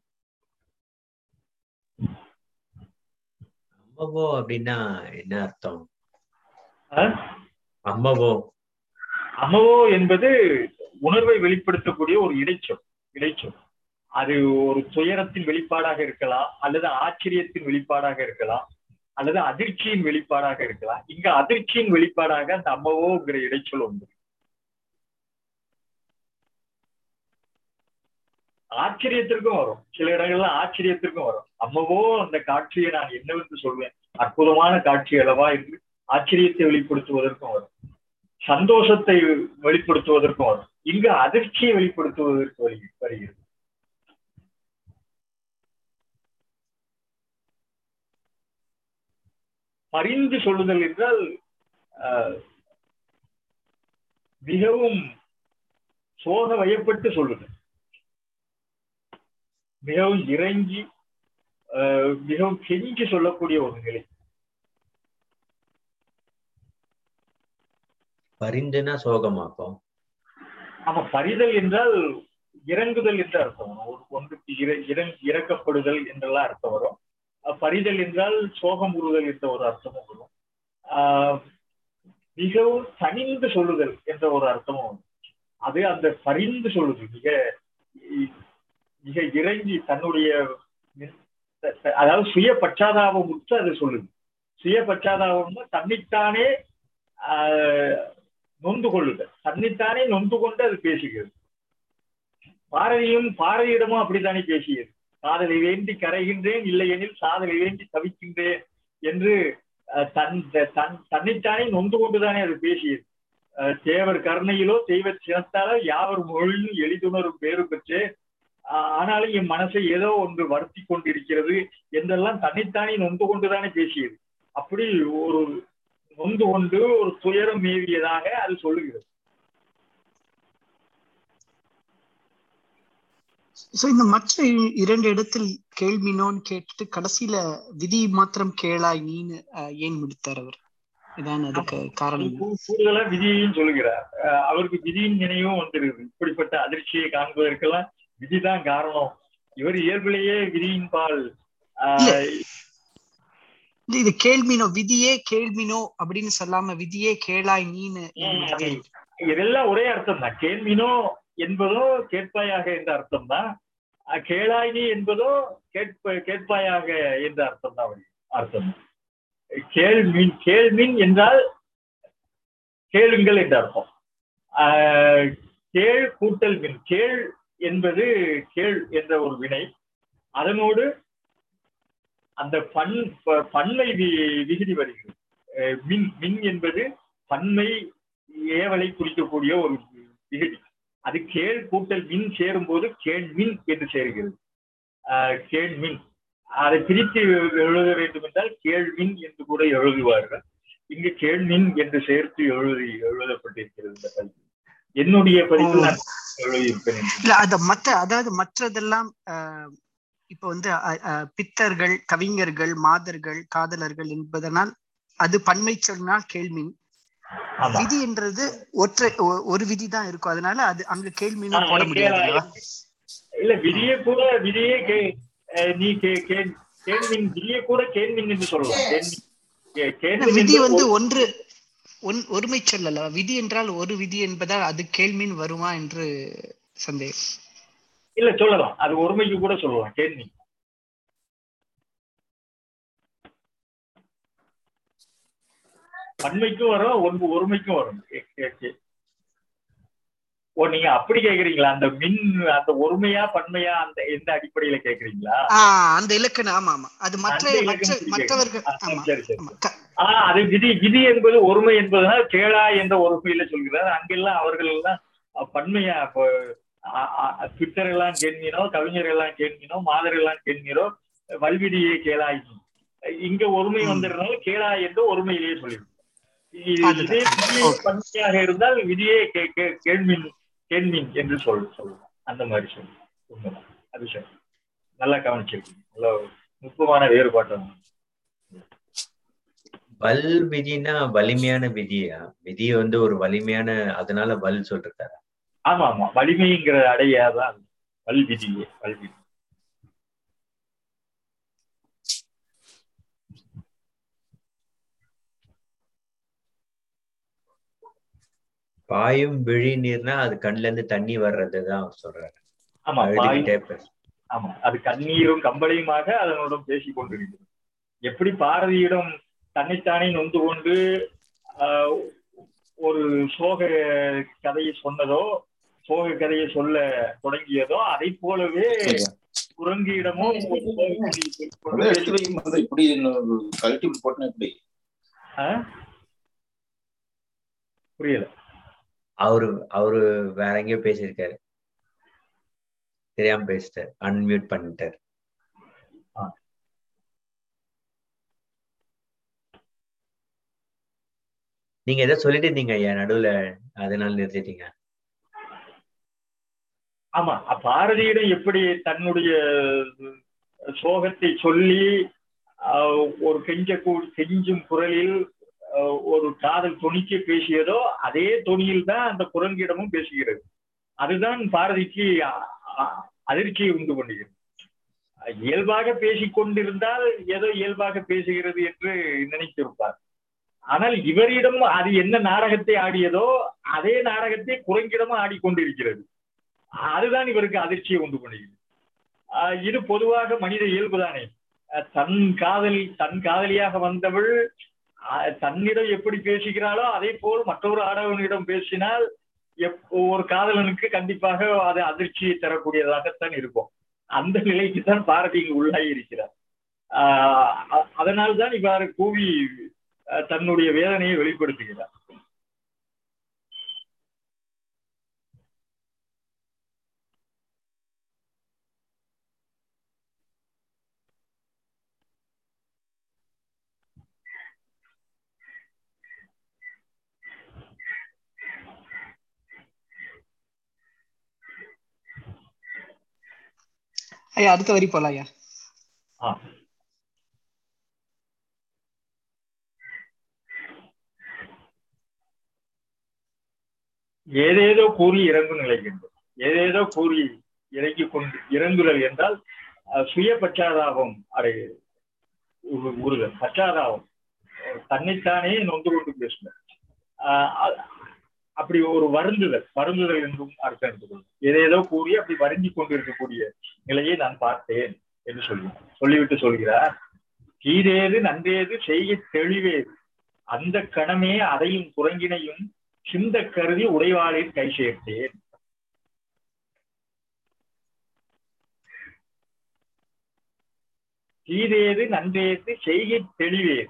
அம்மவோ அப்படின்னா என்ன அர்த்தம்? அம்மவோ
என்பது உணர்வை வெளிப்படுத்தக்கூடிய ஒரு இடைச்சொல். அது ஒரு துயரத்தின் வெளிப்பாடாக இருக்கலாம், அல்லது ஆச்சரியத்தின் வெளிப்பாடாக இருக்கலாம், அல்லது அதிர்ச்சியின் வெளிப்பாடாக இருக்கலாம். இங்க அதிர்ச்சியின் வெளிப்பாடாக அந்த அம்மவோங்கிற இடைச்சொல் உண்டு. ஆச்சரியத்திற்கும் வரும், சில இடங்கள்ல ஆச்சரியத்திற்கும் வரும். அம்மவோ அந்த காட்சியை நான் என்னவென்று சொல்வேன், அற்புதமான காட்சி அல்லவா என்று ஆச்சரியத்தை வெளிப்படுத்துவதற்கும் வரும், சந்தோஷத்தை வெளிப்படுத்துவதற்கும் வரும். இங்கு அதிர்ச்சியை வெளிப்படுத்துவதற்கு வருகிறது. பரிந்து சொல்லுதல் என்றால் மிகவும் சோக வயப்பட்டு சொல்லுதல், மிகவும் இறங்கி மிகவும் கெஞ்சி சொல்லக்கூடிய ஒரு நிலை.
பரிந்துனா சோகமாக்கும்.
ஆமா, பரிதல் என்றால் இறங்குதல் என்று அர்த்தம் வரும். ஒன்றுக்கு இறக்கப்படுதல் என்றெல்லாம் அர்த்தம் வரும். பரிதல் என்றால் சோகம் உறுதல் என்ற ஒரு அர்த்தமும் வரும். மிகவும் தனிந்து சொல்லுதல் என்ற ஒரு அர்த்தமும் வரும். அது அந்த பரிந்து சொல்லுதல், மிக மிக இறங்கி தன்னுடைய அதாவது சுய பச்சாதாபம் உற்று அது சொல்லுது. சுய பச்சாதாபம்னா தன்னைத்தானே நொந்து கொள்ளுது, தன்னைத்தானே நொந்து கொண்டு அது பேசுகிறது. பாரதியிடமும் அப்படித்தானே பேசியது. காதலை வேண்டி கரைகின்றேன், இல்லையெனில் சாதலை வேண்டி தவிக்கின்றேன் என்று தன்னைத்தானே நொந்து கொண்டுதானே அது பேசியது. தேவர் கருணையிலோ தெய்வ சினத்தாலோ யாவர் மொழியும் எளிதுணரும் பேரு பெற்று, ஆனாலும் என் மனசை ஏதோ ஒன்று வருத்தி கொண்டிருக்கிறது என்றெல்லாம் தன்னைத்தானே நொந்து கொண்டுதானே பேசியது. அப்படி ஒரு நொந்து கொண்டு ஒரு துயரம் மேவியதாக அது சொல்லுகிறது.
இந்த மற்ற 2 இடத்தில் கேள்வினோன்னு கேட்டுட்டு கடைசியில விதி மாத்திரம் கேளாய் நீன்னு ஏன் முடித்தார் அவர்? இதான் அதுக்கு காரணம்.
கூடுதலா விதியையும் சொல்லுகிறார். அவருக்கு விதியின் நினைவும் வந்துருது. இப்படிப்பட்ட அதிர்ச்சியை காண்பதற்கெல்லாம் விதிதான் காரணம். இவர் இயல்பிலேயே விதியின் பால்.
இது கேள்வினோ, விதியே கேள்வினோ அப்படின்னு சொல்லாம விதியே கேளாய் நீன்னு,
இதெல்லாம் ஒரே அர்த்தம் தான். கேள்வினோ என்பதோ கேட்பாயாக என்ற அர்த்தம் தான். கேளாய் நீ என்பதோ கேட்பாயாக என்ற அர்த்தம் தான். அர்த்தம் கேள்மின் என்றால் கேளுங்கள் என்ற அர்த்தம். கேள் கூட்டல் மின். கேள் என்பது கேள் என்ற ஒரு வினை, அதனோடு அந்த பன்மை விகுதி வருகிறது. மின் மின் என்பது பன்மை ஏவலை குறிக்கக்கூடிய ஒரு விகுதி. அது கேள் கூட்டல் மின் சேரும் போது கேள்மின் என்று சேர்கிறது. கேள்மின் அதை பிரித்து எழுத வேண்டும் என்றால் கேள்மின் என்று கூட எழுதுவார்கள். இங்கு கேள்மின் என்று சேர்த்து எழுதப்பட்டிருக்கிறது இந்த பதிவு. என்னுடைய பதிவு நான் எழுதியிருப்பேன்.
அதாவது மற்றதெல்லாம் இப்ப பித்தர்கள், கவிஞர்கள், மாதர்கள், காதலர்கள் என்பதனால் அது பன்மை சொன்னால் கேள்மின். விதி என்றது ஒரு விதி தான் இருக்கும், அதனால அது அங்க கேள்மின் போட முடியாது.
இல்ல விதியே நீ கேள்வின் விதியை கூட கேள்வின் என்று சொல்லலாம்.
விதி ஒருமை சொல்லல. விதி என்றால் ஒரு விதி என்பதால் அது கேள்மின் வருமா என்று சந்தேகம்.
இல்ல சொல்லலாம், அது ஒருமைக்கு கூட சொல்லலாம். கேள்வி பன்மைக்கும் வரும், ஒருமைக்கும் வரும். நீங்க அப்படி கேக்குறீங்களா? அந்த மின் அந்த ஒருமையா பன்மையா அந்த எந்த அடிப்படையில கேக்குறீங்களா?
அந்த இலக்கணம். ஆமா ஆமா, அது மற்றவர்கள்.
அது விதி என்பது ஒருமை என்பதனால் கேளா என்ற ஒருமையில சொல்கிறார். அங்கெல்லாம் அவர்கள் எல்லாம் பன்மையா, பித்தரெல்லாம் கேள்வினோ, கவிஞரெல்லாம் கேள்வினோ, மாதரெல்லாம் கேள்வினோ, வல்விதியே கேளாய். இங்க ஒருமை வந்ததுனால கேளா என்ற ஒருமையிலேயே சொல்லிடும். இதே பன்மையாக இருந்தால் விதியே கேள்மின் என்று சொல்லலாம். அந்த மாதிரி சொல்லுங்க. அது சரி, நல்லா கவனிச்சிருக்கீங்க. நல்ல நுட்பமான வேறுபாட்டு.
வல் விதினா வலிமையான விதியா? விதி ஒரு வலிமையான, அதனால வல் சொல்றாரு.
ஆமா ஆமா, வலிமைங்கிற அடையாதான் வல் விதியே. வல்விதி
பாயும் விழி நீர்னா அது கண்ணுல இருந்து தண்ணி வர்றதுதான் சொல்றாரு.
ஆமா, ஆமா, அது கண்ணீரும் கம்பளையுமாக அதனுடன் பேசிக் கொண்டிருக்கிறது. எப்படி பாரதியிடம் தன்னைத்தானே நொந்து கொண்டு ஒரு சோக கதையை சொன்னதோ, சோக கதையை சொல்ல தொடங்கியதோ, அதை போலவே குரங்கியிடமும் புரியல.
அவரு வேற எங்கேயோ பேசியிருக்காரு, தெரியாம பேசிட்டார், அன்மியூட் பண்ணிட்டார். நீங்க எதை சொல்லிட்டு இருந்தீங்க ஐயா நடுவுல, அதனால நிறுத்திட்டீங்க.
ஆமா, பாரதியிடம் எப்படி தன்னுடைய சோகத்தை சொல்லி ஒரு கெஞ்சும் குரலில் ஒரு காதல் தொனிக்கு பேசியதோ, அதே தொனியில் தான் அந்த குரங்கிடமும் பேசுகிறது. அதுதான் பாரதிக்கு அதிர்ச்சியை உண்டு பண்ணுகிறது. இயல்பாக பேசிக் கொண்டிருந்தால் ஏதோ இயல்பாக பேசுகிறது என்று நினைத்திருப்பார். ஆனால் இவரிடம் அது என்ன நாடகத்தை ஆடியதோ அதே நாடகத்தை குரங்கிடமும் ஆடிக்கொண்டிருக்கிறது. அதுதான் இவருக்கு அதிர்ச்சியை உண்டு பண்ணுகிறது. இது பொதுவாக மனித இயல்புதானே. தன் காதலியாக வந்தவள் தன்னிடம் எப்படி பேசுகிறாளோ அதே போல் மற்றொரு ஆடவனிடம் பேசினால் ஒரு காதலனுக்கு கண்டிப்பாக அது அதிர்ச்சியை தரக்கூடியதாகத்தான் இருக்கும். அந்த நிலைக்குத்தான் பாரதி இங்கு உள்ளாகி இருக்கிறார். அதனால்தான் இவ்வாறு கூவி தன்னுடைய வேதனையை வெளிப்படுத்துகிறார்.
ஐயா அடுத்த வரி போலாம் ஐயா.
ஏதேதோ கூறி இறங்கு நிலைகின்றது. ஏதேதோ கூறி இறங்கி கொண்டு இறங்குதல் என்றால் சுய பச்சாதாபம் உறுதல், பச்சாதாபம், தன்னைத்தானே நொந்து கொண்டு பேசுதல், அப்படி ஒரு வருந்துதல் என்றும் அர்த்தம் எடுத்துக்கொள்ளும். ஏதேதோ கூறி அப்படி வருந்தி கொண்டிருக்கக்கூடிய நிலையை நான் பார்த்தேன் என்று சொல்லிவிட்டு சொல்கிறார். தீதேது நன்றேது செய்ய தெளிவேது அந்த கணமே அதையும் குரங்கினையும் சிந்த கருதி உடைவாளில் கை சேர்த்தேன். தீதேது நன்றேது செய்ய தெளிவேது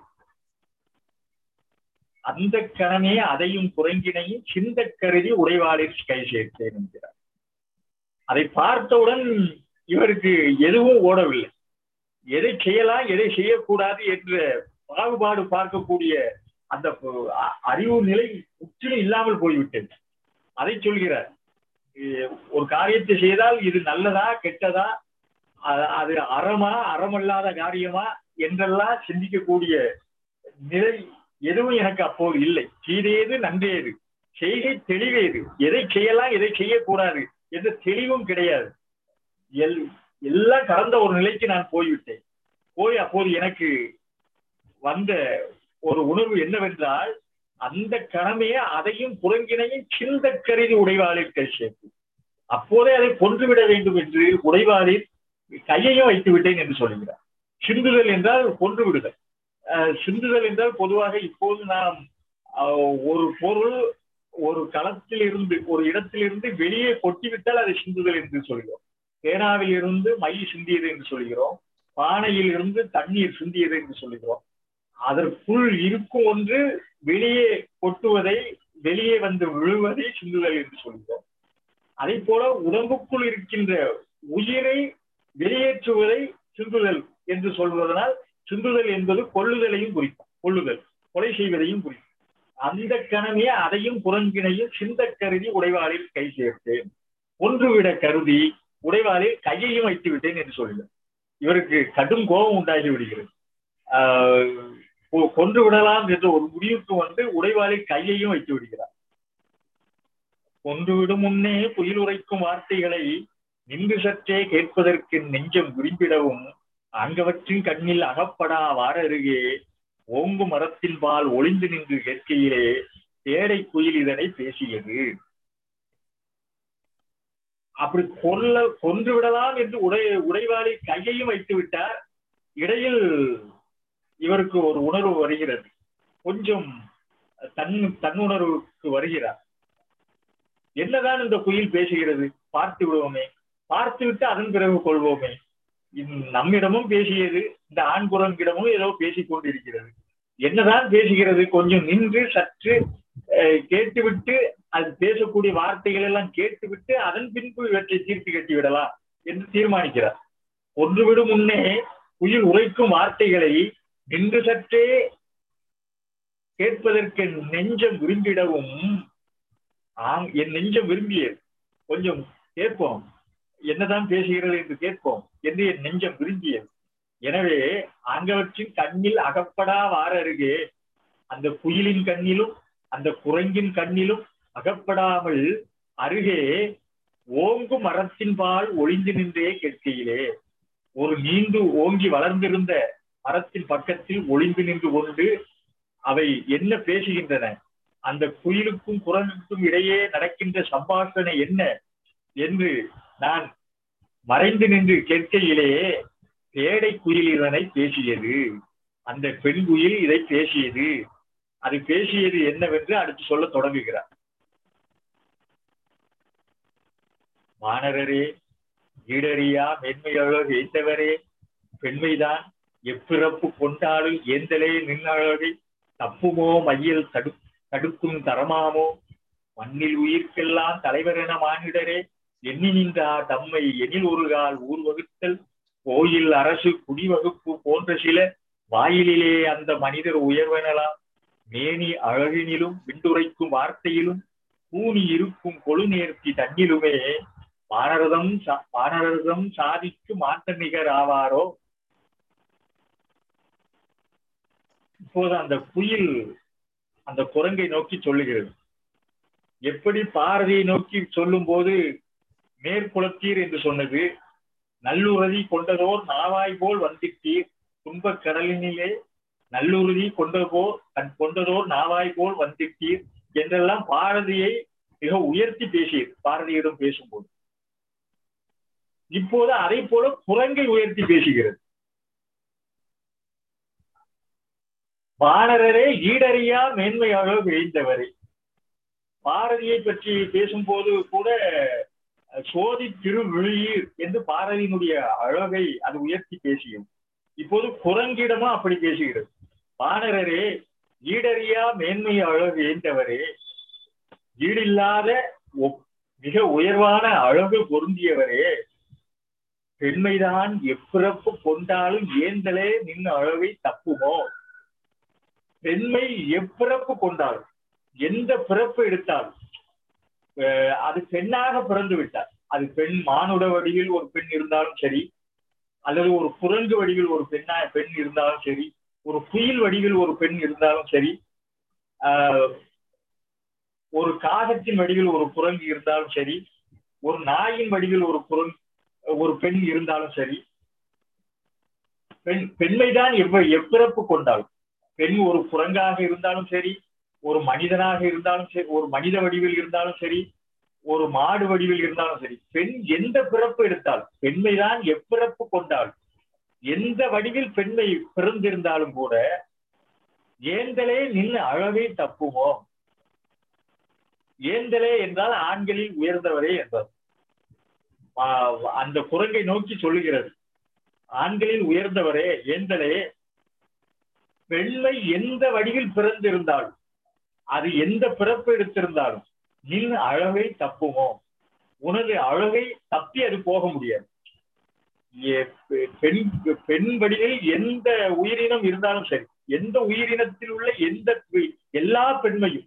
அந்த கணமே அதையும் குரங்கினையும் சிந்த கருதி உடைவாளில் கை சேர்த்தேன் என்கிறார். அதை பார்த்தவுடன் இவருக்கு எதுவும் ஓடவில்லை. எதை செய்யலாம் எதை செய்யக்கூடாது என்ற பாகுபாடு பார்க்கக்கூடிய அந்த அறிவு நிலை முற்றிலும் இல்லாமல் போய்விட்டது. அதை சொல்கிறார். ஒரு காரியத்தை செய்தால் இது நல்லதா கெட்டதா, அது அறமல்லாத காரியமா என்றெல்லாம் சிந்திக்கக்கூடிய நிலை எதுவும் எனக்கு அப்போது இல்லை. தீதேது நன்றேது செய்கை தெளிவேது, எதை செய்யலாம் எதை செய்யக்கூடாது என்ற தெளிவும் கிடையாது. எல்லாம் கடந்த ஒரு நிலைக்கு நான் போய்விட்டேன். அப்போது எனக்கு வந்த ஒரு உணர்வு என்னவென்றால், அந்த கடமையை அதையும் புறங்கினையும் சிந்த கருதி உடைவாளில் கை சேர்த்து அப்போதே அதை கொன்றுவிட வேண்டும் என்று உடைவாளில் கையையும் வைத்து விட்டேன் என்று சொல்லுகிறார். சிந்துதல் என்றால் கொன்று விடுதல். சிந்துதல் என்றால் பொதுவாக இப்போது நாம் ஒரு பொருள் ஒரு களத்தில் இருந்து ஒரு இடத்திலிருந்து வெளியே கொட்டிவிட்டால் அதை சிந்துதல் என்று சொல்கிறோம். பேனாவில் இருந்து மை சிந்தியது என்று சொல்கிறோம். பானையில் இருந்து தண்ணீர் சிந்தியது என்று சொல்கிறோம். அதற்குள் இருக்கும் ஒன்று வெளியே கொட்டுவதை, வெளியே வந்து விழுவதை சிந்துதல் என்று சொல்கிறோம். அதே போல உடம்புக்குள் இருக்கின்ற உயிரை வெளியேற்றுவதை சிந்துதல் என்று சொல்வதனால் சிந்துதல் என்பது கொல்லுதலையும் குறிக்கும். கொலை செய்வதையும் குறிக்கும். அந்த கணமே அதையும் புறங்கினையும் சிந்த கருதி உடைவாளில் கை சேர்த்தேன், ஒன்றுவிட கருதி உடைவாளில் கையையும் வைத்து விட்டேன் என்று சொல்கிறார். இவருக்கு கடும் கோபம் உண்டாகி விடுகிறது. கொன்று விடலாம் என்ற ஒரு முடிவுக்கு வந்து உடைவாளில் கையையும் வைத்து விடுகிறார். கொன்றுவிடும் முன்னே புயல் உரைக்கும் வார்த்தைகளை நின்று சற்றே கேட்பதற்கு நெஞ்சம் விரும்பிடவும் அங்கவற்றின் கண்ணில் அகப்படா வாரருகே ஓங்கு மரத்தின் பால் ஒளிந்து நின்று கேட்கையிலே தேடை குயில் இதனை பேசியது. அப்படி கொன்று விடலாம் என்று உடைவாளி கையையும் வைத்து விட்டார். இடையில் இவருக்கு ஒரு உணர்வு வருகிறது. கொஞ்சம் தன்னுணர்வுக்கு வருகிறார். என்னதான் இந்த குயில் பேசுகிறது, பார்த்து விடுவோமே, பார்த்து விட்டு அதன் பிறகு கொள்வோமே. நம்மிடமும் பேசியது, இந்த ஆண் குரங்கிடமும் ஏதோ பேசிக் கொண்டிருக்கிறது. என்னதான் பேசுகிறது, கொஞ்சம் நின்று சற்று கேட்டுவிட்டு அது பேசக்கூடிய வார்த்தைகள் எல்லாம் கேட்டுவிட்டு அதன் பின்பு இவற்றை தீர்த்து கட்டி விடலாம் என்று தீர்மானிக்கிறார். ஒன்றுவிடும் முன்னே குயில் உரைக்கும் வார்த்தைகளை நின்று சற்றே கேட்பதற்கு நெஞ்சம் விரும்பிடவும், என் நெஞ்சம் விரும்பியது, கொஞ்சம் கேட்போம், என்னதான் பேசுகிறது என்று கேட்போம் என்று என் நெஞ்சம் விரும்பியது. எனவே அங்கவற்றின் கண்ணில் அகப்படா வார அருகே, அந்த குயிலின் கண்ணிலும் அந்த குரங்கின் கண்ணிலும் அகப்படாமல் அருகே ஓங்கு மரத்தின் பால் ஒளிந்து நின்றே கேட்கையிலே, ஒரு நீண்டு ஓங்கி வளர்ந்திருந்த மரத்தின் பக்கத்தில் ஒளிந்து நின்று கொண்டு அவை என்ன பேசுகின்றன, அந்த குயிலுக்கும் குரங்குக்கும் இடையே நடக்கின்ற சம்பாஷணை என்ன என்று நான் மறைந்து நின்று கேட்கையிலே பேடை குயில் இதனை பேசியது, அந்த பெண் குயில் இதை பேசியது. அது பேசியது என்னவென்று அடுத்து சொல்ல தொடங்குகிறார். வானரரே, ஈடறியா மென்மையழகு எய்தவரே, பெண்மைதான் எப்பிறப்பு கொண்டாலும் ஏந்தலே நின்னழகை தப்புமோ மையல் தடுக்கும் தரமாமோ, மண்ணில் உயிர்க்கெல்லாம் தலைவர் என மானிடரே, எண்ணி நின்றார் தம்மை எனில் ஒரு கால் ஊர் வகுத்தல், கோயில் அரசு குடிவகுப்பு போன்ற சில வாயிலே அந்த மனிதர் உயர்வெனலாம், மேனி அழகினிலும் விண்டுரைக்கும் வார்த்தையிலும் கூனி இருக்கும் கொழு நேர்த்தி தன்னிலுமே, வானரதம் சாதிக்கு மாற்ற நிகர் ஆவாரோ. இப்போது அந்த குயில் அந்த குரங்கை நோக்கி சொல்லுகிறது. எப்படி பாரதியை நோக்கி சொல்லும் போது மேற்குலத்தீர் என்று சொன்னது, நல்லுறுதி கொண்டதோர் நாவாய் போல் வந்திட்டீர், துன்பக் கடலினிலே நல்லுறுதி கொண்டதோர் நாவாய் போல் வந்திட்டீர் என்றெல்லாம் பாரதியை மிக உயர்த்தி பேசியது பாரதியிடம் பேசும்போது. இப்போது அதை போல குரங்கை உயர்த்தி பேசுகிறது. வானரரே, ஈடறியா மேன்மையாக விழைந்தவரே. பாரதியை பற்றி பேசும்போது கூட சோதி திருவிழியீர் என்று பாரதியினுடைய அழகை அது உயர்த்தி பேசியது. இப்போது குரங்கிடமும் அப்படி பேசுகிறது. வானரரே, ஈடறியா மேன்மை அழகு ஏந்தவரே, ஈடில்லாத மிக உயர்வான அழகு பொருந்தியவரே, பெண்மைதான் எப்பிறப்பு கொண்டாலும் ஏந்தலே நின் அழகை தப்புமோ. பெண்மை எப்பிறப்பு கொண்டாலும், எந்த பிறப்பு எடுத்தாலும், அது பெண்ணாக பிறந்து விட்டார். அது பெண் மானுட வடிவில் ஒரு பெண் இருந்தாலும் சரி, அல்லது ஒரு குரங்கு வடிவில் ஒரு பெண் இருந்தாலும் சரி, ஒரு குயில் வடிவில் ஒரு பெண் இருந்தாலும் சரி, ஒரு காகத்தின் வடிவில் ஒரு குரங்கு இருந்தாலும் சரி, ஒரு நாயின் வடிவில் ஒரு பெண் இருந்தாலும் சரி, பெண்மைதான் எப்பிறப்பு கொண்டாலும், பெண் ஒரு குரங்காக இருந்தாலும் சரி, ஒரு மனிதனாக இருந்தாலும் சரி, ஒரு மனித வடிவில் இருந்தாலும் சரி, ஒரு மாடு வடிவில் இருந்தாலும் சரி, பெண் எந்த பிறப்பு எடுத்தாலும், பெண்மைதான் எப்பிறப்பு கொண்டாலும், எந்த வடிவில் பெண்மை பிறந்திருந்தாலும் கூட ஏந்தலே நின்று அழகை தப்புமோ. ஏந்தலே என்றால் ஆண்களில் உயர்ந்தவரே என்பது. அந்த குரங்கை நோக்கி சொல்லுகிறது, ஆண்களில் உயர்ந்தவரே, ஏந்தலே, பெண்மை எந்த வடிவில் பிறந்திருந்தாலும், அது எந்த பிறப்பு எடுத்திருந்தாலும் நின் அழகை தப்புமோ. உனது அழகை தப்பி அது போக முடியாது. பெண் வடிவில் எந்த உயிரினம் இருந்தாலும் சரி, எந்த உயிரினத்தில் உள்ள எல்லா பெண்மையும்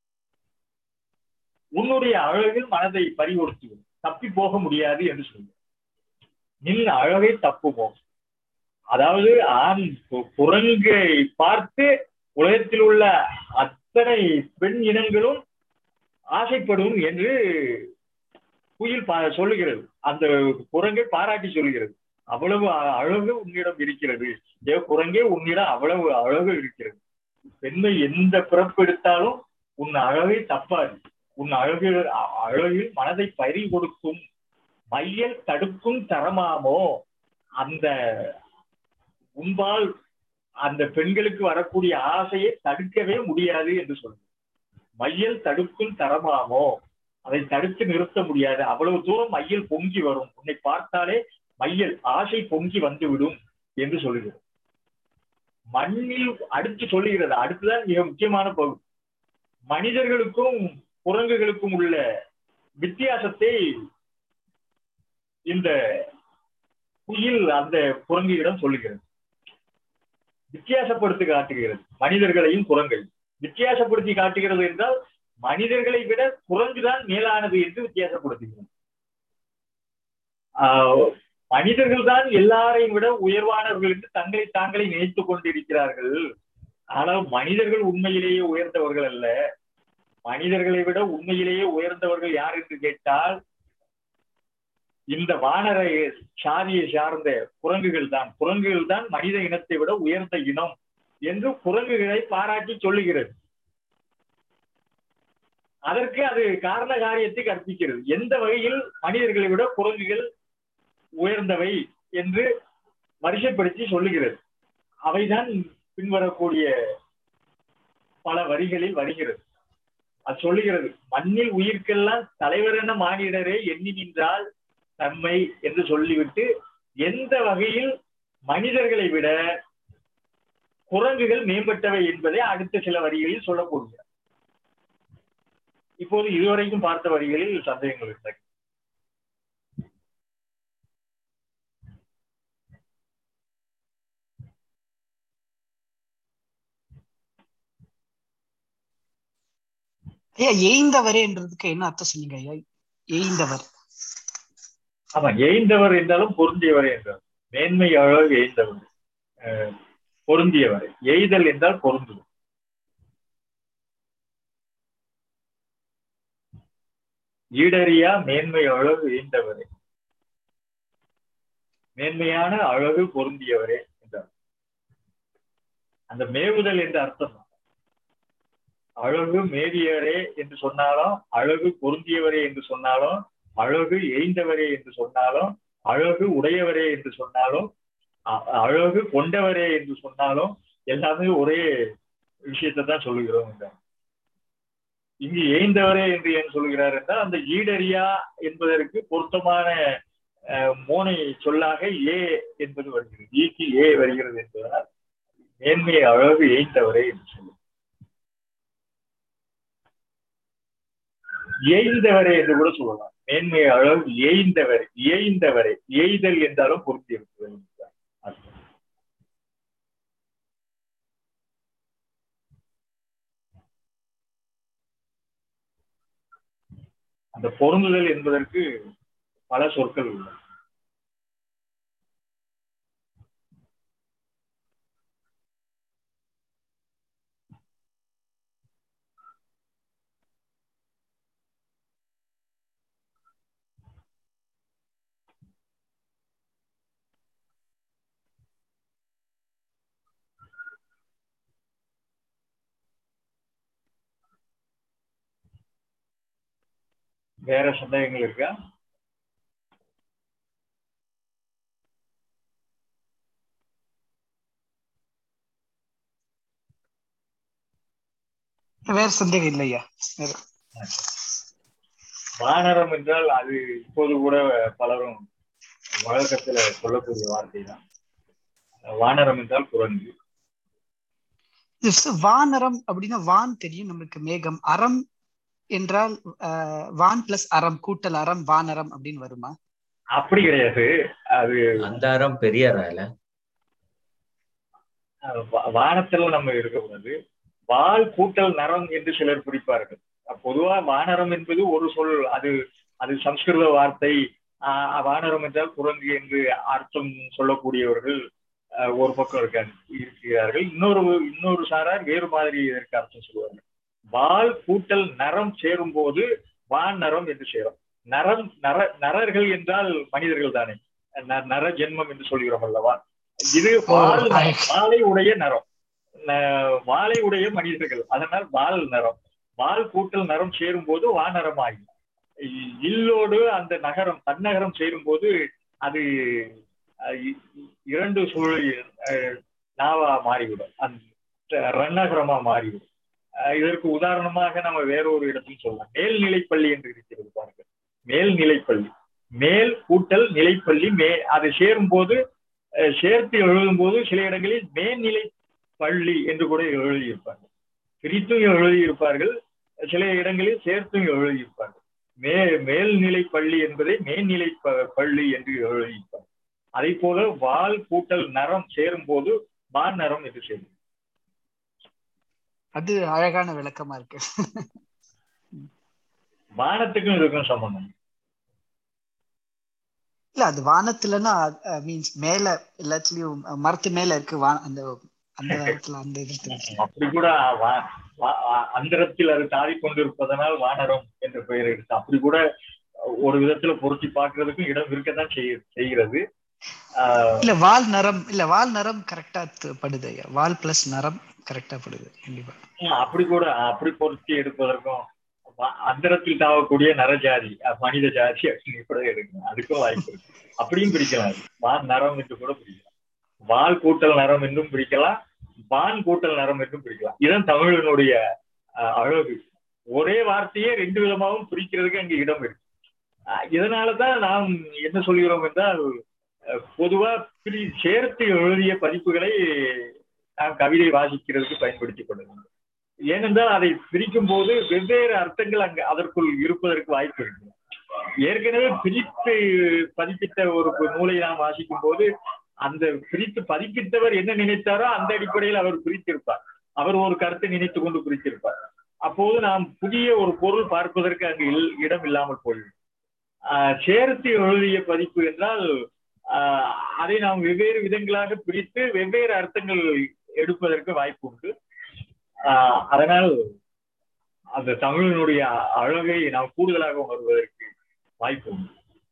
உன்னுடைய அழகில் மனதை பறிகொடுத்து தப்பி போக முடியாது என்று சொல்ல. நின் அழகை தப்புமோ. அதாவது குரங்கை பார்த்து உலகத்தில் உள்ள அத்தனை பெண் இனங்களும் ஆசைப்படும் என்று குயில் சொல்லுகிறது. அந்த குரங்கை பாராட்டி சொல்லுகிறது. அவ்வளவு அழகு உன்னிடம் இருக்கிறது, குரங்கே உன்னிடம் அவ்வளவு அழகு இருக்கிறது. பெண்மை எந்த பிறப்பு எடுத்தாலும் உன் அழகை தப்பாது. உன் அழகில் மனதை பறி கொடுக்கும் மையல் தடுக்கும் தரமாமோ. அந்த உன்பால் அந்த பெண்களுக்கு வரக்கூடிய ஆசையை தடுக்கவே முடியாது என்று சொல்லுங்க. மையல் தடுக்கும் தரமாமோ, அதை தடுத்து நிறுத்த முடியாது. அவ்வளவு தூரம் மையல் பொங்கி வரும், உன்னை பார்த்தாலே மையல் ஆசை பொங்கி வந்து விடும் என்று சொல்லுகிறது. மண்ணில் அடுத்து சொல்லுகிறது, அடுத்துதான் மிக முக்கியமான பகுதி. மனிதர்களுக்கும் குரங்குகளுக்கும் உள்ள வித்தியாசத்தை இந்த குயில் அந்த குரங்கிடம் சொல்லுகிறது, வித்தியாசப்படுத்தி காட்டுகிறது. மனிதர்களையும் குரங்கையும் வித்தியாசப்படுத்தி காட்டுகிறது என்றால் மனிதர்களை விட குரங்குதான் மேலானது என்று வித்தியாசப்படுத்துகிறது. மனிதர்கள் தான் எல்லாரையும் விட உயர்வானவர்கள் என்று தங்களை தாங்களே நினைத்துக் கொண்டிருக்கிறார்கள். ஆனால் மனிதர்கள் உண்மையிலேயே உயர்ந்தவர்கள் அல்ல. மனிதர்களை விட உண்மையிலேயே உயர்ந்தவர்கள் யார் என்று கேட்டால் இந்த வானர சாதியை சார்ந்த குரங்குகள் தான். குரங்குகள் தான் மனித இனத்தை விட உயர்ந்த இனம் என்று குரங்குகளை பாராட்டி சொல்லுகிறது. அதற்கு அது காரண காரியத்தை கற்பிக்கிறது. எந்த வகையில் மனிதர்களை விட குரங்குகள் உயர்ந்தவை என்று வரிசைப்படுத்தி சொல்லுகிறது. அவைதான் பின்வரக்கூடிய பல வரிகளில் வருகிறது. அது சொல்லுகிறது, மண்ணில் உயிர்க்கெல்லாம் தலைவரென மானிடரே எண்ணி நின்றால் தம்மை என்று சொல்லிவிட்டு எந்த வகையில் மனிதர்களை விட குரங்குகள் மேம்பட்டவை என்பதை அடுத்த சில வரிகளில் சொல்ல போகிறார். இப்போது இதுவரைக்கும் பார்த்த வரிகளில் சந்தேகங்கள் இருந்தது.
ஐயா ஏய்ந்தவரேன்றதுக்கு என்ன அர்த்தம் சொன்னீங்க ஐயா? ஏய்ந்தவர்.
ஆமா, ஏய்ந்தவர் என்றாலும் பொருந்தியவரே என்றார். மேன்மை அளவு ஏய்ந்தவர், பொருந்தியவரை. எய்தல் என்றால் பொருந்துவது. ஈடறியா மேன்மை அழகு ஏய்ந்தவரே, மேன்மையான அழகு பொருந்தியவரே என்றார். அந்த மேவுதல் என்ற அர்த்தம். அழகு மேவியவரே என்று சொன்னாலும், அழகு பொருந்தியவரே என்று சொன்னாலும், அழகு எய்ந்தவரே என்று சொன்னாலும், அழகு உடையவரே என்று சொன்னாலும், அழகு கொண்டவரே என்று சொன்னாலும் எல்லாமே ஒரே விஷயத்தை தான் சொல்லுகிறோம் என்றார். இங்கு ஏய்ந்தவரே என்று ஏன் சொல்லுகிறார் என்றால், அந்த ஈடறியா என்பதற்கு பொருத்தமான மோனை சொல்லாக ஏ என்பது வருகிறது. ஈக்கு ஏ வருகிறது என்பதனால் மேன்மையை அழகு ஏய்ந்தவரே என்று சொல்லும். ஏய்ந்தவரே என்று கூட சொல்லலாம். மேன்மையை அழகு ஏய்ந்தவரை, ஏய்ந்தவரை. எய்தல் என்றாலும் பொருத்தி இருக்கிறது. அந்த பொருந்துதல் என்பதற்கு பல சொற்கள் உள்ளன. வேற சந்தேகங்கள் இருக்கா?
வேற சந்தேகம் இல்லையா?
வானரம் என்றால் அது இப்போது கூட பலரும் வழக்கத்துல சொல்லக்கூடிய வார்த்தை தான். வானரம் என்றால் குரங்கு.
வானரம் அப்படின்னா வான் தெரியும் நம்மளுக்கு, மேகம். அறம் என்றால் வான் பிளஸ் அறம் கூட்டல் அறம், வானரம் அப்படின்னு வருமா?
அப்படி கிடையாது. அது
அந்த அறம் பெரிய அறம்.
வானத்துல நம்ம இருக்கக்கூடாது. வால் கூட்டல் நரம் என்று சிலர் குறிப்பார்கள். பொதுவா வானரம் என்பது ஒரு சொல். அது சம்ஸ்கிருத வார்த்தை. வானரம் என்றால் குரங்கு என்று அர்த்தம் சொல்லக்கூடியவர்கள் ஒரு பக்கம் இருக்கிறார்கள். இன்னொரு சாரார் வேறு மாதிரி இதற்கு அர்த்தம் சொல்லுவார்கள். வால் கூட்டல் நரம் சேரும் போது வான் நரம் என்று சேரும். நரர்கள் என்றால் மனிதர்கள் தானே, நர ஜென்மம் என்று சொல்கிறோம் அல்லவா? இது வாளை உடைய நரம், வாளை உடைய மனிதர்கள், அதனால் வால் நரம். வால் கூட்டல் நரம் சேரும் போது வானரம் ஆகும். இல்லோடு அந்த நகரம் தன்னகரம் சேரும் போது அது இரண்டு சூழல் நாவா மாறிவிடும், அந்த ரன்னகரமா மாறிவிடும். இதற்கு உதாரணமாக நம்ம வேறொரு இடத்தில் சொல்லலாம். மேல்நிலைப்பள்ளி என்று இருக்கிறது பாருங்க. மேல்நிலைப்பள்ளி, மேல் கூட்டல் நிலைப்பள்ளி, அதை சேரும் போது சேர்த்து எழுதும் போது சில இடங்களில் மேல்நிலை பள்ளி என்று கூட எழுதியிருப்பார்கள். பிரித்தும் எழுதியிருப்பார்கள், சில இடங்களில் சேர்த்தும் எழுதியிருப்பார்கள். மேல்நிலை பள்ளி என்பதை மேல்நிலை பள்ளி என்று எழுதியிருப்பார்கள். அதை போல வால் கூட்டல் நரம் சேரும் போது வான் நரம் என்று சேரும்.
அது அழகான விளக்கமா இருக்கு.
வானத்துக்கும் இதுக்கும் சம்பந்தம்
இல்ல, அது வானத்துலன்னா மீன்ஸ் மேல எல்லாத்துலயும் மரத்து மேல இருக்கு அந்த இடத்துல அந்த இது.
அப்படி கூட அந்தரத்தில் அது தாடி கொண்டிருப்பதனால் வானரம் என்ற பெயர் எடுத்து அப்படி கூட ஒரு விதத்துல பொருத்தி பார்க்கறதுக்கும் இடம் இருக்கத்தான் செய்கிறது.
இல்ல வால் நரம், இல்ல வால் நரம் கரெக்டா படுது. வால் பிளஸ் நரம் கரெக்டா படுது. கண்டிப்பா
அப்படி பொருத்தி எடுப்பதற்கும் அந்தரத்தில் தாவக்கூடிய நரஜாதி மனித ஜாதி அப்படி கூட எடுக்கணும். அதுக்கும் வாய்ப்பு இருக்கு. அப்படியும் பிரிக்கலாம். வான் நரம் என்று கூட பிரிக்கலாம். வால் கூட்டல் நரம் என்றும் பிரிக்கலாம், பான் கூட்டல் நரம் என்றும் பிரிக்கலாம். இதுதான் தமிழினுடைய அழகு. ஒரே வார்த்தையே ரெண்டு விதமாகவும் பிரிக்கிறதுக்கு அங்கே இடம் இருக்கு. இதனாலதான் நாம் என்ன சொல்கிறோம் என்றால், பொதுவா சேர்த்து எழுதிய பதிப்புகளை நாம் கவிதை வாசிக்கிறதுக்கு பயன்படுத்திக் கொள்ளலாம். ஏனென்றால் அதை பிரிக்கும் போது வெவ்வேறு அர்த்தங்கள் அங்கு அதற்குள் இருப்பதற்கு வாய்ப்பு இருக்கு. ஏற்கனவே பிரித்து பதிப்பித்த ஒரு நூலை நாம் வாசிக்கும் போது அந்த பிரித்து பதிப்பித்தவர் என்ன நினைத்தாரோ அந்த அடிப்படையில் அவர் பிரித்திருப்பார். அவர் ஒரு கருத்தை நினைத்து கொண்டு பிரித்திருப்பார். அப்போது நாம் புதிய ஒரு பொருள் பார்ப்பதற்கு அங்கு இடம் இல்லாமல் போய்விடும். சேர்த்து எழுதிய பதிப்பு என்றால் அதை நாம் வெவ்வேறு விதங்களாக பிரித்து வெவ்வேறு அர்த்தங்கள் எடுப்பதற்கு வாய்ப்பு உண்டு. அதனால் அந்த தமிழினுடைய அழகை நாம் கூடுதலாக உணர்வதற்கு வாய்ப்பு உண்டு.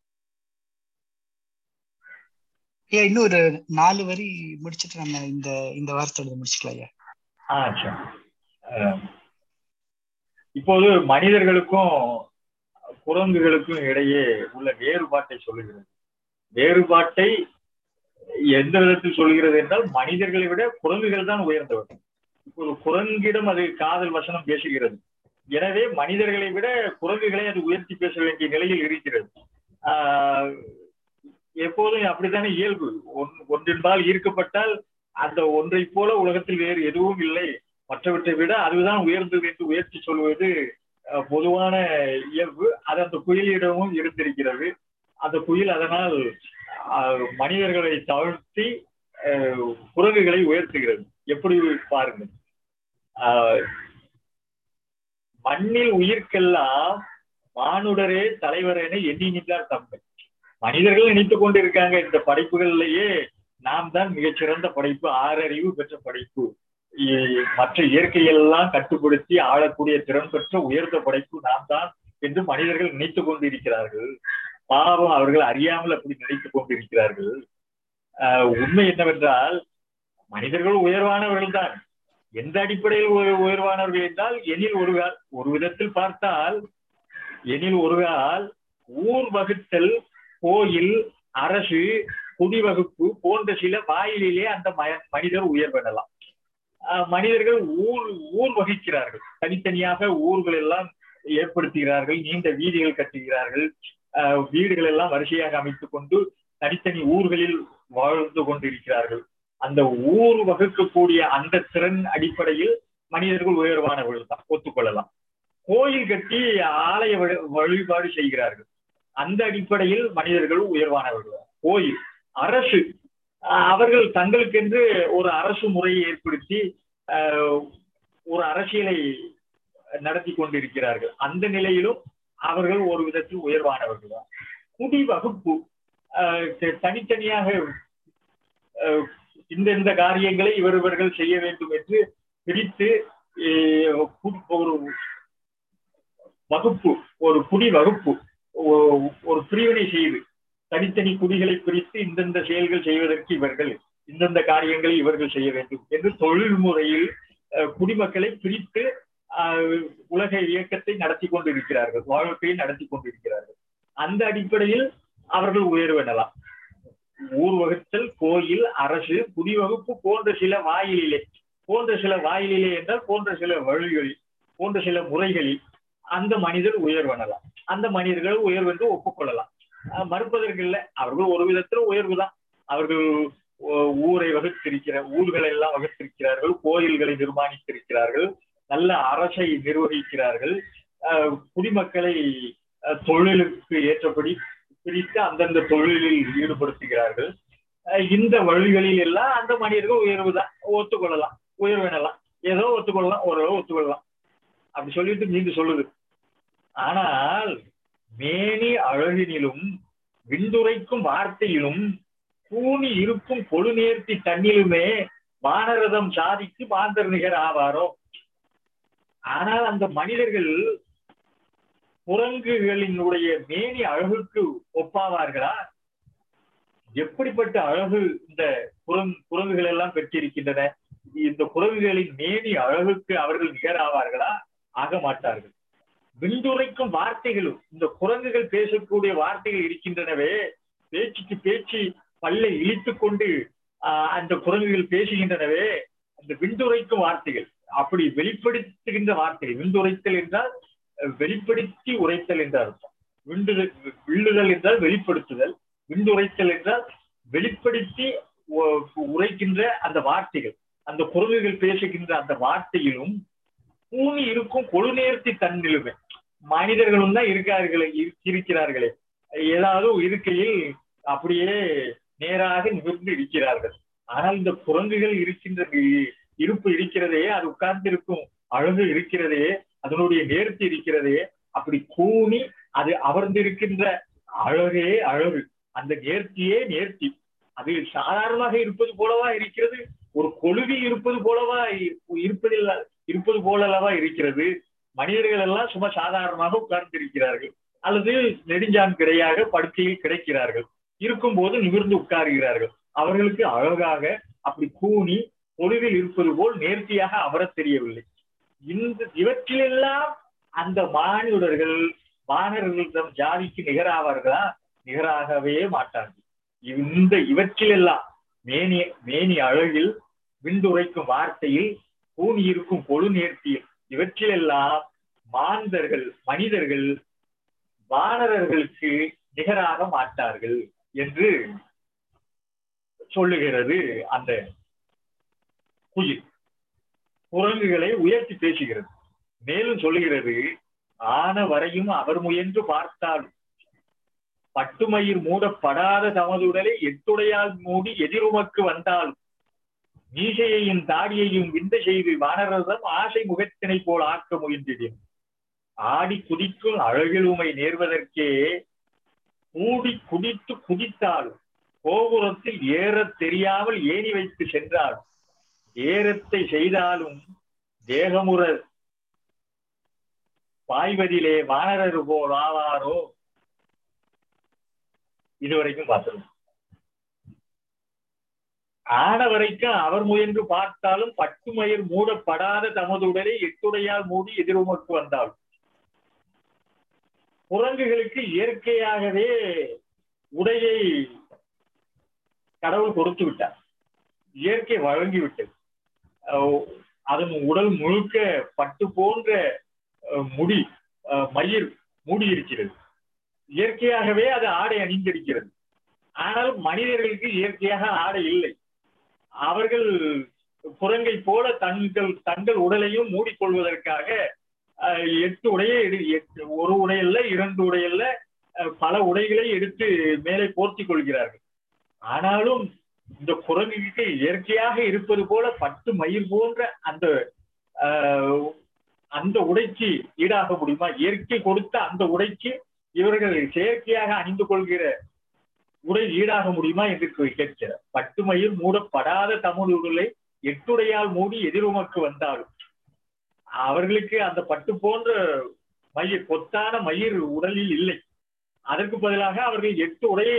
இன்னொரு 4 வரி முடிச்சுட்டு நம்ம இந்த வார்த்தையோட முடிச்சுக்கலாம் ஐயா.
இப்போது மனிதர்களுக்கும் குரங்குகளுக்கும் இடையே உள்ள வேறுபாட்டை சொல்லுகிறது. வேறுபாட்டை எந்த விதத்தில் சொல்கிறது என்றால், மனிதர்களை விட குரங்குகள் தான் உயர்ந்தவர்கள். இப்போது குரங்கிடம் அது காதல் வசனம் பேசுகிறது. எனவே மனிதர்களை விட குரங்குகளை அது உயர்த்தி பேச வேண்டிய நிலையில் இருக்கிறது. எப்போதும் அப்படித்தானே இயல்பு. ஒன்றின்பால் ஈர்க்கப்பட்டால் அந்த ஒன்றை போல உலகத்தில் வேறு எதுவும் இல்லை, மற்றவற்றை விட அதுதான் உயர்ந்தது என்று உயர்த்தி சொல்வது பொதுவான இயல்பு. அது அந்த குயிலிடமும் இருந்திருக்கிறது. அந்த குயில் அதனால் மனிதர்களை தாழ்த்தி குரங்குகளை உயர்த்துகிறது. எப்படி பாருங்கள், மண்ணில் உயிர்க்கெல்லாம் மானுடரே தலைவர் என எண்ணி நின்றார் தம்மை. மனிதர்கள் நினைத்துக் கொண்டிருக்காங்க இந்த படைப்புகளிலேயே நாம் தான் மிகச்சிறந்த படைப்பு, 6 அறிவு பெற்ற படைப்பு, மற்ற இயற்கையெல்லாம் கட்டுப்படுத்தி ஆளக்கூடிய திறன் பெற்ற உயர்ந்த படைப்பு நாம் தான் என்று மனிதர்கள் நினைத்துக் கொண்டிருக்கிறார்கள். பாவம், அவர்கள் அறியாமல் அப்படி நினைத்துக் கொண்டிருக்கிறார்கள். உண்மை என்னவென்றால், மனிதர்கள் உயர்வானவர்கள் தான். எந்த அடிப்படையில் உயர்வானவர்கள் என்றால், எனில் ஒருகால், ஒரு விதத்தில் பார்த்தால் எனில் ஒருகால் ஊர் வகுத்தல், கோயில், அரசு, குடிவகுப்பு போன்ற சில வாயிலே அந்த மனிதர் உயர்வெனலாம். மனிதர்கள் ஊர் வகிக்கிறார்கள், தனித்தனியாக ஊர்கள் எல்லாம் ஏற்படுத்துகிறார்கள், நீண்ட வீதிகள் கட்டுகிறார்கள், வீடுகள் எல்லாம் வரிசையாக அமைத்துக் கொண்டு தனித்தனி ஊர்களில் வாழ்ந்து கொண்டிருக்கிறார்கள். அந்த ஊர் வகுக்கக்கூடிய அந்த திறன் அடிப்படையில் மனிதர்கள் உயர்வானவர்கள் தான், ஒத்துக்கொள்ளலாம். கோயில் கட்டி ஆலய வழிபாடு செய்கிறார்கள், அந்த அடிப்படையில் மனிதர்கள் உயர்வானவர்கள். கோயில், அரசு, அவர்கள் தங்களுக்கென்று ஒரு அரசு முறையை ஏற்படுத்தி ஒரு அரசியலை நடத்தி கொண்டிருக்கிறார்கள். அந்த நிலையிலும் அவர்கள் ஒரு விதத்தில் உயர்வானவர்கள் தான். குடிவகுப்பு, தனித்தனியாக இந்த காரியங்களை இவர்கள் செய்ய வேண்டும் என்று பிரித்து ஒரு வகுப்பு, ஒரு குடி வகுப்பு, ஒரு பிரிவினை செய்து தனித்தனி குடிகளை பிரித்து இந்தந்த செயல்கள் செய்வதற்கு இவர்கள், இந்தந்த காரியங்களை இவர்கள் செய்ய வேண்டும் என்று தொழில் முறையில் குடிமக்களை பிரித்து உலக இயக்கத்தை நடத்தி கொண்டிருக்கிறார்கள், வாழ்க்கையை நடத்தி கொண்டிருக்கிறார்கள். அந்த அடிப்படையில் அவர்கள் உயர்வெனலாம். ஊர் வகுத்தல், கோயில், அரசு, குடிவகுப்பு போன்ற சில வாயிலே என்றால் போன்ற சில வழிகளில், போன்ற சில முறைகளில் அந்த மனிதர் உயர்வெனலாம். அந்த மனிதர்கள் உயர்வென்று ஒப்புக்கொள்ளலாம், மறுப்பதற்கு இல்லை. அவர்கள் ஒரு விதத்தில் உயர்வுதான். அவர்கள் ஊரை ஊர்களை எல்லாம் வகுத்திருக்கிறார்கள், கோயில்களை நிர்மாணித்திருக்கிறார்கள், நல்ல அரசை நிர்வகிக்கிறார்கள், குடிமக்களை தொழிலுக்கு ஏற்றபடி பிரித்து அந்தந்த தொழிலில் ஈடுபடுத்துகிறார்கள். இந்த வழிகளில் எல்லாம் அந்த மனிதர்கள் உயர்வுதான், ஒத்துக்கொள்ளலாம், உயர்வெனலாம், ஏதோ ஒத்துக்கொள்ளலாம், ஓரளவு ஒத்துக்கொள்ளலாம். அப்படி சொல்லிட்டு மீண்டும் சொல்லுது. ஆனால் மேனி அழகினிலும் விந்துரைக்கும் வார்த்தையிலும் கூனி இருக்கும் கொழுநேர்த்தி தன்னிலுமே வானரதம் சாதிக்கு மாந்தர் நிகர் ஆவாரோ. ஆனால் அந்த மனிதர்கள் குரங்குகளினுடைய மேனி அழகுக்கு ஒப்பாவார்களா? எப்படிப்பட்ட அழகு இந்த குரங்குகள் எல்லாம் பெற்றிருக்கின்றன. இந்த குரங்குகளின் மேனி அழகுக்கு அவர்கள் நிகராவார்களா? ஆக மாட்டார்கள். விந்துரைக்கும் வார்த்தைகளும், இந்த குரங்குகள் பேசக்கூடிய வார்த்தைகள் இருக்கின்றனவே, பேச்சுக்கு பேச்சு பல்லை இழித்துக் கொண்டு அந்த குரங்குகள் பேசுகின்றனவே, அந்த விண்டுரைக்கும் வார்த்தைகள், அப்படி வெளிப்படுத்துகின்ற வார்த்தைகள். விண்டுரைத்தல் என்றால் வெளிப்படுத்தி உரைத்தல் என்ற அர்த்தம். வில்லுதல் என்றால் வெளிப்படுத்துதல், விண்டுரைத்தல் என்றால் வெளிப்படுத்தி உரைக்கின்ற அந்த வார்த்தைகள். அந்த குரங்குகள் பேசுகின்ற அந்த வார்த்தையிலும் பூமி இருக்கும் கொழுநேர்த்தி தன்னிலுமே. மனிதர்களும் தான் இருக்கிறார்களே, ஏதாவது இருக்கையில் அப்படியே நேராக நிமிர்ந்து இருக்கிறார்கள். ஆனால் இந்த குரங்குகள் இருக்கின்ற இருப்பு இருக்கிறதே, அது உட்கார்ந்து இருக்கும் அழகு இருக்கிறதே, அதனுடைய நேர்த்தி இருக்கிறதே, அப்படி கூணி அது அமர்ந்திருக்கின்ற அழகே அழகு, அந்த நேர்த்தியே நேர்த்தி. அது சாதாரணமாக இருப்பது போலவா இருக்கிறது? ஒரு கொழுவி இருப்பது போலவா இருப்பது போலவா இருக்கிறது? மனிதர்கள் எல்லாம் சும்மா சாதாரணமாக உட்கார்ந்து இருக்கிறார்கள், அல்லது நெடுஞ்சான் கிடையாக படுக்கையில் கிடைக்கிறார்கள். இருக்கும் போது நிமிர்ந்து உட்காருகிறார்கள். அவர்களுக்கு அழகாக அப்படி கூணி பொழுவில் இருப்பது போல் நேர்த்தியாக அமரத் தெரியவில்லை. இவற்றிலெல்லாம் அந்த மானுடர்கள் வானர்கள் ஜாதிக்கு நிகராவார்களா? நிகராகவே மாட்டார்கள். இவற்றிலெல்லாம் மேனி அழகில், விண்டுரைக்கும் வார்த்தையில், கூணி இருக்கும் கொழு நேர்த்தியில், இவற்றிலெல்லாம் மாந்தர்கள் மனிதர்கள் வானரர்களுக்கு நிகராக மாட்டார்கள் என்று சொல்லுகிறது. அந்த குயில் குரங்குகளை உயர்த்தி பேசுகிறது. மேலும் சொல்லுகிறது, ஆன வரையும் அவர் முயன்று பார்த்தாலும் பட்டுமயிர் மூடப்படாத தமதுடலை எட்டுடையால் மூடி எதிருமக்கு வந்தாலும் மீசையையும் தாடியையும் விந்த செய்து வானரதம் ஆசை முகத்தினை போல் ஆக்க முயன்றிடும். ஆடி குதிக்கும் அழகிலுமை நேர்வதற்கே கூடி குதித்து குதித்தாலும் கோபுரத்தில் ஏறத் தெரியாமல் ஏணி வைத்து சென்றாலும் ஏறத்தை செய்தாலும் தேகமுற பாய்வதிலே வானரர் போல் ஆவாரோ. இதுவரைக்கும் பார்த்தோம். ஆன வரைக்கும் அவர் முயன்று பார்த்தாலும் பட்டுமயிர் மூடப்படாத தமது உடலை எட்டுடையால் மூடி எதிர்வுமக்கு வந்தாலும். குரங்குகளுக்கு இயற்கையாகவே உடையை கடவுள் கொடுத்து விட்டார், இயற்கை வழங்கிவிட்டது. அதன் உடல் முழுக்க பட்டு போன்ற முடி மயிர் மூடி இருக்கிறது. இயற்கையாகவே அது ஆடை அணிந்திருக்கிறது. ஆனால் மனிதர்களுக்கு இயற்கையாக ஆடை இல்லை. அவர்கள் குரங்கை போல தங்கள் உடலையும் மூடிக்கொள்வதற்காக 8 உடையை, ஒரு உடையல்ல 2 உடையல்ல பல உடைகளை எடுத்து மேலே போர்த்தி கொள்கிறார்கள். ஆனாலும் இந்த குரங்குக்கு இயற்கையாக இருப்பது போல பட்டு மயிர் போன்ற அந்த உடைக்கு ஈடாக முடியுமா? இயற்கை கொடுத்த அந்த உடைக்கு இவர்கள் செயற்கையாக அணிந்து கொள்கிற உடை ஈடாக முடியுமா என்று கேட்கிறார். பட்டுமயிர் மூடப்படாத தமிழுடலை எட்டுடையால் மூடி எதிர்வுமக்கு வந்தாலும் அவர்களுக்கு அந்த பட்டு போன்ற மயிர், கொத்தான மயிர் உடலில் இல்லை. அதற்கு பதிலாக அவர்கள் 8 உடையை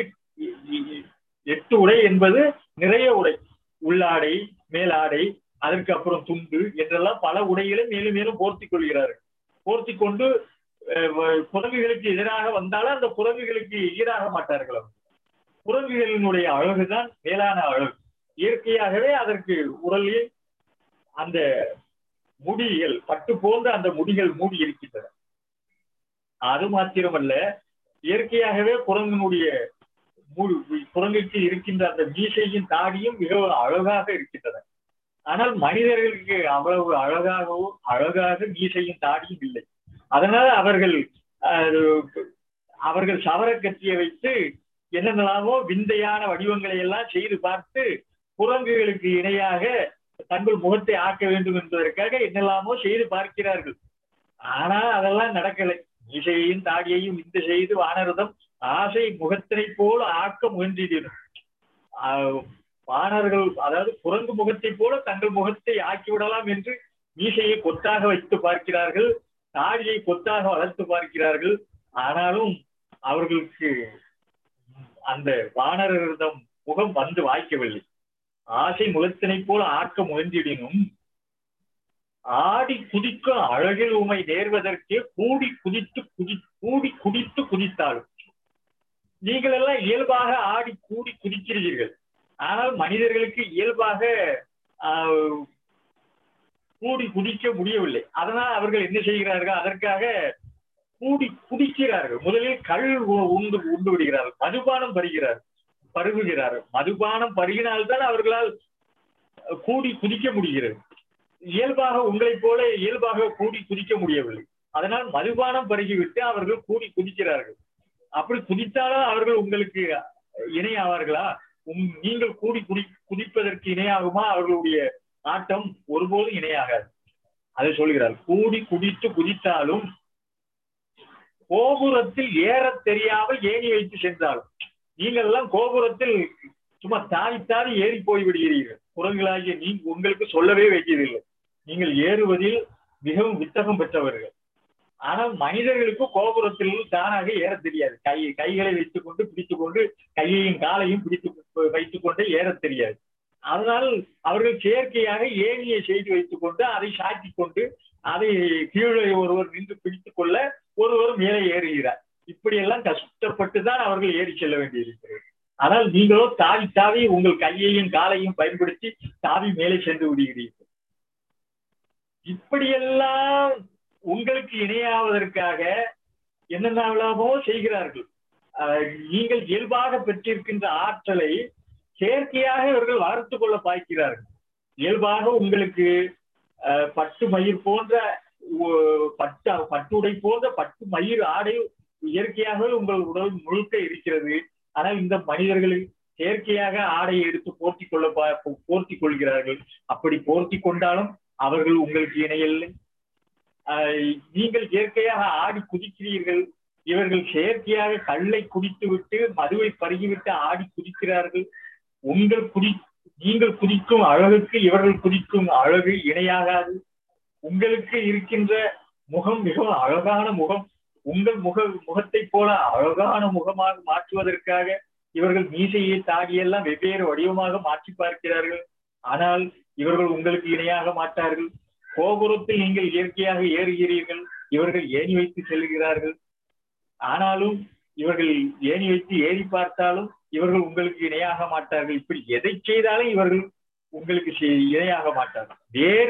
8 உடை என்பது நிறைய உடை, உள்ளாடை, மேலாடை, அதற்கு அப்புறம் துண்டு என்றெல்லாம் பல உடைகளை மேலும் மேலும் போர்த்தி கொள்கிறார்கள். போர்த்தி கொண்டு குரங்குகளுக்கு எதிராக வந்தாலும் அந்த குரங்குகளுக்கு ஈடாக மாட்டார்கள். குரங்குகளினுடைய அழகுதான் மேலான அழகு. இயற்கையாகவே அதற்கு உடலில் அந்த முடிகள், பட்டு போன்ற அந்த முடிகள் மூடி இருக்கின்றன. அது மாத்திரமல்ல, இயற்கையாகவே குரங்குக்கு இருக்கின்ற அந்த மீசையும் தாடியும் மிகவும் அழகாக இருக்கின்றன. ஆனால் மனிதர்களுக்கு அவ்வளவு அழகாக மீசையும் தாடியும் இல்லை. அதனால் அவர்கள் சவர கத்தியை வைத்து என்னென்னலாமோ விந்தையான வடிவங்களை எல்லாம் செய்து பார்த்து குரங்குகளுக்கு இணையாக தங்கள் முகத்தை ஆக்க வேண்டும் என்பதற்காக என்னெல்லாமோ செய்து பார்க்கிறார்கள். ஆனால் அதெல்லாம் நடக்கலை. மீசையையும் தாடியையும் விந்து செய்து வானரதம் ஆசை முகத்தினை போல ஆக்க முயன்றிடும். வானர்கள், அதாவது குரங்கு முகத்தை போல தங்கள் முகத்தை ஆக்கிவிடலாம் என்று மீசையை கொத்தாக வைத்து பார்க்கிறார்கள், தாடியை கொத்தாக வளர்த்து பார்க்கிறார்கள். ஆனாலும் அவர்களுக்கு அந்த வானரரிடம் முகம் வந்து வாய்க்கவில்லை. ஆசை முகத்தினை போல ஆக்க முயன்றிடினும் ஆடி குதிக்கும் அழகில் உமை நேர்வதற்கே கூடி குதித்து குதித்தாலும். நீங்கள் எல்லாம் இயல்பாக ஆடி கூடி குதிக்கிறீர்கள். ஆனால் மனிதர்களுக்கு இயல்பாக கூடி குதிக்க முடியவில்லை. அதனால் அவர்கள் என்ன செய்கிறார்கள்? அதற்காக கூடி குதிக்கிறார்கள். முதலில் கள் உண்டு உண்டு விடுகிறார்கள், மதுபானம் பருகுகிறார்கள். மதுபானம் பருகினால்தான் அவர்களால் கூடி குதிக்க முடிகிறது. இயல்பாக உங்களைப் போல இயல்பாக கூடி குதிக்க முடியவில்லை. அதனால் மதுபானம் பருகிவிட்டு அவர்கள் கூடி குதிக்கிறார்கள். அப்படி குதித்தாலும் அவர்கள் உங்களுக்கு இணையாவார்களா? நீங்கள் கூடி குதிப்பதற்கு இணையாகுமா? அவர்களுடைய ஆட்டம் ஒருபோதும் இணையாகாது. அதை சொல்கிறார். கூடி குதித்தாலும் கோபுரத்தில் ஏற தெரியாமல் ஏணி வைத்து சென்றாலும், நீங்கள் எல்லாம் கோபுரத்தில் சும்மா தாவி ஏறி போய் விடுகிறீர்கள். குரங்குகளாகிய உங்களுக்கு சொல்லவே வேண்டியதில்லை. நீங்கள் ஏறுவதில் மிகவும் வித்தகம் பெற்றவர்கள். ஆனால் மனிதர்களுக்கு கோபுரத்தில் தானாக ஏற தெரியாது. கைகளை வைத்துக் பிடித்துக்கொண்டு கையையும் காலையும் வைத்துக் கொண்டு ஏற தெரியாது. அதனால் அவர்கள் செயற்கையாக ஏணியை செய்து வைத்துக் கொண்டு அதை சாட்டிக் கொண்டு அதை கீழே ஒருவர் நின்று பிடித்துக் கொள்ள ஒருவர் மேலே ஏறுகிறார். இப்படியெல்லாம் கஷ்டப்பட்டுதான் அவர்கள் ஏறி செல்ல வேண்டியிருக்கிறது. ஆனால் நீங்களோ தாவி உங்கள் கையையும் காலையும் பயன்படுத்தி தாவி மேலே சென்று விடுகிறீர்கள். இப்படியெல்லாம் உங்களுக்கு இணையாவதற்காக என்னென்னவோ செய்கிறார்கள். நீங்கள் இயல்பாக பெற்றிருக்கின்ற ஆற்றலை செயற்கையாக இவர்கள் வளர்த்துக் கொள்ள பார்க்கிறார்கள். இயல்பாக உங்களுக்கு பட்டு மயிர் போன்ற பட்டுடை போன்ற பட்டு மயிர் ஆடை இயற்கையாகவே உங்கள் உடல் முழுக்க இருக்கிறது. ஆனால் இந்த மனிதர்கள் செயற்கையாக ஆடையை எடுத்து போர்த்தி கொள்கிறார்கள். அப்படி போர்த்தி கொண்டாலும் அவர்கள் உங்களுக்கு இணையில்லை. நீங்கள் இயற்கையாக ஆடி குதிக்கிறீர்கள். இவர்கள் செயற்கையாக கல்லை குடித்து விட்டு மதுவை பருகிவிட்டு ஆடி குதிக்கிறார்கள். நீங்கள் குதிக்கும் அழகுக்கு இவர்கள் குதிக்கும் அழகு இணையாகாது. உங்களுக்கு இருக்கின்ற முகம் மிகவும் அழகான முகம். உங்கள் முகத்தை போல அழகான முகமாக மாற்றுவதற்காக இவர்கள் மீசையை தாடியெல்லாம் வெவ்வேறு வடிவமாக மாற்றி பார்க்கிறார்கள். ஆனால் இவர்கள் உங்களுக்கு இணையாக மாட்டார்கள். கோபுரத்தில் நீங்கள் இயற்கையாக ஏறுகிறீர்கள், இவர்கள் ஏணி வைத்து செல்கிறார்கள். ஆனாலும் இவர்கள் ஏணி வைத்து ஏறி பார்த்தாலும் இவர்கள் உங்களுக்கு இணையாக மாட்டார்கள். இப்படி எதை செய்தாலும் இவர்கள் உங்களுக்கு இணையாக மாட்டார்கள். வேறு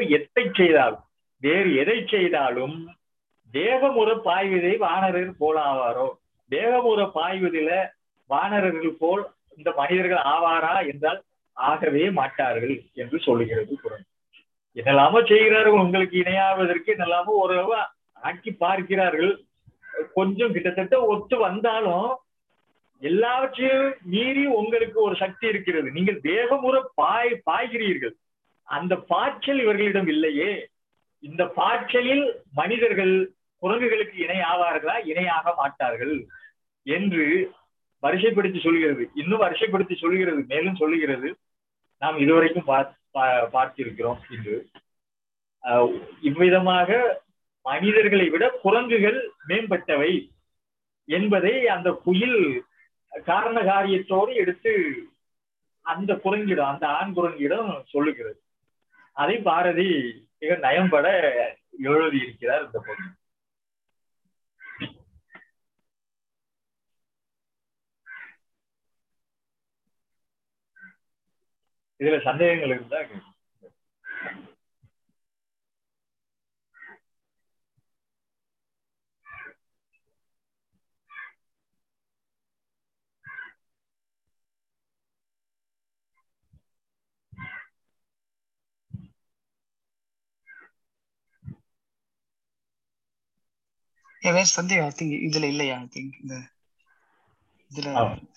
எதை செய்தாலும் வேகமுற பாய்வதை வானரர்கள் போல ஆவாரோ? வேகமுற பாய்வதில வானரர்கள் போல் இந்த மனிதர்கள் ஆவாரா என்றால் ஆகவே மாட்டார்கள் என்று சொல்லுகிறது குறள். என்னெல்லாமோ செய்கிறார்கள், உங்களுக்கு இணையாவதற்கு என்னெல்லாமோ ஓரளவு ஆக்கி பார்க்கிறார்கள். கொஞ்சம் கிட்டத்தட்ட ஒத்து வந்தாலும் எல்லாவற்றையும் மீறி உங்களுக்கு ஒரு சக்தி இருக்கிறது. நீங்கள் வேகமுற பாய்கிறீர்கள். அந்த பாய்ச்சல் இவர்களிடம் இல்லையே. இந்த பாய்ச்சலில் மனிதர்கள் குரங்குகளுக்கு இணை ஆவார்களா? இணையாக மாட்டார்கள் என்று வரிசைப்படுத்தி சொல்கிறது. இன்னும் வரிசைப்படுத்தி சொல்கிறது, மேலும் சொல்லுகிறது. நாம் இதுவரைக்கும் பார்த்திருக்கிறோம். இன்று இவ்விதமாக மனிதர்களை விட குரங்குகள் மேம்பட்டவை என்பதை அந்த குயில் காரண காரியத்தோடு எடுத்து அந்த குரங்கிடம், அந்த ஆண் குரங்கிடம் சொல்லுகிறது. அதை பாரதி மிக நயம்பட எழுதியிருக்கிறார் இந்த பகுதி. இதுல சந்தேகங்கள் இருந்தா
சந்தேகம் ஐ திங்க் இதுல இல்லையா? ஐ திங்க் இந்த இதுல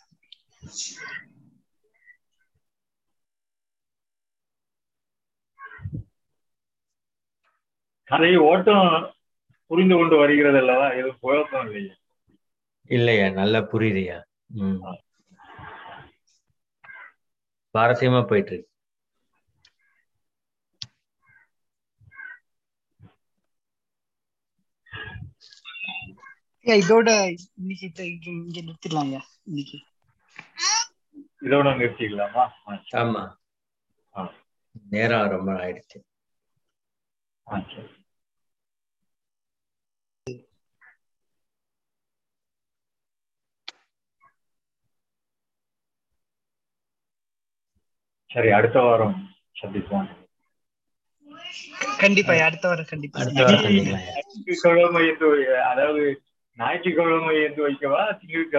கதை ஓட்டம் புரிந்து கொண்டு வருகிறது அல்லவா? எதுவும் குழப்பம் இல்லையா?
இல்லையா, நல்லா புரியுதுயா. சுவாரஸ்யமா போயிட்டு இருக்கு.
இதோட இன்னைக்கு இங்க நிறுத்திடலாம். இன்னைக்கு
இதோட நிறுத்திக்கலாமா?
ஆமா, நேரம் ரொம்ப ஆயிடுச்சு.
சரி, அடுத்த வாரம் சந்திப்போம்.
கண்டிப்பா அடுத்த வாரம் கண்டிப்பா.
அடுத்த வாரம் சந்திக்கலாம்.
ஞாயிற்றுக்கிழமை என்று, அதாவது ஞாயிற்றுக்கிழமை என்று வைக்கவா, திங்கள்